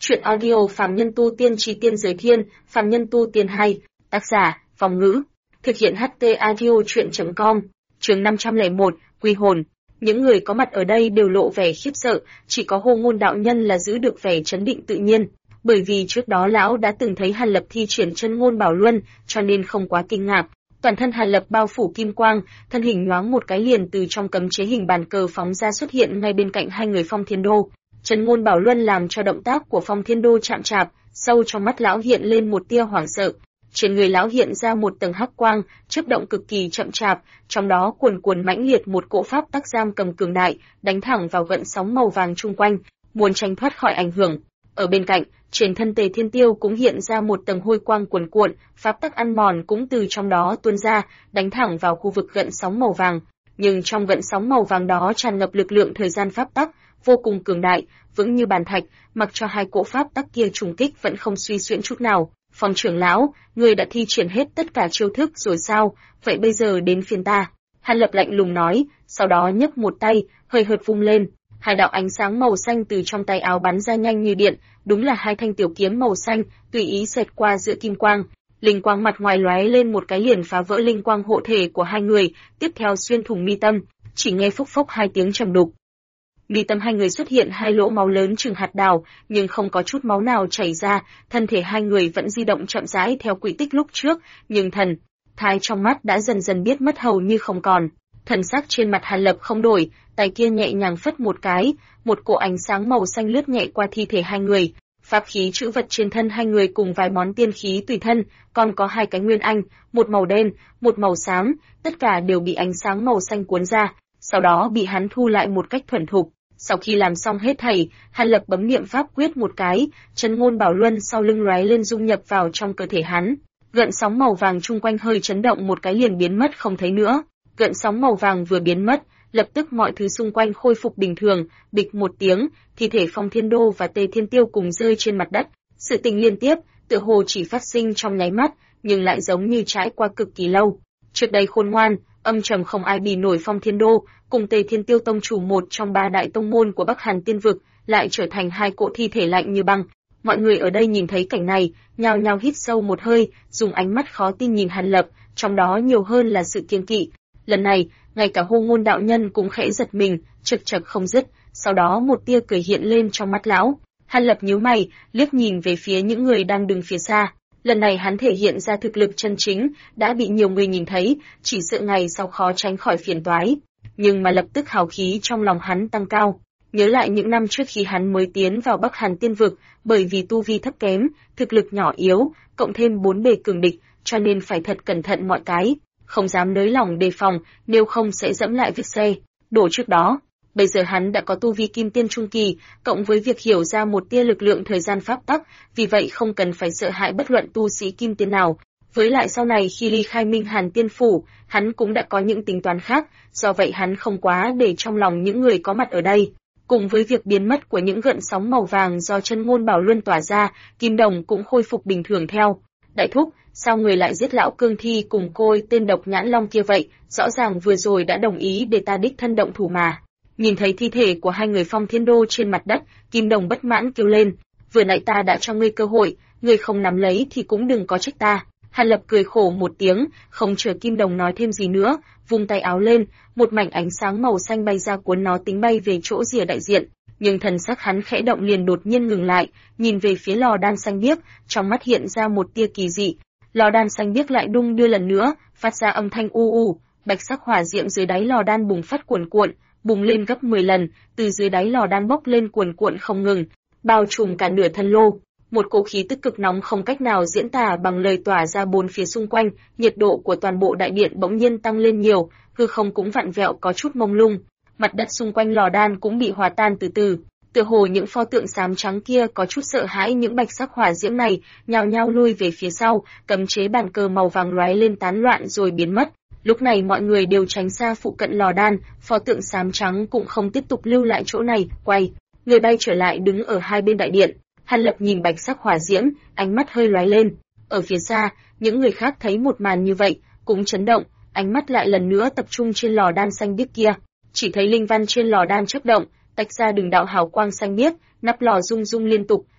Chuyện audio Phàm Nhân Tu Tiên Chí Tiên Giới Thiên, Phàm Nhân Tu Tiên hay, tác giả, Phong Ngữ. Thực hiện HT Audio Chuyện.com, chương 501, Quy Hồn. Những người có mặt ở đây đều lộ vẻ khiếp sợ, chỉ có Hồ Ngôn đạo nhân là giữ được vẻ trấn định tự nhiên. Bởi vì trước đó lão đã từng thấy Hàn Lập thi triển chân ngôn bảo luân, cho nên không quá kinh ngạc. Toàn thân Hàn Lập bao phủ kim quang, thân hình nhoáng một cái liền từ trong cấm chế hình bàn cờ phóng ra xuất hiện ngay bên cạnh hai người Phong Thiên Đô. Chân ngôn bảo luân làm cho động tác của Phong Thiên Đô chạm chạp, sâu trong mắt lão hiện lên một tia hoảng sợ. Trên người lão hiện ra một tầng hắc quang, chớp động cực kỳ chậm chạp, trong đó cuồn cuộn mãnh liệt một cỗ pháp tắc giam cầm cường đại, đánh thẳng vào gợn sóng màu vàng chung quanh, muốn tránh thoát khỏi ảnh hưởng. Ở bên cạnh, trên thân Tề Thiên Tiêu cũng hiện ra một tầng hôi quang cuồn cuộn, pháp tắc ăn mòn cũng từ trong đó tuôn ra, đánh thẳng vào khu vực gợn sóng màu vàng. Nhưng trong gợn sóng màu vàng đó tràn ngập lực lượng thời gian pháp tắc, vô cùng cường đại, vững như bàn thạch, mặc cho hai cỗ pháp tắc kia trùng kích vẫn không suy xuyễn chút nào. Phong trưởng lão, ngươi đã thi triển hết tất cả chiêu thức rồi sao? Vậy bây giờ đến phiên ta. Hàn Lập lạnh lùng nói, sau đó nhấc một tay, hơi hợt vung lên. Hai đạo ánh sáng màu xanh từ trong tay áo bắn ra nhanh như điện, đúng là hai thanh tiểu kiếm màu xanh, tùy ý xẹt qua giữa kim quang. Linh quang mặt ngoài lóe lên một cái liền phá vỡ linh quang hộ thể của hai người, tiếp theo xuyên thủng mi tâm, chỉ nghe phốc phốc hai tiếng trầm đục. Mi tâm hai người xuất hiện hai lỗ máu lớn chừng hạt đào, nhưng không có chút máu nào chảy ra, thân thể hai người vẫn di động chậm rãi theo quỹ tích lúc trước, nhưng thần thái trong mắt đã dần dần biết mất hầu như không còn. Thần sắc trên mặt Hàn Lập không đổi, tay kia nhẹ nhàng phất một cái, một cỗ ánh sáng màu xanh lướt nhẹ qua thi thể hai người. Pháp khí chữ vật trên thân hai người cùng vài món tiên khí tùy thân, còn có hai cái nguyên anh, một màu đen, một màu xám, tất cả đều bị ánh sáng màu xanh cuốn ra, sau đó bị hắn thu lại một cách thuần thục. Sau khi làm xong hết thảy, Hàn Lập bấm niệm pháp quyết một cái, chân ngôn bảo luân sau lưng lóe lên dung nhập vào trong cơ thể hắn. Gợn sóng màu vàng chung quanh hơi chấn động một cái liền biến mất không thấy nữa. Gợn sóng màu vàng vừa biến mất, lập tức mọi thứ xung quanh khôi phục bình thường, bịch một tiếng, thi thể Phong Thiên Đô và Tề Thiên Tiêu cùng rơi trên mặt đất. Sự tình liên tiếp, tựa hồ chỉ phát sinh trong nháy mắt, nhưng lại giống như trải qua cực kỳ lâu. Trước đây khôn ngoan, âm trầm không ai bì nổi Phong Thiên Đô, cùng Tề Thiên Tiêu tông chủ một trong ba đại tông môn của Bắc Hàn Tiên vực, lại trở thành hai cỗ thi thể lạnh như băng. Mọi người ở đây nhìn thấy cảnh này, nhao nhao hít sâu một hơi, dùng ánh mắt khó tin nhìn Hàn Lập, trong đó nhiều hơn là sự kiêng kỵ. Lần này, ngay cả Hồ Ngôn đạo nhân cũng khẽ giật mình, chực chực không dứt, sau đó một tia cười hiện lên trong mắt lão. Hàn Lập nhíu mày, liếc nhìn về phía những người đang đứng phía xa. Lần này hắn thể hiện ra thực lực chân chính, đã bị nhiều người nhìn thấy, chỉ sợ ngày sau khó tránh khỏi phiền toái. Nhưng mà lập tức hào khí trong lòng hắn tăng cao. Nhớ lại những năm trước khi hắn mới tiến vào Bắc Hàn Tiên vực, bởi vì tu vi thấp kém, thực lực nhỏ yếu, cộng thêm bốn bề cường địch, cho nên phải thật cẩn thận mọi cái, không dám nới lỏng đề phòng, nếu không sẽ dẫm lại vết xe đổ trước đó. Bây giờ hắn đã có tu vi kim tiên trung kỳ, cộng với việc hiểu ra một tia lực lượng thời gian pháp tắc, vì vậy không cần phải sợ hãi bất luận tu sĩ kim tiên nào. Với lại sau này khi ly khai Minh Hàn Tiên phủ, hắn cũng đã có những tính toán khác, do vậy hắn không quá để trong lòng những người có mặt ở đây. Cùng với việc biến mất của những gợn sóng màu vàng do chân ngôn bảo luân tỏa ra, kim đồng cũng khôi phục bình thường theo. Đại thúc, sao người lại giết lão cương thi cùng côi tên độc nhãn long kia vậy? Rõ ràng vừa rồi đã đồng ý để ta đích thân động thủ mà. Nhìn thấy thi thể của hai người Phong Thiên Đô trên mặt đất, kim đồng bất mãn kêu lên, vừa nãy ta đã cho ngươi cơ hội, ngươi không nắm lấy thì cũng đừng có trách ta. Hàn Lập cười khổ một tiếng, không chờ kim đồng nói thêm gì nữa, vung tay áo lên, một mảnh ánh sáng màu xanh bay ra cuốn nó tính bay về chỗ rìa đại diện. Nhưng thần sắc hắn khẽ động liền đột nhiên ngừng lại, nhìn về phía lò đan xanh biếc, trong mắt hiện ra một tia kỳ dị. Lò đan xanh biếc lại đung đưa lần nữa, phát ra âm thanh u u, bạch sắc hỏa diệm dưới đáy lò đan bùng phát cuồn cuộn, bùng lên gấp 10 lần, từ dưới đáy lò đan bốc lên cuồn cuộn không ngừng, bao trùm cả nửa thân lô. Một cỗ khí tức cực nóng không cách nào diễn tả bằng lời tỏa ra bốn phía xung quanh, nhiệt độ của toàn bộ đại điện bỗng nhiên tăng lên nhiều, hư không cũng vặn vẹo có chút mông lung, mặt đất xung quanh lò đan cũng bị hòa tan từ từ. Tựa hồ những pho tượng xám trắng kia có chút sợ hãi những bạch sắc hỏa diễm này, nhao nhao lui về phía sau, cấm chế bàn cờ màu vàng lóe lên tán loạn rồi biến mất. Lúc này mọi người đều tránh xa phụ cận lò đan, pho tượng xám trắng cũng không tiếp tục lưu lại chỗ này, quay người bay trở lại đứng ở hai bên đại điện. Hàn Lập nhìn bạch sắc hỏa diễm, ánh mắt hơi lóe lên. Ở phía xa, những người khác thấy một màn như vậy, cũng chấn động, ánh mắt lại lần nữa tập trung trên lò đan xanh biếc kia. Chỉ thấy linh văn trên lò đan chớp động, tách ra từng đạo hào quang xanh biếc, nắp lò rung rung liên tục,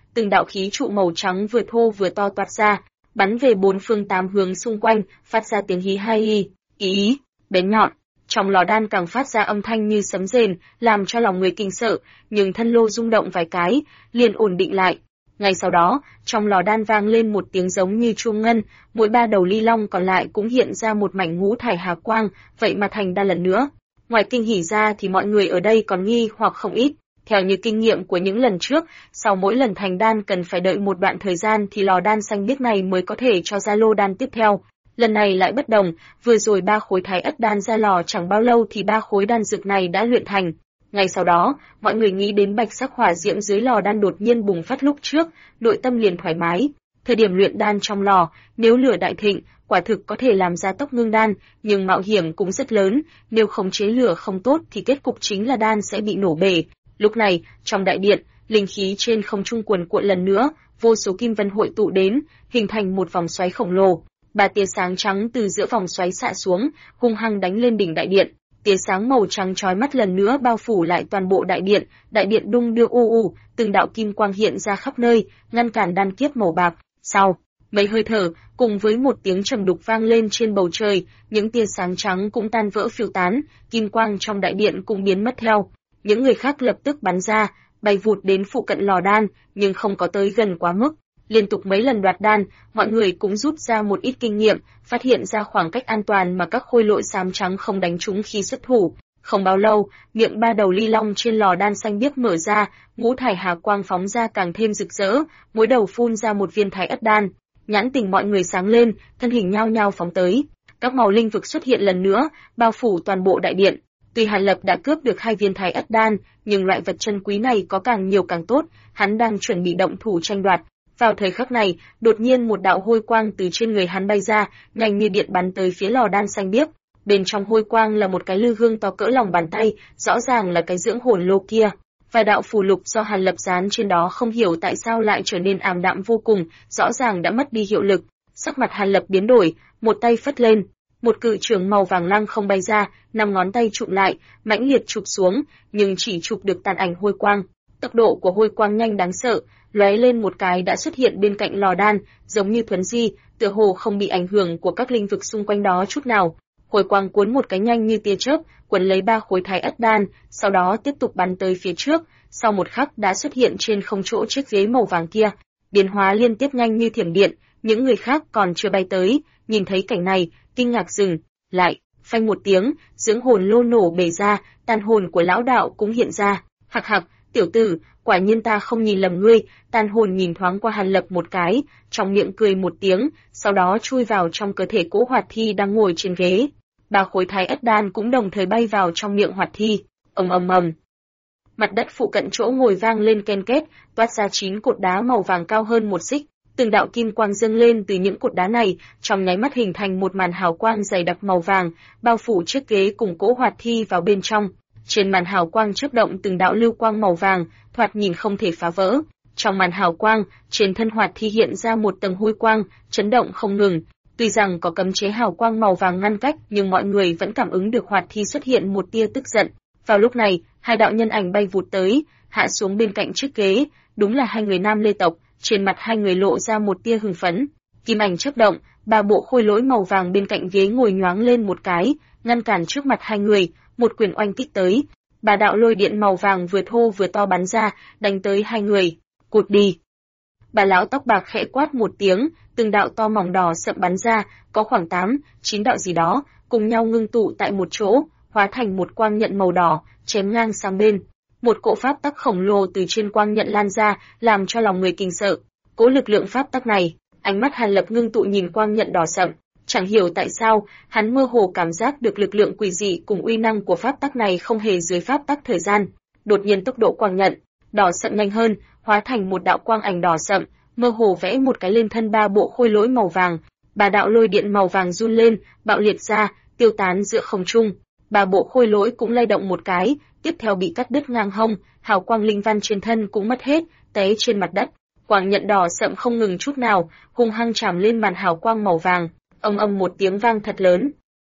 từng đạo khí trụ màu trắng vừa thô vừa to toát ra, bắn về bốn phương tám hướng xung quanh, phát ra tiếng hí hay ý, bén nhọn. Trong lò đan càng phát ra âm thanh như sấm rền, làm cho lòng người kinh sợ, nhưng thân lô rung động vài cái, liền ổn định lại. Ngay sau đó, trong lò đan vang lên một tiếng giống như chuông ngân, mỗi ba đầu ly long còn lại cũng hiện ra một mảnh ngũ thải hà quang, vậy mà thành đan lần nữa. Ngoài kinh hỉ ra thì mọi người ở đây còn nghi hoặc không ít. Theo như kinh nghiệm của những lần trước, sau mỗi lần thành đan cần phải đợi một đoạn thời gian thì lò đan xanh biếc này mới có thể cho ra lô đan tiếp theo. Lần này lại bất đồng, vừa rồi 3 khối thái ất đan ra lò chẳng bao lâu thì 3 khối đan dược này đã luyện thành. Ngay sau đó, mọi người nghĩ đến bạch sắc hỏa diễm dưới lò đan đột nhiên bùng phát lúc trước, nội tâm liền thoải mái. Thời điểm luyện đan trong lò, nếu lửa đại thịnh, quả thực có thể làm ra tốc ngưng đan, nhưng mạo hiểm cũng rất lớn, nếu khống chế lửa không tốt thì kết cục chính là đan sẽ bị nổ bể. Lúc này, trong đại điện, linh khí trên không trung cuồn cuộn lần nữa, vô số kim vân hội tụ đến, hình thành một vòng xoáy khổng lồ. 3 tia sáng trắng từ giữa vòng xoáy xạ xuống, hung hăng đánh lên đỉnh đại điện. Tia sáng màu trắng chói mắt lần nữa bao phủ lại toàn bộ đại điện đung đưa từng đạo kim quang hiện ra khắp nơi, ngăn cản đan kiếp màu bạc. Sau mấy hơi thở, cùng với một tiếng trầm đục vang lên trên bầu trời, những tia sáng trắng cũng tan vỡ phiêu tán, kim quang trong đại điện cũng biến mất theo. Những người khác lập tức bắn ra, bay vụt đến phụ cận lò đan, nhưng không có tới gần quá mức. Liên tục mấy lần đoạt đan, mọi người cũng rút ra một ít kinh nghiệm, phát hiện ra khoảng cách an toàn mà các khôi lỗi xám trắng không đánh trúng khi xuất thủ. Không bao lâu, miệng 3 đầu ly long trên lò đan xanh biếc mở ra, ngũ thải hà quang phóng ra càng thêm rực rỡ, mỗi đầu phun ra một viên thái ất đan. Nhãn tình mọi người sáng lên, thân hình nhao nhao phóng tới. Các màu linh vực xuất hiện lần nữa, bao phủ toàn bộ đại điện. Tuy Hàn Lập đã cướp được 2 viên thái ất đan, nhưng loại vật chân quý này có càng nhiều càng tốt, hắn đang chuẩn bị động thủ tranh đoạt. Vào thời khắc này, đột nhiên một đạo hôi quang từ trên người hắn bay ra, nhanh như điện bắn tới phía lò đan xanh biếc. Bên trong hôi quang là một cái lư hương to cỡ lòng bàn tay, rõ ràng là cái dưỡng hồn lô kia. Vài đạo phù lục do Hàn Lập dán trên đó không hiểu tại sao lại trở nên ảm đạm vô cùng, rõ ràng đã mất đi hiệu lực. Sắc mặt Hàn Lập biến đổi, một tay phất lên, một cự chưởng màu vàng lăng không bay ra, 5 ngón tay chụp lại, mãnh liệt chụp xuống, nhưng chỉ chụp được tàn ảnh hôi quang. Tốc độ của hôi quang nhanh đáng sợ, lóe lên một cái đã xuất hiện bên cạnh lò đan, giống như thuấn di, tựa hồ không bị ảnh hưởng của các linh vực xung quanh đó chút nào. Hôi quang cuốn một cái nhanh như tia chớp, quấn lấy 3 khối thái ất đan, sau đó tiếp tục bắn tới phía trước, sau một khắc đã xuất hiện trên không chỗ chiếc ghế màu vàng kia. Biến hóa liên tiếp nhanh như thiểm điện, những người khác còn chưa bay tới, nhìn thấy cảnh này, kinh ngạc dừng lại, phanh một tiếng, dưỡng hồn lô nổ bể ra, tàn hồn của lão đạo cũng hiện ra. Hặc hặc, tiểu tử, quả nhiên ta không nhìn lầm ngươi. Tàn hồn nhìn thoáng qua Hàn Lập một cái, trong miệng cười một tiếng, sau đó chui vào trong cơ thể cỗ hoạt thi đang ngồi trên ghế. 3 khối thái ất đan cũng đồng thời bay vào trong miệng hoạt thi. Ầm ầm ầm. Mặt đất phụ cận chỗ ngồi vang lên ken két, toát ra 9 cột đá màu vàng cao hơn 1 xích. Từng đạo kim quang dâng lên từ những cột đá này, trong nháy mắt hình thành một màn hào quang dày đặc màu vàng, bao phủ chiếc ghế cùng cỗ hoạt thi vào bên trong. Trên màn hào quang chớp động từng đạo lưu quang màu vàng, thoạt nhìn không thể phá vỡ. Trong màn hào quang, trên thân hoạt thi hiện ra một tầng hôi quang, chấn động không ngừng. Tuy rằng có cấm chế hào quang màu vàng ngăn cách, nhưng mọi người vẫn cảm ứng được hoạt thi xuất hiện một tia tức giận. Vào lúc này, 2 đạo nhân ảnh bay vụt tới, hạ xuống bên cạnh chiếc ghế, đúng là 2 người nam Lê tộc, trên mặt 2 người lộ ra một tia hưng phấn. Kim ảnh chớp động, 3 bộ khôi lỗi màu vàng bên cạnh ghế ngồi nhoáng lên một cái, ngăn cản trước mặt 2 người, một quyền oanh kích tới. 3 đạo lôi điện màu vàng vừa thô vừa to bắn ra, đánh tới 2 người. Cút đi. Bà lão tóc bạc khẽ quát một tiếng, từng đạo to mỏng đỏ sậm bắn ra, có khoảng 8-9 đạo gì đó, cùng nhau ngưng tụ tại một chỗ, hóa thành một quang nhận màu đỏ, chém ngang sang bên. Một cỗ pháp tắc khổng lồ từ trên quang nhận lan ra, làm cho lòng người kinh sợ. Cỗ lực lượng pháp tắc này, ánh mắt Hàn Lập ngưng tụ nhìn quang nhận đỏ sậm, chẳng hiểu tại sao, hắn mơ hồ cảm giác được lực lượng quỷ dị cùng uy năng của pháp tắc này không hề dưới pháp tắc thời gian. Đột nhiên tốc độ quang nhận đỏ sậm nhanh hơn, hóa thành một đạo quang ảnh đỏ sậm, mơ hồ vẽ một cái lên thân 3 bộ khôi lỗi màu vàng. 3 đạo lôi điện màu vàng run lên, bạo liệt ra, tiêu tán giữa không trung. 3 bộ khôi lỗi cũng lay động một cái, tiếp theo bị cắt đứt ngang hông, hào quang linh văn trên thân cũng mất hết, té trên mặt đất. Quang nhận đỏ sậm không ngừng chút nào, hung hăng chạm lên màn hào quang màu vàng, ầm ầm một tiếng vang thật lớn.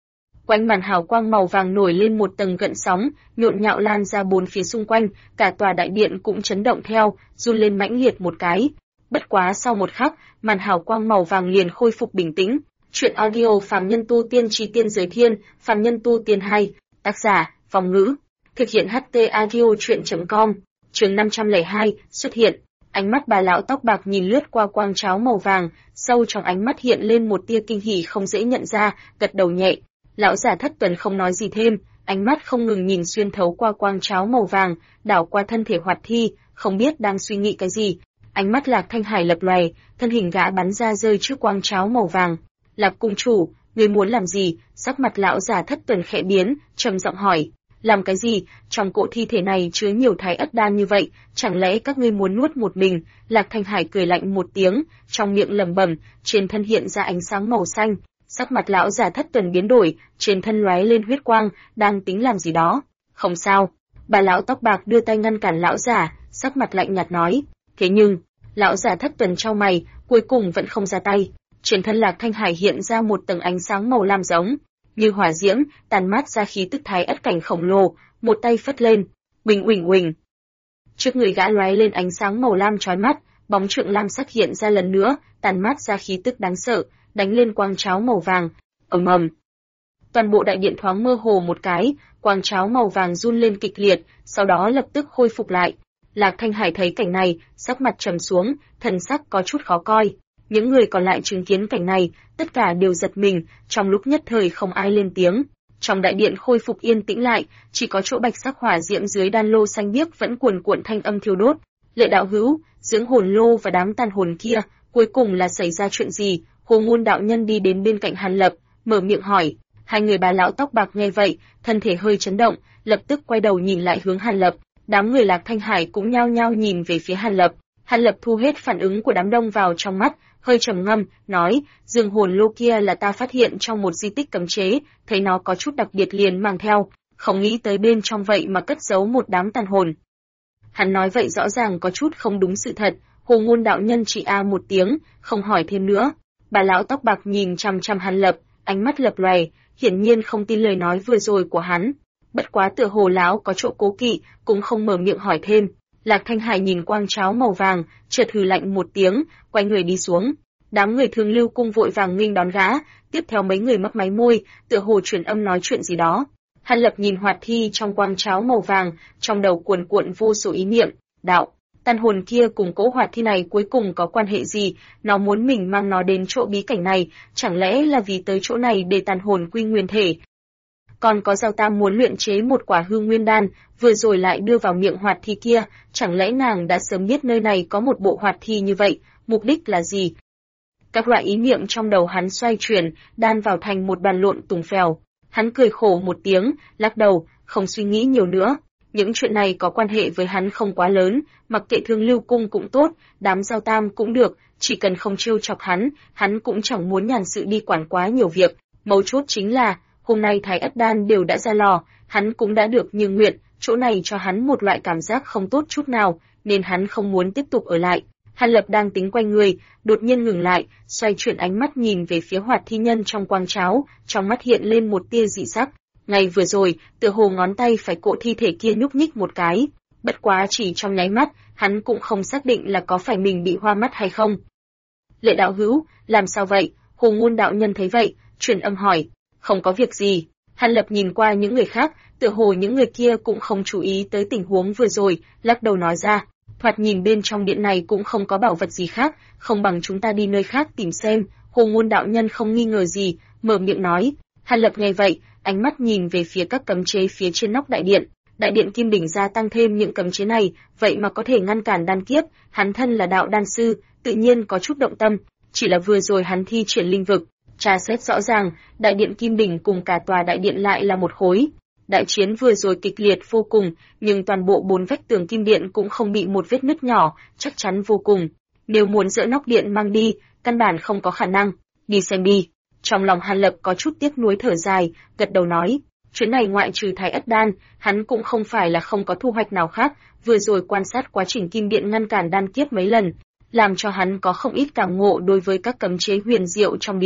Quanh màn hào quang màu vàng nổi lên một tầng gợn sóng, nhộn nhạo lan ra bốn phía xung quanh, cả tòa đại điện cũng chấn động theo, run lên mãnh liệt một cái. Bất quá sau một khắc, màn hào quang màu vàng liền khôi phục bình tĩnh. Chuyện audio Phàm Nhân Tu Tiên Chí Tiên Giới Thiên, Phàm Nhân Tu Tiên 2, tác giả, Phong Ngữ. Thực hiện HT Audio Chuyện.com, chương 502, xuất hiện. Ánh mắt bà lão tóc bạc nhìn lướt qua quang cháo màu vàng, sâu trong ánh mắt hiện lên một tia kinh hỉ không dễ nhận ra, gật đầu nhẹ. Lão giả Thất Tuần không nói gì thêm, ánh mắt không ngừng nhìn xuyên thấu qua quang cháo màu vàng, đảo qua thân thể Hoạt Thi, không biết đang suy nghĩ cái gì. Ánh mắt Lạc Thanh Hải lập lòe, thân hình gã bắn ra rơi trước quang cháo màu vàng. Lạc cung chủ, ngươi muốn làm gì? Sắc mặt lão giả Thất Tuần khẽ biến, trầm giọng hỏi. Làm cái gì? Trong cỗ thi thể này chứa nhiều thái ất đan như vậy, chẳng lẽ các ngươi muốn nuốt một mình? Lạc Thanh Hải cười lạnh một tiếng, trong miệng lẩm bẩm, trên thân hiện ra ánh sáng màu xanh. Sắc mặt lão giả Thất Tuần biến đổi, trên thân lóe lên huyết quang, đang tính làm gì đó. Không sao. Bà lão tóc bạc đưa tay ngăn cản lão giả, sắc mặt lạnh nhạt nói. Thế nhưng, lão giả Thất Tuần chau mày, cuối cùng vẫn không ra tay. Trên thân Lạc Thanh Hải hiện ra một tầng ánh sáng màu lam giống như hỏa diễm, tàn mát ra khí tức thái ất cảnh khổng lồ, một tay phất lên, uỳnh uỳnh uỳnh. Trước người gã lóe lên ánh sáng màu lam chói mắt, bóng trượng lam sắc hiện ra lần nữa, tàn mát ra khí tức đáng sợ, đánh lên quang cháo màu vàng. Ầm ầm. Toàn bộ đại điện thoáng mơ hồ một cái, quang cháo màu vàng run lên kịch liệt, sau đó lập tức khôi phục lại. Lạc Thanh Hải thấy cảnh này, sắc mặt trầm xuống, thần sắc có chút khó coi. Những người còn lại chứng kiến cảnh này, tất cả đều giật mình, trong lúc nhất thời không ai lên tiếng. Trong đại điện khôi phục yên tĩnh lại, chỉ có chỗ bạch sắc hỏa diễm dưới đan lô xanh biếc vẫn cuồn cuộn thanh âm thiêu đốt. Lệ đạo hữu, dưỡng hồn lô và đám tàn hồn kia, cuối cùng là xảy ra chuyện gì? Hồ Ngôn đạo nhân đi đến bên cạnh Hàn Lập, mở miệng hỏi. Hai người bà lão tóc bạc nghe vậy, thân thể hơi chấn động, lập tức quay đầu nhìn lại hướng Hàn Lập. Đám người Lạc Thanh Hải cũng nhao nhao nhìn về phía Hàn Lập. Hàn Lập thu hết phản ứng của đám đông vào trong mắt, hơi trầm ngâm, nói, dương hồn lô kia là ta phát hiện trong một di tích cấm chế, thấy nó có chút đặc biệt liền mang theo, không nghĩ tới bên trong vậy mà cất giấu một đám tàn hồn. Hắn nói vậy rõ ràng có chút không đúng sự thật, Hồ Ngôn đạo nhân chỉ a một tiếng, không hỏi thêm nữa. Bà lão tóc bạc nhìn chằm chằm Hàn Lập, ánh mắt lập lòe, hiển nhiên không tin lời nói vừa rồi của hắn. Bất quá tựa hồ lão có chỗ cố kỵ, cũng không mở miệng hỏi thêm. Lạc Thanh Hải nhìn quang cháo màu vàng, chợt hừ lạnh một tiếng, quay người đi xuống. Đám người Thương Lưu cung vội vàng nghênh đón gã, tiếp theo mấy người mấp máy môi, tựa hồ truyền âm nói chuyện gì đó. Hàn Lập nhìn Hoạt Thi trong quang cháo màu vàng, trong đầu cuồn cuộn vô số ý niệm, đạo, tàn hồn kia cùng cỗ Hoạt Thi này cuối cùng có quan hệ gì? Nó muốn mình mang nó đến chỗ bí cảnh này, chẳng lẽ là vì tới chỗ này để tàn hồn quy nguyên thể? Còn có Giao Tam muốn luyện chế một quả hư nguyên đan, vừa rồi lại đưa vào miệng Hoạt Thi kia, chẳng lẽ nàng đã sớm biết nơi này có một bộ Hoạt Thi như vậy, mục đích là gì? Các loại ý niệm trong đầu hắn xoay chuyển, đan vào thành một bàn lộn tùng phèo. Hắn cười khổ một tiếng, lắc đầu, không suy nghĩ nhiều nữa. Những chuyện này có quan hệ với hắn không quá lớn, mặc kệ Thương Lưu cung cũng tốt, đám Giao Tam cũng được, chỉ cần không trêu chọc hắn cũng chẳng muốn nhàn sự đi quản quá nhiều việc. Mấu chốt chính là, hôm nay Thái Ất Đan đều đã ra lò, hắn cũng đã được như nguyện, chỗ này cho hắn một loại cảm giác không tốt chút nào, nên hắn không muốn tiếp tục ở lại. Hàn Lập đang tính quay người, đột nhiên ngừng lại, xoay chuyển ánh mắt nhìn về phía Hoạt Thi nhân trong quang cháo, trong mắt hiện lên một tia dị sắc. Ngày vừa rồi, tựa hồ ngón tay phải cỗ thi thể kia nhúc nhích một cái, bất quá chỉ trong nháy mắt, hắn cũng không xác định là có phải mình bị hoa mắt hay không. Lệ đạo hữu, làm sao vậy? Hồ Ngôn đạo nhân thấy vậy, truyền âm hỏi. Không có việc gì. Hàn Lập nhìn qua những người khác, tựa hồ những người kia cũng không chú ý tới tình huống vừa rồi, lắc đầu nói ra. Thoạt nhìn bên trong điện này cũng không có bảo vật gì khác, không bằng chúng ta đi nơi khác tìm xem. Hồ Ngôn đạo nhân không nghi ngờ gì, mở miệng nói. Hàn Lập nghe vậy, ánh mắt nhìn về phía các cấm chế phía trên nóc đại điện. Đại điện Kim Đỉnh gia tăng thêm những cấm chế này, vậy mà có thể ngăn cản đan kiếp, hắn thân là đạo đan sư, tự nhiên có chút động tâm, chỉ là vừa rồi hắn thi triển linh vực, tra xét rõ ràng, đại điện Kim Đỉnh cùng cả tòa đại điện lại là một khối. Đại chiến vừa rồi kịch liệt vô cùng, nhưng toàn bộ 4 vách tường kim điện cũng không bị một vết nứt nhỏ, chắc chắn vô cùng. Nếu muốn dỡ nóc điện mang đi, căn bản không có khả năng. Đi xem đi. Trong lòng Hàn Lập có chút tiếc nuối thở dài, gật đầu nói, chuyến này ngoại trừ Thái Ất Đan, hắn cũng không phải là không có thu hoạch nào khác, vừa rồi quan sát quá trình kim điện ngăn cản đan kiếp mấy lần, làm cho hắn có không ít cảm ngộ đối với các cấm chế huyền diệu trong điện.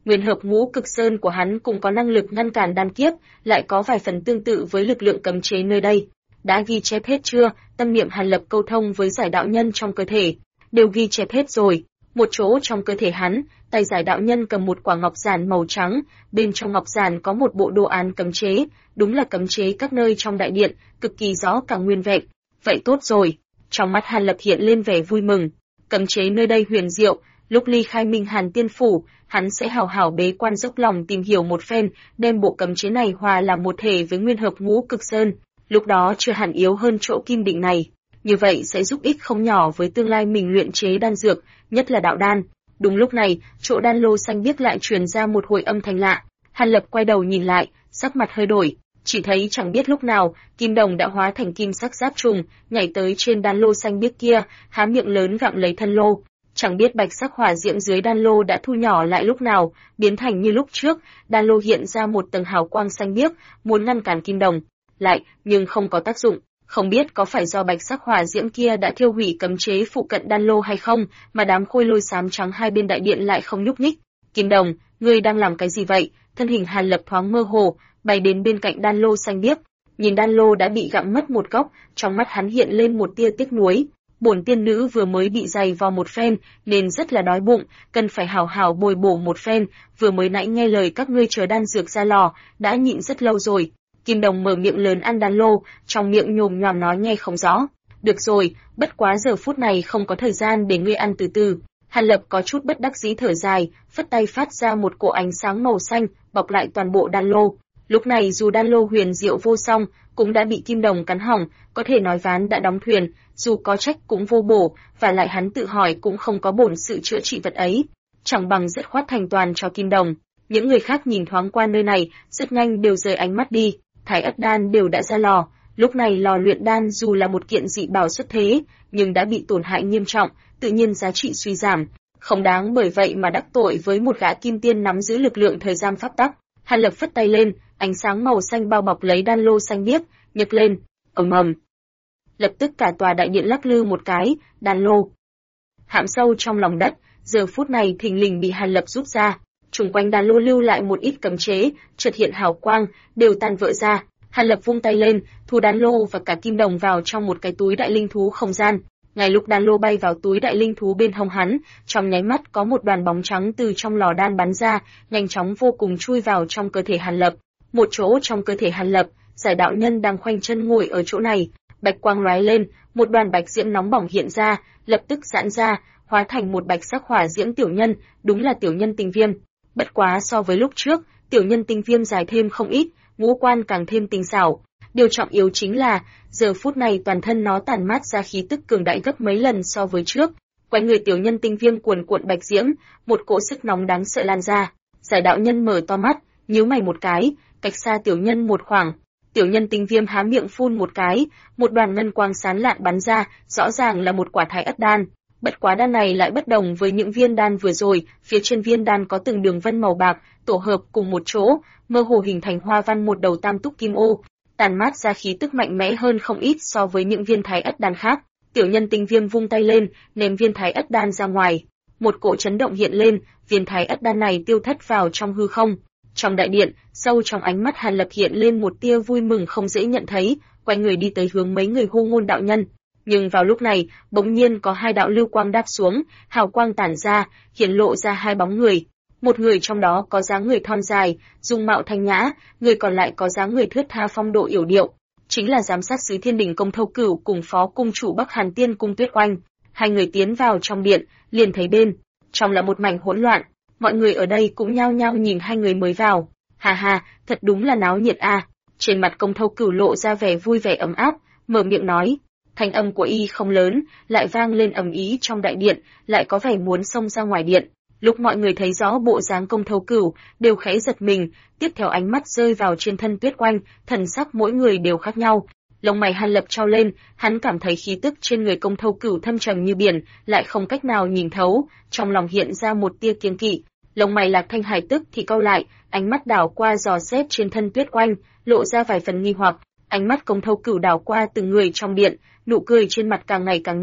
Nguyên hợp ngũ cực sơn của hắn cũng có năng lực ngăn cản đan kiếp, lại có vài phần tương tự với lực lượng cấm chế nơi đây. Đã ghi chép hết chưa? Tâm niệm Hàn Lập câu thông với giải đạo nhân trong cơ thể. Đều ghi chép hết rồi. Một chỗ trong cơ thể hắn, tay giải đạo nhân cầm một quả ngọc giản màu trắng, bên trong ngọc giản có một bộ đồ án cấm chế, đúng là cấm chế các nơi trong đại điện, cực kỳ rõ cả nguyên vẹn. Vậy tốt rồi. Trong mắt Hàn Lập hiện lên vẻ vui mừng. Cấm chế nơi đây huyền diệu, lúc ly khai Minh Hàn Tiên phủ, hắn sẽ hào hào bế quan dốc lòng tìm hiểu một phen, đem bộ cấm chế này hòa làm một thể với nguyên hợp ngũ cực sơn. Lúc đó chưa hẳn yếu hơn chỗ kim định này. Như vậy sẽ giúp ích không nhỏ với tương lai mình luyện chế đan dược, nhất là đạo đan. Đúng lúc này, chỗ đan lô xanh biếc lại truyền ra một hồi âm thanh lạ. Hàn Lập quay đầu nhìn lại, sắc mặt hơi đổi, chỉ thấy chẳng biết lúc nào, kim đồng đã hóa thành kim sắc giáp trùng, nhảy tới trên đan lô xanh biếc kia, há miệng lớn gặm lấy thân lô. Chẳng biết bạch sắc hỏa diễm dưới đan lô đã thu nhỏ lại lúc nào, biến thành như lúc trước, đan lô hiện ra một tầng hào quang xanh biếc, muốn ngăn cản kim đồng lại, nhưng không có tác dụng. Không biết có phải do bạch sắc hỏa diễm kia đã thiêu hủy cấm chế phụ cận đan lô hay không, mà đám khôi lôi xám trắng hai bên đại điện lại không nhúc nhích. Kim đồng, ngươi đang làm cái gì vậy? Thân hình Hàn Lập thoáng mơ hồ, bay đến bên cạnh đan lô xanh biếc, nhìn đan lô đã bị gặm mất một góc, trong mắt hắn hiện lên một tia tiếc nuối. Bổn tiên nữ vừa mới bị dày vò một phen, nên rất là đói bụng, cần phải hảo hảo bồi bổ một phen, vừa mới nãy nghe lời các ngươi chờ đan dược ra lò, đã nhịn rất lâu rồi. Kim đồng mở miệng lớn ăn đan lô, trong miệng nhồm nhoàm nói nghe không rõ. Được rồi, bất quá giờ phút này không có thời gian để ngươi ăn từ từ. Hàn Lập có chút bất đắc dĩ thở dài, phất tay phát ra một cỗ ánh sáng màu xanh, bọc lại toàn bộ đan lô. Lúc này dù đan lô huyền diệu vô song, cũng đã bị kim đồng cắn hỏng, có thể nói ván đã đóng thuyền, dù có trách cũng vô bổ, và lại hắn tự hỏi cũng không có bổn sự chữa trị vật ấy, chẳng bằng dứt khoát thành toàn cho kim đồng. Những người khác nhìn thoáng qua nơi này, rất nhanh đều rời ánh mắt đi. Thái ất đan đều đã ra lò, lúc này lò luyện đan dù là một kiện dị bảo xuất thế, nhưng đã bị tổn hại nghiêm trọng, tự nhiên giá trị suy giảm, không đáng bởi vậy mà đắc tội với một gã kim tiên nắm giữ lực lượng thời gian pháp tắc. Hàn Lập phất tay lên, ánh sáng màu xanh bao bọc lấy đan lô xanh biếc, nhấc lên, ầm ầm. Lập tức cả tòa đại điện lắc lư một cái, đan lô hãm sâu trong lòng đất, giờ phút này thình lình bị Hàn Lập rút ra. Xung quanh đan lô lưu lại một ít cấm chế, chợt hiện hào quang, đều tan vỡ ra. Hàn Lập vung tay lên, thu đan lô và cả kim đồng vào trong một cái túi đại linh thú không gian. Ngay lúc đan lô bay vào túi đại linh thú bên hông hắn, trong nháy mắt có một đoàn bóng trắng từ trong lò đan bắn ra, nhanh chóng vô cùng chui vào trong cơ thể Hàn Lập. Một chỗ trong cơ thể Hàn Lập, giải đạo nhân đang khoanh chân ngồi ở chỗ này, bạch quang lóe lên, một đoàn bạch diễm nóng bỏng hiện ra, lập tức giãn ra, hóa thành một bạch sắc hỏa diễm tiểu nhân, đúng là tiểu nhân Tinh Viêm. Bất quá so với lúc trước, tiểu nhân Tinh Viêm dài thêm không ít, ngũ quan càng thêm tinh xảo. Điều trọng yếu chính là, giờ phút này toàn thân nó tản mát ra khí tức cường đại gấp mấy lần so với trước. Quanh người tiểu nhân Tinh Viêm cuồn cuộn bạch diễm, một cỗ sức nóng đáng sợ lan ra. Giải đạo nhân mở to mắt, nhíu mày một cái, cách xa tiểu nhân một khoảng. Tiểu nhân Tinh Viêm há miệng phun một cái, một đoàn ngân quang sáng lạn bắn ra, rõ ràng là một quả thái ất đan. Bất quá đan này lại bất đồng với những viên đan vừa rồi, phía trên viên đan có từng đường vân màu bạc, tổ hợp cùng một chỗ, mơ hồ hình thành hoa văn một đầu tam túc kim ô, tàn mát ra khí tức mạnh mẽ hơn không ít so với những viên thái ất đan khác. Tiểu nhân Tinh Viêm vung tay lên, ném viên thái ất đan ra ngoài. Một cỗ chấn động hiện lên, viên thái ất đan này tiêu thất vào trong hư không. Trong đại điện, sâu trong ánh mắt Hàn Lập hiện lên một tia vui mừng không dễ nhận thấy, quay người đi tới hướng mấy người hô ngôn đạo nhân. Nhưng vào lúc này, bỗng nhiên có hai đạo lưu quang đáp xuống, hào quang tản ra, hiển lộ ra hai bóng người. Một người trong đó có dáng người thon dài, dung mạo thanh nhã, người còn lại có dáng người thướt tha phong độ yểu điệu, chính là giám sát sứ Thiên Đình Công Thâu Cửu cùng phó cung chủ Bắc Hàn Tiên Cung Tuyết Oanh. Hai người tiến vào trong điện, liền thấy bên trong là một mảnh hỗn loạn, mọi người ở đây cũng nhao nhao nhìn hai người mới vào. Hà hà, thật đúng là náo nhiệt a. Trên mặt Công Thâu Cửu lộ ra vẻ vui vẻ ấm áp, mở miệng nói. Thanh âm của y không lớn, lại vang lên ầm ĩ trong đại điện, lại có vẻ muốn xông ra ngoài điện. Lúc mọi người thấy rõ bộ dáng Công Thâu Cửu, đều khẽ giật mình, tiếp theo ánh mắt rơi vào trên thân Tuyết Oanh, thần sắc mỗi người đều khác nhau. Lông mày Hàn Lập trao lên, hắn cảm thấy khí tức trên người Công Thâu Cửu thâm trầm như biển, lại không cách nào nhìn thấu, trong lòng hiện ra một tia kiêng kỵ. Lông mày Lạc Thanh Hải tức thì cau lại, ánh mắt đảo qua dò xét trên thân Tuyết Oanh, lộ ra vài phần nghi hoặc. Ánh mắt Công Thâu Cửu đảo qua từng người trong điện, nụ cười trên mặt càng ngày càng đậm.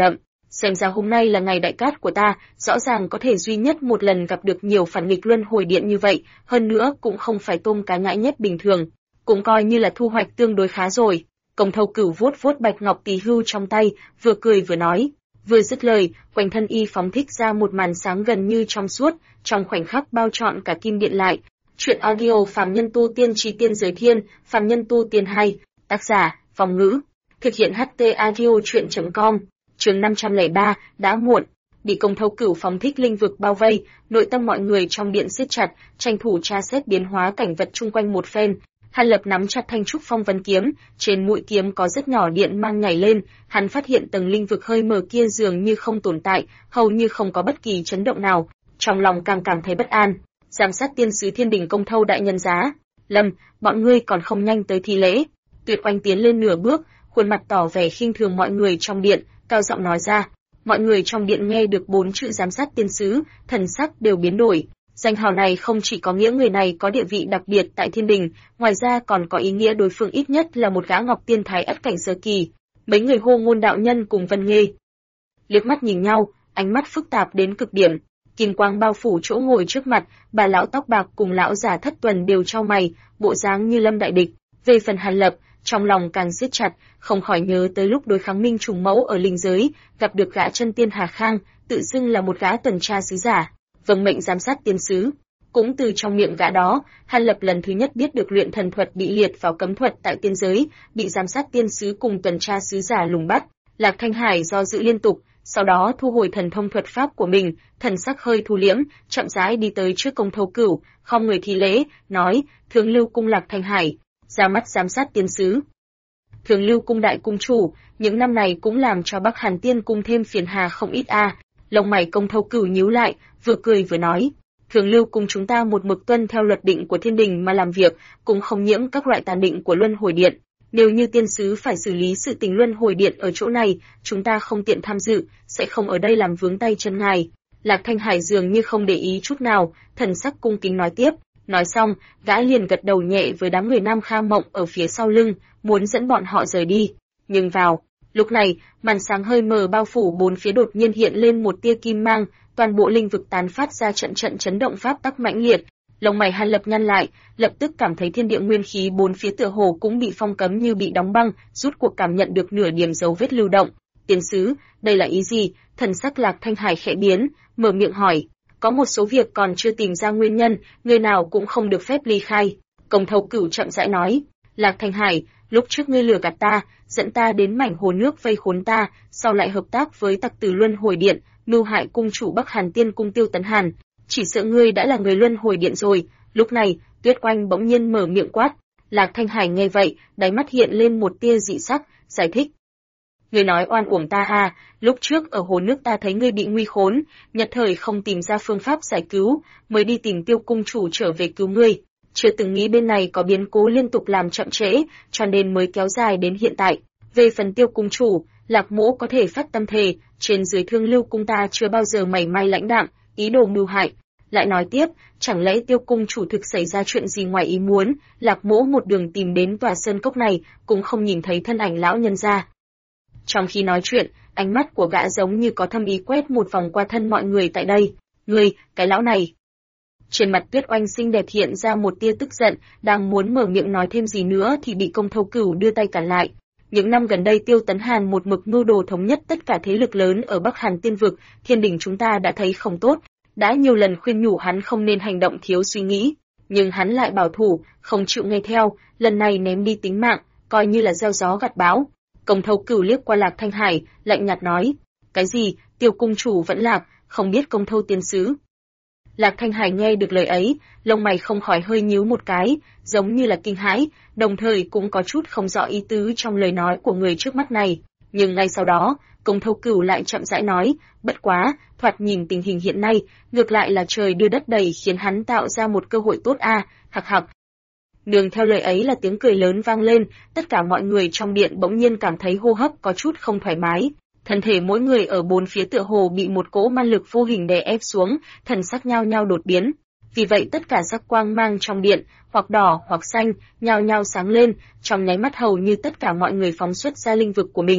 Xem ra hôm nay là ngày đại cát của ta, rõ ràng có thể duy nhất một lần gặp được nhiều phản nghịch luân hồi điện như vậy, hơn nữa cũng không phải tôm cá nhãi nhép bình thường, cũng coi như là thu hoạch tương đối khá rồi. Công Thâu Cửu vuốt vuốt bạch ngọc tỳ hưu trong tay, vừa cười vừa nói. Vừa dứt lời, quanh thân y phóng thích ra một màn sáng gần như trong suốt, trong khoảnh khắc bao trọn cả kim điện lại. Truyện audio Phàm Nhân Tu Tiên Chí Tiên Giới Thiên, Phàm Nhân Tu Tiên hay, tác giả, Phong Ngữ. Thực hiện HT audio truyện.com. Chương 503, đã muộn. Bị Công Thâu Cửu phóng thích linh vực bao vây, nội tâm mọi người trong điện siết chặt, tranh thủ tra xét biến hóa cảnh vật chung quanh một phen. Hàn Lập nắm chặt thanh trúc phong vân kiếm, trên mũi kiếm có rất nhỏ điện mang nhảy lên, hắn phát hiện tầng linh vực hơi mờ kia dường như không tồn tại, hầu như không có bất kỳ chấn động nào, trong lòng càng cảm thấy bất an. Giám sát tiên sứ Thiên Đình Công Thâu đại nhân giá, Lâm, bọn ngươi còn không nhanh tới thi lễ. Tuyệt Oanh tiến lên nửa bước, khuôn mặt tỏ vẻ khinh thường mọi người trong điện, cao giọng nói ra. Mọi người trong điện nghe được 4 chữ giám sát tiên sứ, thần sắc đều biến đổi. Danh hào này không chỉ có nghĩa người này có địa vị đặc biệt tại Thiên Đình, ngoài ra còn có ý nghĩa đối phương ít nhất là một gã ngọc tiên thái ất cảnh sơ kỳ. Mấy người hô ngôn đạo nhân cùng Vân Nghê liếc mắt nhìn nhau, ánh mắt phức tạp đến cực điểm. Kim quang bao phủ chỗ ngồi trước mặt, bà lão tóc bạc cùng lão giả Thất Tuần đều chau mày, bộ dáng như lâm đại địch. Về phần Hàn Lập, trong lòng càng siết chặt, không khỏi nhớ tới lúc đối kháng Minh Trùng Mẫu ở linh giới, gặp được gã chân tiên Hà Khang, tự xưng là một gã tuần tra sứ giả, vâng mệnh giám sát tiên sứ. Cũng từ trong miệng gã đó, Hàn Lập lần thứ nhất biết được luyện thần thuật bị liệt vào cấm thuật tại tiên giới, bị giám sát tiên sứ cùng tuần tra sứ giả lùng bắt. Lạc Thanh Hải do dự liên tục, sau đó thu hồi thần thông thuật pháp của mình, thần sắc hơi thu liễm, chậm rãi đi tới trước Công Thâu Cửu, khom người thi lễ, nói: "Thường Lưu cung Lạc Thanh Hải, ra mắt giám sát tiên sứ." Thường Lưu cung đại cung chủ, những năm này cũng làm cho Bắc Hàn Tiên cung thêm phiền hà không ít a. Lông mày Công Thâu Cửu nhíu lại, vừa cười vừa nói: "Thường Lưu cung chúng ta một mực tuân theo luật định của Thiên Đình mà làm việc, cũng không nhiễm các loại tàn định của Luân Hồi Điện. Nếu như tiên sứ phải xử lý sự tình Luân Hồi Điện ở chỗ này, chúng ta không tiện tham dự, sẽ không ở đây làm vướng tay chân ngài." Lạc Thanh Hải dường như không để ý chút nào, thần sắc cung kính nói tiếp. Nói xong, gã liền gật đầu nhẹ với đám người Nam Kha Mộng ở phía sau lưng, muốn dẫn bọn họ rời đi. Nhưng vào lúc này, màn sáng hơi mờ bao phủ bốn phía đột nhiên hiện lên một tia kim mang, toàn bộ linh vực tán phát ra trận trận chấn động pháp tắc mãnh liệt. Lông mày Hàn Lập nhăn lại, lập tức cảm thấy thiên địa nguyên khí bốn phía tựa hồ cũng bị phong cấm như bị đóng băng, rút cuộc cảm nhận được nửa điểm dấu vết lưu động. "Tiên sứ, đây là ý gì?" Thần sắc Lạc Thanh Hải khẽ biến, mở miệng hỏi. "Có một số việc còn chưa tìm ra nguyên nhân, người nào cũng không được phép ly khai." Công Thâu Cửu chậm rãi nói. "Lạc Thanh Hải, lúc trước ngươi lừa gạt ta, dẫn ta đến mảnh hồ nước vây khốn ta, sau lại hợp tác với tặc tử Luân Hồi Điện, mưu hại cung chủ Bắc Hàn Tiên cung Tiêu Tấn Hàn. Chỉ sợ ngươi đã là người Luân Hồi Điện rồi." Lúc này, Tuyết Oanh bỗng nhiên mở miệng quát. Lạc Thanh Hải nghe vậy, đáy mắt hiện lên một tia dị sắc, giải thích. "Ngươi nói oan uổng ta à, lúc trước ở hồ nước ta thấy ngươi bị nguy khốn, nhất thời không tìm ra phương pháp giải cứu, mới đi tìm Tiêu cung chủ trở về cứu ngươi. Chưa từng nghĩ bên này có biến cố liên tục làm chậm trễ, cho nên mới kéo dài đến hiện tại. Về phần Tiêu cung chủ, Lạc Mỗ có thể phát tâm thề, trên dưới Thương Lưu cung ta chưa bao giờ mảy may lãnh đạm, ý đồ mưu hại." Lại nói tiếp, chẳng lẽ Tiêu cung chủ thực xảy ra chuyện gì ngoài ý muốn, Lạc Mỗ một đường tìm đến tòa sơn cốc này, cũng không nhìn thấy thân ảnh lão nhân gia. Trong khi nói chuyện, ánh mắt của gã giống như có thâm ý quét một vòng qua thân mọi người tại đây. "Ngươi, cái lão này." Trên mặt Tuyết Oanh xinh đẹp hiện ra một tia tức giận, đang muốn mở miệng nói thêm gì nữa thì bị Công Thâu Cửu đưa tay cản lại. Những năm gần đây Tiêu Tấn Hàn một mực mưu đồ thống nhất tất cả thế lực lớn ở Bắc Hàn Tiên vực, Thiên Đình chúng ta đã thấy không tốt, đã nhiều lần khuyên nhủ hắn không nên hành động thiếu suy nghĩ, nhưng hắn lại bảo thủ, không chịu nghe theo, lần này ném đi tính mạng, coi như là gieo gió gặt bão. Công Thâu Cửu liếc qua Lạc Thanh Hải, lạnh nhạt nói: "Cái gì? Tiêu cung chủ vẫn lạc, không biết Công Thâu tiên sứ?" Lạc Thanh Hải nghe được lời ấy, lông mày không khỏi hơi nhíu một cái, giống như là kinh hãi, đồng thời cũng có chút không rõ ý tứ trong lời nói của người trước mắt này. Nhưng ngay sau đó, Công Thâu Cửu lại chậm rãi nói: "Bất quá, thoạt nhìn tình hình hiện nay, ngược lại là trời đưa đất đầy khiến hắn tạo ra một cơ hội tốt a." Hặc hặc. Nương theo lời ấy là tiếng cười lớn vang lên, tất cả mọi người trong điện bỗng nhiên cảm thấy hô hấp có chút không thoải mái. Thân thể mỗi người ở bốn phía tựa hồ bị một cỗ man lực vô hình đè ép xuống, thần sắc nhao nhao đột biến. Vì vậy tất cả sắc quang mang trong điện, hoặc đỏ hoặc xanh, nhao nhao sáng lên, trong nháy mắt hầu như tất cả mọi người phóng xuất ra linh vực của mình.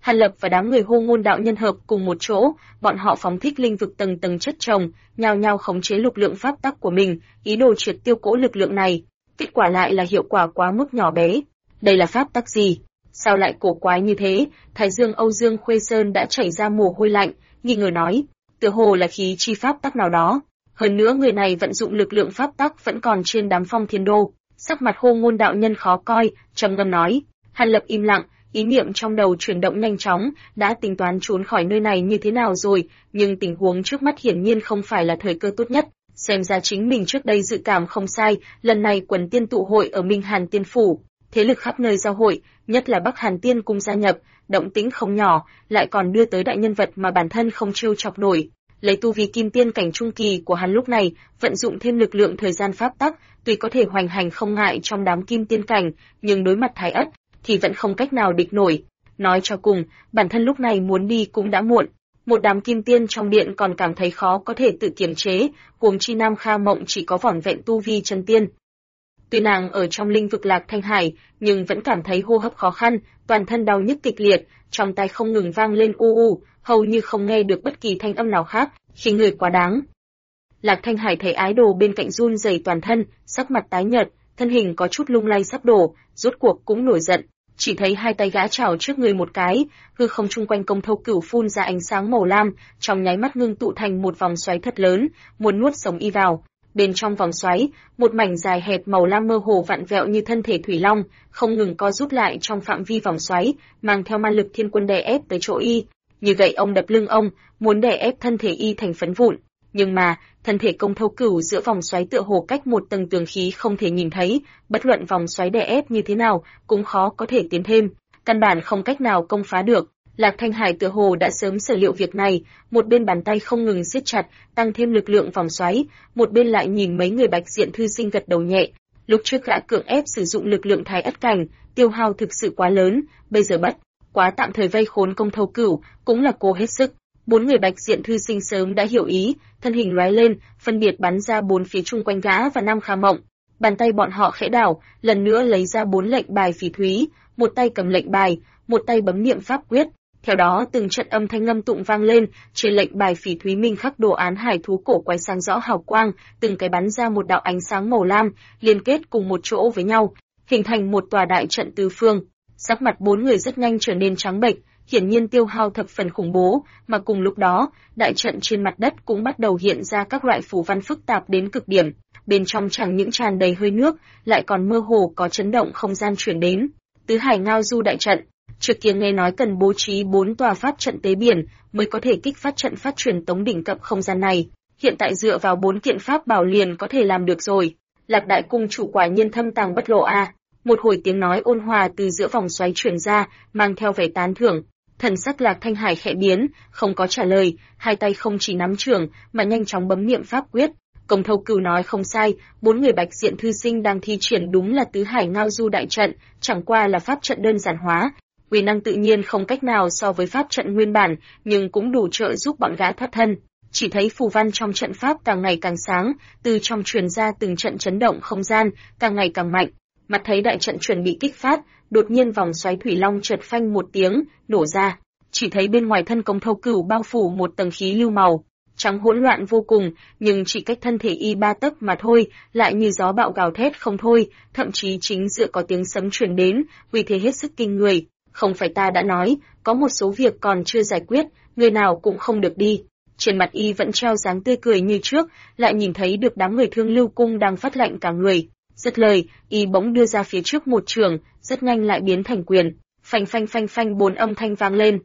Hàn Lập và đám người Hô Ngôn đạo nhân hợp cùng một chỗ, bọn họ phóng thích linh vực tầng tầng chất chồng, nhao nhao khống chế lực lượng pháp tắc của mình, ý đồ triệt tiêu cỗ lực lượng này. Kết quả lại là hiệu quả quá mức nhỏ bé. Đây là pháp tắc gì? Sao lại cổ quái như thế? Thái Dương Âu Dương Khuê Sơn đã chảy ra mồ hôi lạnh, nghi ngờ nói, tựa hồ là khí chi pháp tắc nào đó. Hơn nữa người này vận dụng lực lượng pháp tắc vẫn còn trên đám phong thiên đô. Sắc mặt Hô Ngôn đạo nhân khó coi, trầm ngâm nói. Hàn Lập im lặng, ý niệm trong đầu chuyển động nhanh chóng, đã tính toán trốn khỏi nơi này như thế nào rồi, nhưng tình huống trước mắt hiển nhiên không phải là thời cơ tốt nhất. Xem ra chính mình trước đây dự cảm không sai, lần này quần tiên tụ hội ở Minh Hàn Tiên Phủ, thế lực khắp nơi giao hội, nhất là Bắc Hàn Tiên cung gia nhập, động tĩnh không nhỏ, lại còn đưa tới đại nhân vật mà bản thân không trêu chọc nổi. Lấy tu vi kim tiên cảnh trung kỳ của hắn lúc này, vận dụng thêm lực lượng thời gian pháp tắc, tuy có thể hoành hành không ngại trong đám kim tiên cảnh, nhưng đối mặt Thái Ất thì vẫn không cách nào địch nổi. Nói cho cùng, bản thân lúc này muốn đi cũng đã muộn. Một đám kim tiên trong điện còn cảm thấy khó có thể tự kiềm chế, huống chi Nam Kha Mộng chỉ có vỏn vẹn tu vi chân tiên. Tuy nàng ở trong linh vực Lạc Thanh Hải, nhưng vẫn cảm thấy hô hấp khó khăn, toàn thân đau nhức kịch liệt, trong tai không ngừng vang lên u u, hầu như không nghe được bất kỳ thanh âm nào khác, khi người quá đáng. Lạc Thanh Hải thấy ái đồ bên cạnh run rẩy toàn thân, sắc mặt tái nhợt, thân hình có chút lung lay sắp đổ, rốt cuộc cũng nổi giận. Chỉ thấy hai tay gã chảo trước người một cái, hư không chung quanh công thâu cửu phun ra ánh sáng màu lam, trong nháy mắt ngưng tụ thành một vòng xoáy thật lớn, muốn nuốt sống y vào. Bên trong vòng xoáy, một mảnh dài hẹp màu lam mơ hồ vặn vẹo như thân thể thủy long, không ngừng co rút lại trong phạm vi vòng xoáy, mang theo ma lực thiên quân đè ép tới chỗ y. Như vậy ông đập lưng ông, muốn đè ép thân thể y thành phấn vụn. Nhưng mà, thân thể công thâu cửu giữa vòng xoáy tựa hồ cách một tầng tường khí không thể nhìn thấy, bất luận vòng xoáy đè ép như thế nào, cũng khó có thể tiến thêm, căn bản không cách nào công phá được. Lạc Thanh Hải tựa hồ đã sớm sở liệu việc này, một bên bàn tay không ngừng siết chặt, tăng thêm lực lượng vòng xoáy, một bên lại nhìn mấy người Bạch Diện thư sinh gật đầu nhẹ. Lúc trước gã cưỡng ép sử dụng lực lượng Thái Ất cảnh, tiêu hao thực sự quá lớn, bây giờ bất quá tạm thời vây khốn công thâu cửu, cũng là cố hết sức. Bốn người Bạch Diện thư sinh sớm đã hiểu ý, thân hình lóe lên, phân biệt bắn ra bốn phía chung quanh gã và Nam Kha Mộng. Bàn tay bọn họ khẽ đảo, lần nữa lấy ra bốn lệnh bài phỉ thúy, một tay cầm lệnh bài, một tay bấm niệm pháp quyết. Theo đó từng trận âm thanh ngâm tụng vang lên, trên lệnh bài phỉ thúy minh khắc đồ án hải thú cổ quái sáng rõ hào quang, từng cái bắn ra một đạo ánh sáng màu lam, liên kết cùng một chỗ với nhau, hình thành một tòa đại trận tứ phương. Sắc mặt bốn người rất nhanh trở nên trắng bệch, hiển nhiên tiêu hao thập phần khủng bố, mà cùng lúc đó, đại trận trên mặt đất cũng bắt đầu hiện ra các loại phù văn phức tạp đến cực điểm, bên trong chẳng những tràn đầy hơi nước, lại còn mơ hồ có chấn động không gian truyền đến. Tứ Hải Ngao Du đại trận, trước kia nghe nói cần bố trí 4 tòa pháp trận tế biển mới có thể kích phát trận phát truyền tống đỉnh cấp không gian này, hiện tại dựa vào 4 kiện pháp bảo liền có thể làm được rồi. Lạc Đại cung chủ quả nhiên thâm tàng bất lộ a. Một hồi tiếng nói ôn hòa từ giữa vòng xoáy truyền ra, mang theo vẻ tán thưởng. Thần sắc Lạc Thanh Hải khẽ biến, không có trả lời, hai tay không chỉ nắm chưởng mà nhanh chóng bấm niệm pháp quyết. Công thâu cửu nói không sai, 4 người Bạch Diện thư sinh đang thi triển đúng là Tứ Hải Ngao Du đại trận, chẳng qua là pháp trận đơn giản hóa. Uy năng tự nhiên không cách nào so với pháp trận nguyên bản, nhưng cũng đủ trợ giúp bọn gã thoát thân. Chỉ thấy phù văn trong trận pháp càng ngày càng sáng, từ trong truyền ra từng trận chấn động không gian, càng ngày càng mạnh. Mặt thấy đại trận chuẩn bị kích phát, đột nhiên vòng xoáy thủy long chợt phanh một tiếng, nổ ra. Chỉ thấy bên ngoài thân công thâu cửu bao phủ một tầng khí lưu màu trắng hỗn loạn vô cùng, nhưng chỉ cách thân thể y 3 tấc mà thôi, lại như gió bạo gào thét không thôi, thậm chí chính giữa có tiếng sấm truyền đến, uy thế hết sức kinh người. Không phải ta đã nói, có một số việc còn chưa giải quyết, người nào cũng không được đi. Trên mặt y vẫn treo dáng tươi cười như trước, lại nhìn thấy được đám người Thương Lưu cung đang phát lạnh cả người. Dứt lời, y bỗng đưa ra phía trước một trường, rất nhanh lại biến thành quyền. Phanh phanh phanh phanh 4 âm thanh vang lên.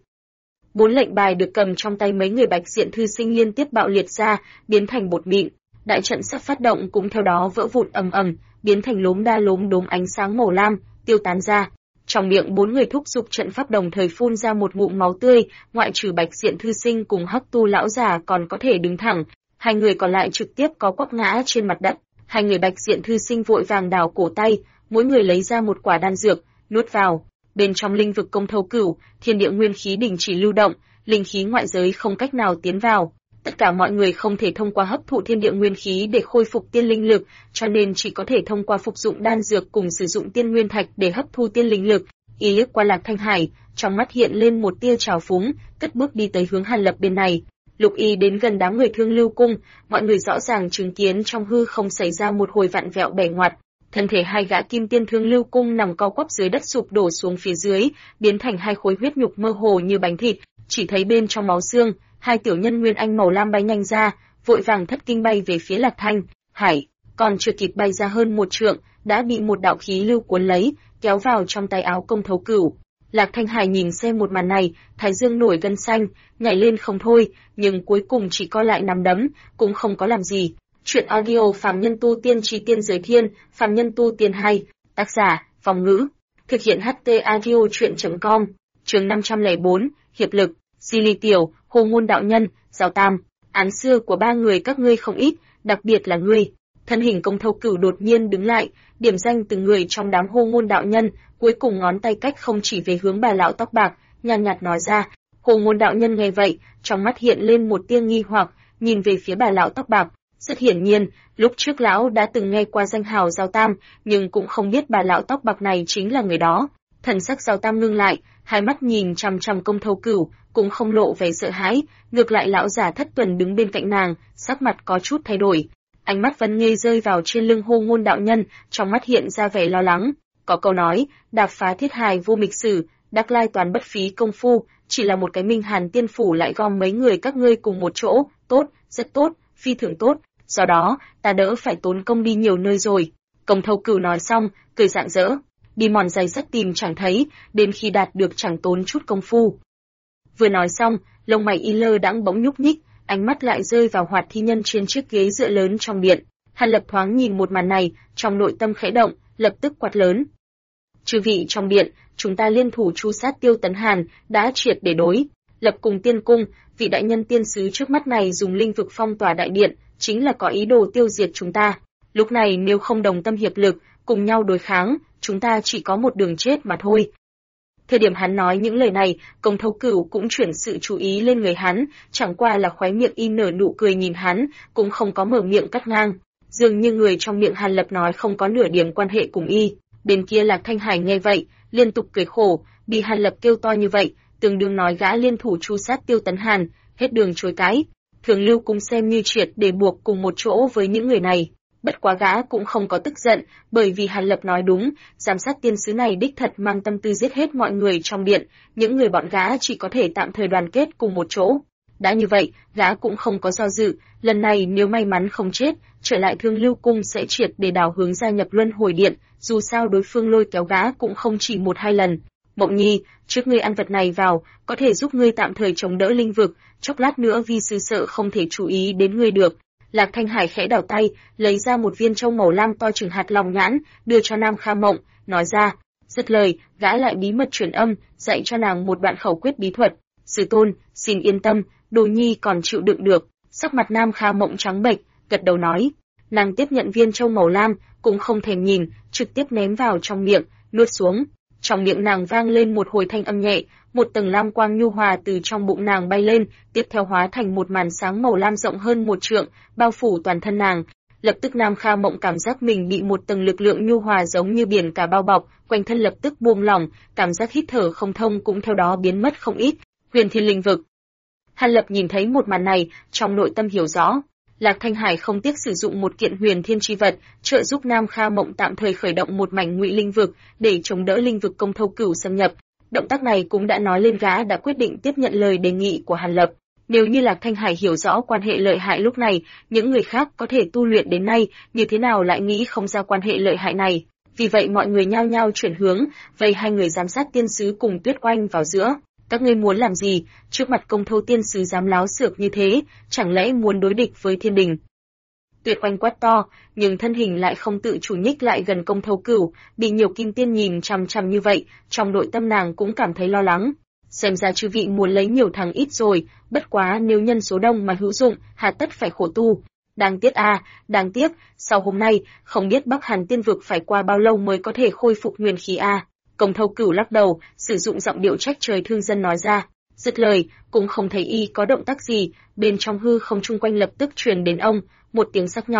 4 lệnh bài được cầm trong tay mấy người Bạch Diện thư sinh liên tiếp bạo liệt ra, biến thành bột mịn. Đại trận sắp phát động cũng theo đó vỡ vụn ầm ầm, biến thành lốm đa lốm đốm ánh sáng màu lam, tiêu tán ra. Trong miệng 4 người thúc giục trận pháp đồng thời phun ra một ngụm máu tươi, ngoại trừ Bạch Diện thư sinh cùng Hắc Tu lão già còn có thể đứng thẳng, hai người còn lại trực tiếp có quắp ngã trên mặt đất. Hai người Bạch Diện thư sinh vội vàng đào cổ tay, mỗi người lấy ra một quả đan dược, nuốt vào. Bên trong linh vực công thâu cửu, thiên địa nguyên khí đình chỉ lưu động, linh khí ngoại giới không cách nào tiến vào. Tất cả mọi người không thể thông qua hấp thụ thiên địa nguyên khí để khôi phục tiên linh lực, cho nên chỉ có thể thông qua phục dụng đan dược cùng sử dụng tiên nguyên thạch để hấp thu tiên linh lực. Y liếc qua Lạc Thanh Hải, trong mắt hiện lên một tia trào phúng, cất bước đi tới hướng Hàn Lập bên này. Lúc Y đến gần đám người Thương Lưu Cung, mọi người rõ ràng chứng kiến trong hư không xảy ra một hồi vặn vẹo bẻ ngoặt. Thân thể hai gã kim tiên Thương Lưu Cung nằm co quắp dưới đất sụp đổ xuống phía dưới, biến thành hai khối huyết nhục mơ hồ như bánh thịt, chỉ thấy bên trong máu xương, hai tiểu nhân nguyên anh màu lam bay nhanh ra, vội vàng thất kinh bay về phía Lạc Thanh Hải, còn chưa kịp bay ra hơn một trượng, đã bị một đạo khí lưu cuốn lấy, kéo vào trong tay áo Công Thấu Cửu. Lạc Thanh Hải nhìn xem một màn này, thái dương nổi gân xanh, nhảy lên không thôi, nhưng cuối cùng chỉ co lại nắm đấm, cũng không có làm gì. Chuyện audio Phàm Nhân Tu Tiên Chi Tiên Giới Thiên, Phàm Nhân Tu Tiên 2, tác giả, Vong Ngữ, thực hiện HT audio chuyện.com, chương 504, hiệp lực, Di Ly Tiểu, Hồ Ngôn Đạo Nhân, Giao Tam, án xưa của ba người các ngươi không ít, đặc biệt là ngươi. Thân hình Công Thấu Cửu đột nhiên đứng lại, điểm danh từng người trong đám Hồ Ngôn Đạo Nhân, cuối cùng ngón tay cách không chỉ về hướng bà lão tóc bạc, nhàn nhạt nói ra. Hồ Ngôn Đạo Nhân nghe vậy, trong mắt hiện lên một tia nghi hoặc, nhìn về phía bà lão tóc bạc. Rất hiển nhiên, lúc trước lão đã từng nghe qua danh hào Giao Tam, nhưng cũng không biết bà lão tóc bạc này chính là người đó. Thần sắc Giao Tam ngưng lại, hai mắt nhìn chằm chằm Công Thấu Cửu, cũng không lộ vẻ sợ hãi, ngược lại lão giả Thất Tuần đứng bên cạnh nàng, sắc mặt có chút thay đổi. Ánh mắt Vấn Nghê rơi vào trên lưng Hồ Ngôn Đạo Nhân, trong mắt hiện ra vẻ lo lắng. Có câu nói, đạp phá thiết hài vô mịch sử, đắc lai toàn bất phí công phu, chỉ là một cái Minh Hàn Tiên phủ lại gom mấy người các ngươi cùng một chỗ, tốt, rất tốt, phi thường tốt, do đó, ta đỡ phải tốn công đi nhiều nơi rồi. Công Thấu Cửu nói xong, cười rạng rỡ, đi mòn giày rất tìm chẳng thấy, đến khi đạt được chẳng tốn chút công phu. Vừa nói xong, lông mày Y lơ đãng bỗng nhúc nhích, ánh mắt lại rơi vào Hoạt Thi Nhân trên chiếc ghế dựa lớn trong điện. Hàn Lập thoáng nhìn một màn này, trong nội tâm khẽ động, lập tức quát lớn. Chư vị trong điện, chúng ta liên thủ tru sát Tiêu Tấn Hàn, đã triệt để đối lập cùng Tiên Cung, vị đại nhân tiên sứ trước mắt này dùng linh vực phong tỏa đại điện, chính là có ý đồ tiêu diệt chúng ta. Lúc này nếu không đồng tâm hiệp lực, cùng nhau đối kháng, chúng ta chỉ có một đường chết mà thôi. Thời điểm hắn nói những lời này, Công Thấu Cửu cũng chuyển sự chú ý lên người hắn, chẳng qua là khóe miệng y nở nụ cười nhìn hắn, cũng không có mở miệng cắt ngang. Dường như người trong miệng Hàn Lập nói không có nửa điểm quan hệ cùng y. Bên kia Lạc Thanh Hải nghe vậy, liên tục cười khổ, bị Hàn Lập kêu to như vậy, tương đương nói gã liên thủ tru sát Tiêu Tấn Hàn, hết đường chối cãi. Thường Lưu cũng xem như triệt để buộc cùng một chỗ với những người này. Bất quá gã cũng không có tức giận, bởi vì Hàn Lập nói đúng, giám sát tiên sứ này đích thật mang tâm tư giết hết mọi người trong điện, những người bọn gã chỉ có thể tạm thời đoàn kết cùng một chỗ. Đã như vậy, gã cũng không có do dự, lần này nếu may mắn không chết, trở lại Thương Lưu Cung sẽ triệt để đào hướng gia nhập Luân Hồi Điện, dù sao đối phương lôi kéo gã cũng không chỉ một hai lần. Mộng Nhi, trước ngươi ăn vật này vào, có thể giúp ngươi tạm thời chống đỡ linh vực, chốc lát nữa vi sư sợ không thể chú ý đến ngươi được. Lạc Thanh Hải khẽ đảo tay, lấy ra một viên châu màu lam to chừng hạt lòng nhãn, đưa cho Nam Kha Mộng, nói ra. Dứt lời, gã lại bí mật truyền âm, dạy cho nàng một đoạn khẩu quyết bí thuật. Sư tôn, xin yên tâm, Đồ Nhi còn chịu đựng được. Sắc mặt Nam Kha Mộng trắng bệch, gật đầu nói. Nàng tiếp nhận viên châu màu lam, cũng không thèm nhìn, trực tiếp ném vào trong miệng, nuốt xuống. Trong miệng nàng vang lên một hồi thanh âm nhẹ, một tầng lam quang nhu hòa từ trong bụng nàng bay lên, tiếp theo hóa thành một màn sáng màu lam rộng hơn một trượng, bao phủ toàn thân nàng. Lập tức Nam Kha Mộng cảm giác mình bị một tầng lực lượng nhu hòa giống như biển cả bao bọc, quanh thân lập tức buông lỏng, cảm giác hít thở không thông cũng theo đó biến mất không ít. Huyền Thiên Linh Vực. Hàn Lập nhìn thấy một màn này, trong nội tâm hiểu rõ. Lạc Thanh Hải không tiếc sử dụng một kiện huyền thiên chi vật, trợ giúp Nam Kha Mộng tạm thời khởi động một mảnh ngụy linh vực để chống đỡ linh vực Công Thấu Cửu xâm nhập. Động tác này cũng đã nói lên gã đã quyết định tiếp nhận lời đề nghị của Hàn Lập. Nếu như Lạc Thanh Hải hiểu rõ quan hệ lợi hại lúc này, những người khác có thể tu luyện đến nay, như thế nào lại nghĩ không ra quan hệ lợi hại này. Vì vậy mọi người nhao nhao chuyển hướng, vây hai người giám sát tiên sứ cùng Tuyết Oanh vào giữa. Các ngươi muốn làm gì? Trước mặt Công Thâu tiên sứ dám láo xược như thế, chẳng lẽ muốn đối địch với thiên đình? Tuyệt Oanh quát to, nhưng thân hình lại không tự chủ nhích lại gần Công Thâu Cửu, bị nhiều kim tiên nhìn chằm chằm như vậy, trong nội tâm nàng cũng cảm thấy lo lắng. Xem ra chư vị muốn lấy nhiều thằng ít rồi, bất quá nếu nhân số đông mà hữu dụng, hà tất phải khổ tu. Đáng tiếc đáng tiếc, sau hôm nay, không biết Bắc Hàn Tiên Vực phải qua bao lâu mới có thể khôi phục nguyên khí a. Công Thâu Cửu lắc đầu, sử dụng giọng điệu trách trời thương dân nói ra. Dứt lời, cũng không thấy y có động tác gì, bên trong hư không chung quanh lập tức truyền đến ông một tiếng sắc nhọn.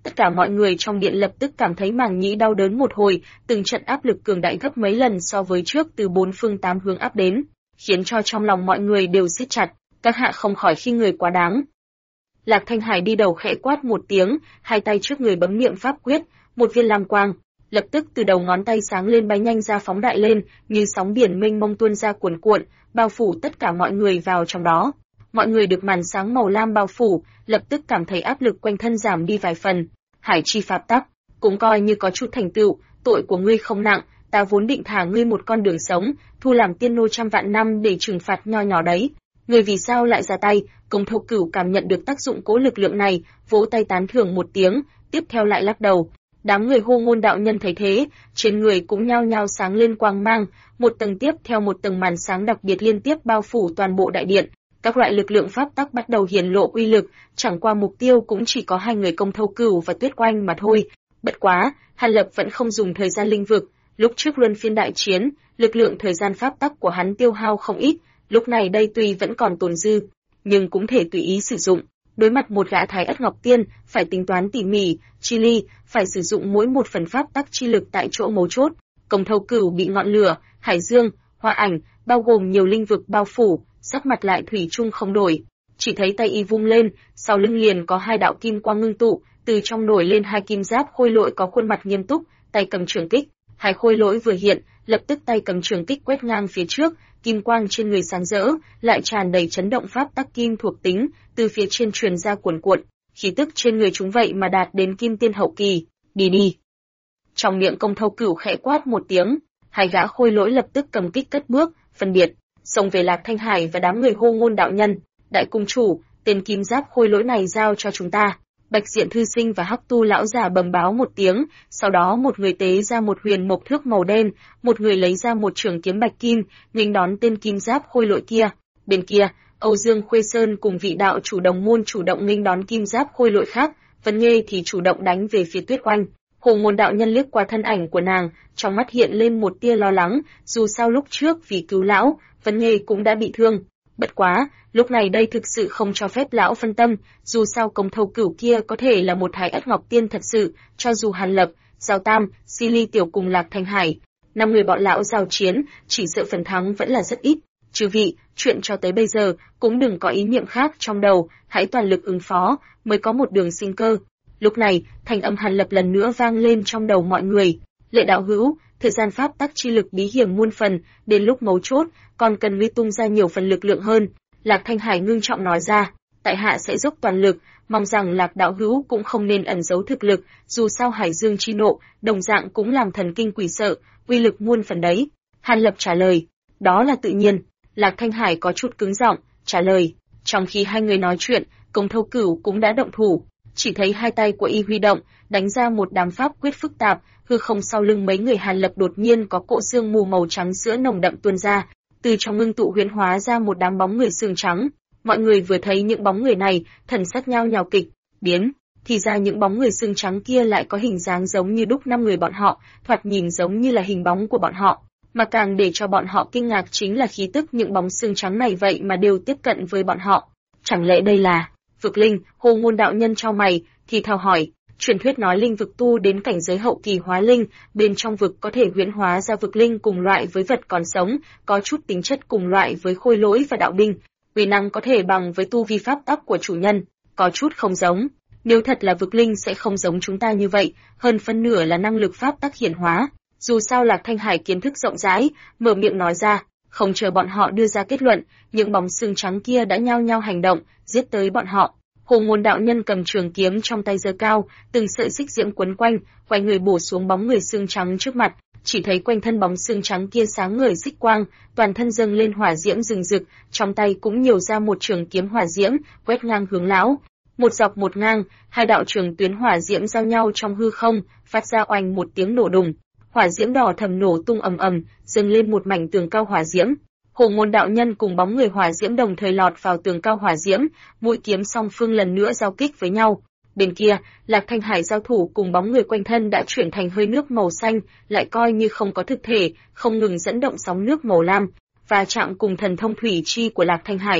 Tất cả mọi người trong điện lập tức cảm thấy màng nhĩ đau đớn một hồi, từng trận áp lực cường đại gấp mấy lần so với trước từ bốn phương tám hướng áp đến, khiến cho trong lòng mọi người đều siết chặt, các hạ không khỏi khinh người quá đáng. Lạc Thanh Hải đi đầu khẽ quát một tiếng, hai tay trước người bấm niệm pháp quyết, một viên lam quang lập tức từ đầu ngón tay sáng lên bay nhanh ra phóng đại lên, như sóng biển mênh mông tuôn ra cuồn cuộn, bao phủ tất cả mọi người vào trong đó. Mọi người được màn sáng màu lam bao phủ, lập tức cảm thấy áp lực quanh thân giảm đi vài phần. Hải chi pháp tắc, cũng coi như có chút thành tựu, tội của ngươi không nặng, ta vốn định thả ngươi một con đường sống, thu làm tiên nô trăm vạn năm để trừng phạt nho nhỏ đấy. Ngươi vì sao lại ra tay? Công Thâu Cửu cảm nhận được tác dụng cố lực lượng này, vỗ tay tán thưởng một tiếng, tiếp theo lại lắc đầu. Đám người Hô Ngôn đạo nhân thấy thế, trên người cũng nhao nhao sáng lên quang mang, một tầng tiếp theo một tầng màn sáng đặc biệt liên tiếp bao phủ toàn bộ đại điện. Các loại lực lượng pháp tắc bắt đầu hiển lộ uy lực, chẳng qua mục tiêu cũng chỉ có hai người Công Thâu Cửu và Tuyết Oanh mà thôi. Bất quá, Hàn Lập vẫn không dùng thời gian linh vực, lúc trước luân phiên đại chiến, lực lượng thời gian pháp tắc của hắn tiêu hao không ít, lúc này đây tuy vẫn còn tồn dư, nhưng cũng thể tùy ý sử dụng. Đối mặt một gã Thái Ất Ngọc Tiên, phải tính toán tỉ mỉ, chi ly, phải sử dụng mỗi một phần pháp tắc chi lực tại chỗ mấu chốt. Công Thâu Cửu bị ngọn lửa, hải dương, hoa ảnh, bao gồm nhiều linh vực bao phủ, sắc mặt lại thủy chung không đổi. Chỉ thấy tay y vung lên, sau lưng liền có hai đạo kim quang ngưng tụ, từ trong nổi lên hai kim giáp khôi lỗi có khuôn mặt nghiêm túc, tay cầm trường kích. Hai khôi lỗi vừa hiện, lập tức tay cầm trường kích quét ngang phía trước, kim quang trên người sáng rỡ, lại tràn đầy chấn động pháp tắc kim thuộc tính, từ phía trên truyền ra cuồn cuộn, khí tức trên người chúng vậy mà đạt đến kim tiên hậu kỳ. Đi đi. Trong miệng Công Thâu Cửu khẽ quát một tiếng, hai gã khôi lỗi lập tức cầm kích cất bước, phân biệt, xông về Lạc Thanh Hải và đám người Hô Ngôn đạo nhân. Đại cung chủ, tên kim giáp khôi lỗi này giao cho chúng ta. Bạch Diện thư sinh và Hắc Tu lão già bẩm báo một tiếng, sau đó một người tế ra một huyền mộc thước màu đen, một người lấy ra một trường kiếm bạch kim, nghênh đón tên kim giáp khôi lỗi kia. Bên kia, Âu Dương Khuê Sơn cùng vị đạo chủ Đồng Môn chủ động nghênh đón kim giáp khôi lỗi khác, Vân Nghê thì chủ động đánh về phía Tuyết Oanh. Hồ Ngôn đạo nhân liếc qua thân ảnh của nàng, trong mắt hiện lên một tia lo lắng, dù sao lúc trước vì cứu lão, Vân Nghê cũng đã bị thương. Bất quá, lúc này đây thực sự không cho phép lão phân tâm, dù sao Công Thâu Cửu kia có thể là một Thái Ất Ngọc Tiên thật sự, cho dù Hàn Lập, Giao Tam, Si Ly Tiểu cùng Lạc Thanh Hải, 5 người bọn lão giao chiến, chỉ sợ phần thắng vẫn là rất ít. Chư vị, chuyện cho tới bây giờ cũng đừng có ý niệm khác trong đầu, hãy toàn lực ứng phó, mới có một đường sinh cơ. Lúc này, thanh âm Hàn Lập lần nữa vang lên trong đầu mọi người. Lệ đạo hữu, thời gian pháp tắc chi lực bí hiểm muôn phần, đến lúc mấu chốt, còn cần ngươi tung ra nhiều phần lực lượng hơn. Lạc Thanh Hải ngưng trọng nói ra, tại hạ sẽ dốc toàn lực, mong rằng Lạc đạo hữu cũng không nên ẩn giấu thực lực, dù sao Hải Dương chi nộ, đồng dạng cũng làm thần kinh quỷ sợ, uy lực muôn phần đấy. Hàn Lập trả lời, đó là tự nhiên. Lạc Thanh Hải có chút cứng giọng, trả lời. Trong khi hai người nói chuyện, Công Thâu Cửu cũng đã động thủ, chỉ thấy hai tay của y huy động, đánh ra một đám pháp quyết phức tạp, hư không sau lưng mấy người Hàn Lập đột nhiên có cỗ sương mù màu trắng sữa nồng đậm tuôn ra, từ trong ngưng tụ huyễn hóa ra một đám bóng người xương trắng. Mọi người vừa thấy những bóng người này, thần sắc nhao nhao kịch biến, thì ra những bóng người xương trắng kia lại có hình dáng giống như đúc 5 người bọn họ, thoạt nhìn giống như là hình bóng của bọn họ. Mà càng để cho bọn họ kinh ngạc chính là khí tức những bóng xương trắng này vậy mà đều tiếp cận với bọn họ. Chẳng lẽ đây là vực linh? Hồ Ngôn đạo nhân chau mày, thì thào hỏi, truyền thuyết nói linh vực tu đến cảnh giới hậu kỳ hóa linh, bên trong vực có thể huyễn hóa ra vực linh cùng loại với vật còn sống, có chút tính chất cùng loại với khôi lỗi và đạo binh, uy năng có thể bằng với tu vi pháp tắc của chủ nhân, có chút không giống. Nếu thật là vực linh sẽ không giống chúng ta như vậy, hơn phân nửa là năng lực pháp tắc hiển hóa. Dù sao Lạc Thanh Hải kiến thức rộng rãi, mở miệng nói ra, không chờ bọn họ đưa ra kết luận, những bóng xương trắng kia đã nhao nhao hành động, giết tới bọn họ. Hồ Ngôn đạo nhân cầm trường kiếm trong tay giơ cao, từng sợi xích diễm quấn quanh, quay người bổ xuống bóng người xương trắng trước mặt, chỉ thấy quanh thân bóng xương trắng kia sáng ngời xích quang, toàn thân dâng lên hỏa diễm rừng rực, trong tay cũng nhiều ra một trường kiếm hỏa diễm, quét ngang hướng lão. Một dọc một ngang, hai đạo trường tuyến hỏa diễm giao nhau trong hư không, phát ra oanh một tiếng nổ đùng. Hỏa diễm đỏ thầm nổ tung ầm ầm, dâng lên một mảnh tường cao hỏa diễm. Hồ Ngôn đạo nhân cùng bóng người hỏa diễm đồng thời lọt vào tường cao hỏa diễm, mũi kiếm song phương lần nữa giao kích với nhau. Bên kia, Lạc Thanh Hải giao thủ cùng bóng người quanh thân đã chuyển thành hơi nước màu xanh, lại coi như không có thực thể, không ngừng dẫn động sóng nước màu lam, và chạm cùng thần thông thủy chi của Lạc Thanh Hải.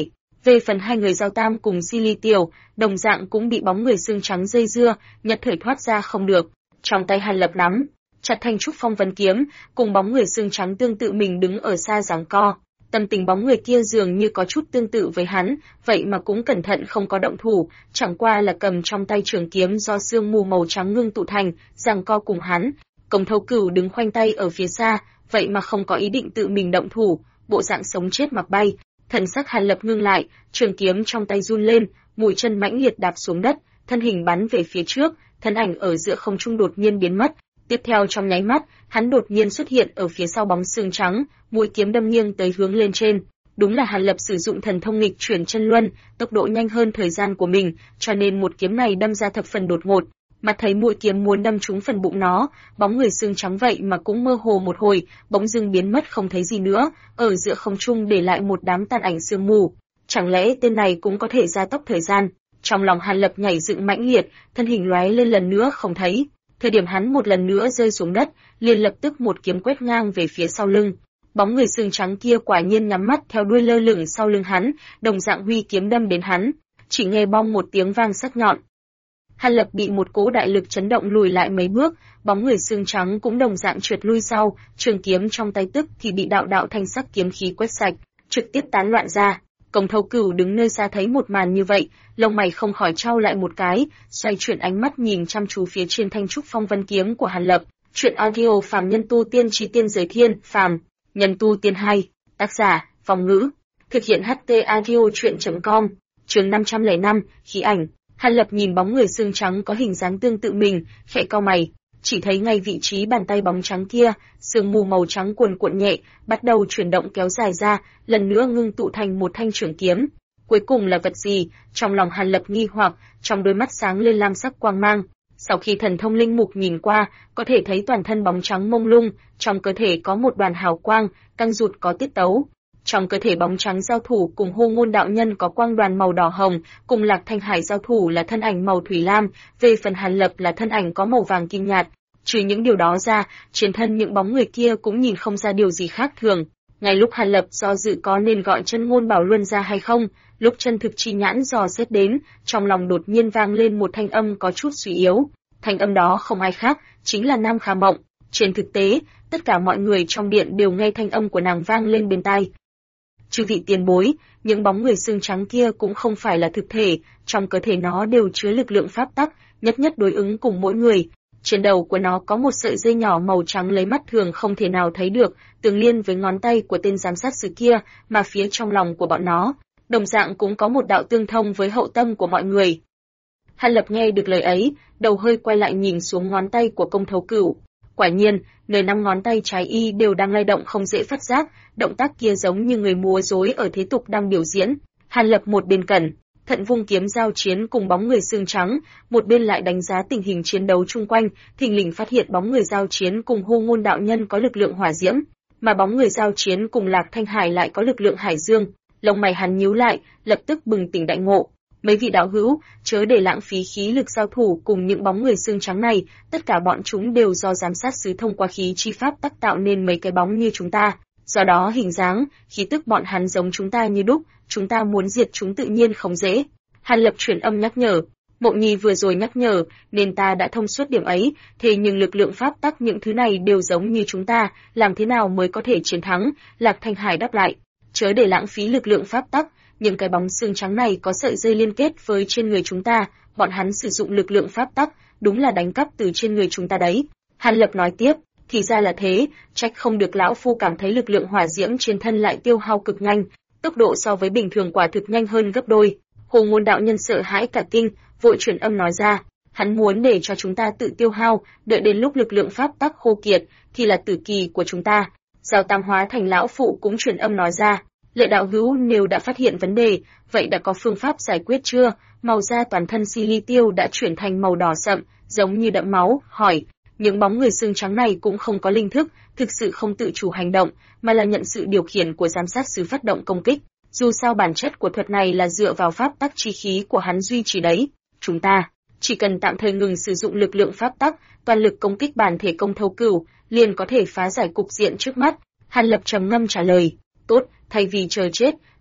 Về phần hai người Giao Tam cùng Silly Tiểu, đồng dạng cũng bị bóng người xương trắng dây dưa, nhất thời thoát ra không được. Trong tay Hàn Lập nắm chặt thanh trúc phong vân kiếm, cùng bóng người xương trắng tương tự mình đứng ở xa giằng co. Tâm tình bóng người kia dường như có chút tương tự với hắn, vậy mà cũng cẩn thận không có động thủ, chẳng qua là cầm trong tay trường kiếm do sương mù màu trắng ngưng tụ thành, giằng co cùng hắn. Công Thâu Cửu đứng khoanh tay ở phía xa, vậy mà không có ý định tự mình động thủ, bộ dạng sống chết mặc bay. Thần sắc Hàn Lập ngưng lại, trường kiếm trong tay run lên, mũi chân mãnh liệt đạp xuống đất, thân hình bắn về phía trước, thân ảnh ở giữa không trung đột nhiên biến mất. Tiếp theo trong nháy mắt, hắn đột nhiên xuất hiện ở phía sau bóng xương trắng, mũi kiếm đâm nghiêng tới hướng lên trên. Đúng là Hàn Lập sử dụng thần thông nghịch chuyển chân luân, tốc độ nhanh hơn thời gian của mình, cho nên một kiếm này đâm ra thập phần đột ngột. Mà thấy mũi kiếm muốn đâm trúng phần bụng nó, bóng người xương trắng vậy mà cũng mơ hồ một hồi, bỗng dưng biến mất không thấy gì nữa, ở giữa không trung để lại một đám tàn ảnh sương mù. Chẳng lẽ tên này cũng có thể gia tốc thời gian? Trong lòng Hàn Lập nhảy dựng mãnh liệt, thân hình lóe lên lần nữa không thấy. Thời điểm hắn một lần nữa rơi xuống đất, liền lập tức một kiếm quét ngang về phía sau lưng. Bóng người xương trắng kia quả nhiên nhắm mắt theo đuôi lơ lửng sau lưng hắn, đồng dạng huy kiếm đâm đến hắn. Chỉ nghe bong một tiếng vang sắc nhọn. Hàn Lập bị một cỗ đại lực chấn động lùi lại mấy bước, bóng người xương trắng cũng đồng dạng trượt lui sau, trường kiếm trong tay tức thì bị đạo đạo thanh sắc kiếm khí quét sạch, trực tiếp tán loạn ra. Công Thâu Cửu đứng nơi xa thấy một màn như vậy, lông mày không khỏi chau lại một cái, xoay chuyển ánh mắt nhìn chăm chú phía trên thanh trúc phong vân kiếm của Hàn Lập. Truyện audio Phàm Nhân Tu Tiên Chí Tiên Giới Thiên, Phàm Nhân Tu Tiên 2, tác giả Phong Ngữ, thực hiện HT audio truyện.com. Chương 505, khí ảnh. Hàn Lập nhìn bóng người xương trắng có hình dáng tương tự mình, khẽ cau mày, chỉ thấy ngay vị trí bàn tay bóng trắng kia, sương mù màu trắng cuồn cuộn nhẹ, bắt đầu chuyển động kéo dài ra, lần nữa ngưng tụ thành một thanh trường kiếm. Cuối cùng là vật gì? Trong lòng Hàn Lập nghi hoặc, trong đôi mắt sáng lên lam sắc quang mang. Sau khi thần thông linh mục nhìn qua, có thể thấy toàn thân bóng trắng mông lung, trong cơ thể có một đoàn hào quang, căng rụt có tiết tấu. Trong cơ thể bóng trắng giao thủ cùng Hô Ngôn đạo nhân có quang đoàn màu đỏ hồng, cùng Lạc Thanh Hải giao thủ là thân ảnh màu thủy lam, về phần Hàn Lập là thân ảnh có màu vàng kim nhạt. Trừ những điều đó ra, trên thân những bóng người kia cũng nhìn không ra điều gì khác thường. Ngay lúc Hàn Lập do dự có nên gọi Chân Ngôn Bảo Luân ra hay không, lúc chân thực chi nhãn dò xét đến, trong lòng đột nhiên vang lên một thanh âm có chút suy yếu. Thanh âm đó không ai khác, chính là Nam Khả Mộng. Trên thực tế, tất cả mọi người trong điện đều nghe thanh âm của nàng vang lên bên tai. Chư vị tiền bối, những bóng người xương trắng kia cũng không phải là thực thể, trong cơ thể nó đều chứa lực lượng pháp tắc, nhất nhất đối ứng cùng mỗi người. Trên đầu của nó có một sợi dây nhỏ màu trắng lấy mắt thường không thể nào thấy được, tương liên với ngón tay của tên giám sát sư kia, mà phía trong lòng của bọn nó, đồng dạng cũng có một đạo tương thông với hậu tâm của mọi người. Hàn Lập nghe được lời ấy, đầu hơi quay lại nhìn xuống ngón tay của Công Thâu Cửu. Quả nhiên, nơi 5 ngón tay trái y đều đang lay động không dễ phát giác, động tác kia giống như người múa rối ở thế tục đang biểu diễn. Hàn Lập một bên cẩn thận vung kiếm giao chiến cùng bóng người xương trắng, một bên lại đánh giá tình hình chiến đấu chung quanh, thình lình phát hiện bóng người giao chiến cùng Hô Ngôn đạo nhân có lực lượng hỏa diễm, mà bóng người giao chiến cùng Lạc Thanh Hải lại có lực lượng hải dương. Lông mày hắn nhíu lại, lập tức bừng tỉnh đại ngộ. Mấy vị đạo hữu, chớ để lãng phí khí lực giao thủ cùng những bóng người xương trắng này, tất cả bọn chúng đều do giám sát sứ thông qua khí chi pháp tắc tạo nên mấy cái bóng như chúng ta. Do đó hình dáng, khí tức bọn hắn giống chúng ta như đúc, chúng ta muốn diệt chúng tự nhiên không dễ. Hàn Lập chuyển âm nhắc nhở, Mộng Nhi vừa rồi nhắc nhở, nên ta đã thông suốt điểm ấy, thế nhưng lực lượng pháp tắc những thứ này đều giống như chúng ta, làm thế nào mới có thể chiến thắng? Lạc Thanh Hải đáp lại, chớ để lãng phí lực lượng pháp tắc, những cái bóng xương trắng này có sợi dây liên kết với trên người chúng ta, bọn hắn sử dụng lực lượng pháp tắc, đúng là đánh cắp từ trên người chúng ta đấy. Hàn Lập nói tiếp, thì ra là thế, trách không được lão phu cảm thấy lực lượng hỏa diễm trên thân lại tiêu hao cực nhanh, tốc độ so với bình thường quả thực nhanh hơn gấp đôi. Hồ Ngôn đạo nhân sợ hãi cả kinh, vội chuyển âm nói ra, hắn muốn để cho chúng ta tự tiêu hao, đợi đến lúc lực lượng pháp tắc khô kiệt, thì là tử kỳ của chúng ta. Giao Tam hóa thành lão phụ cũng chuyển âm nói ra, Lệ đạo hữu nếu đã phát hiện vấn đề, vậy đã có phương pháp giải quyết chưa? Màu da toàn thân Silly Tiêu đã chuyển thành màu đỏ sậm, giống như đẫm máu, hỏi, những bóng người xương trắng này cũng không có linh thức, thực sự không tự chủ hành động, mà là nhận sự điều khiển của giám sát sứ phát động công kích. Dù sao bản chất của thuật này là dựa vào pháp tắc chi khí của hắn duy trì đấy. Chúng ta chỉ cần tạm thời ngừng sử dụng lực lượng pháp tắc, toàn lực công kích bản thể Công Thâu Cửu, liền có thể phá giải cục diện trước mắt. Hàn Lập trầm ngâm trả lời, tốt, thay vì chờ chết,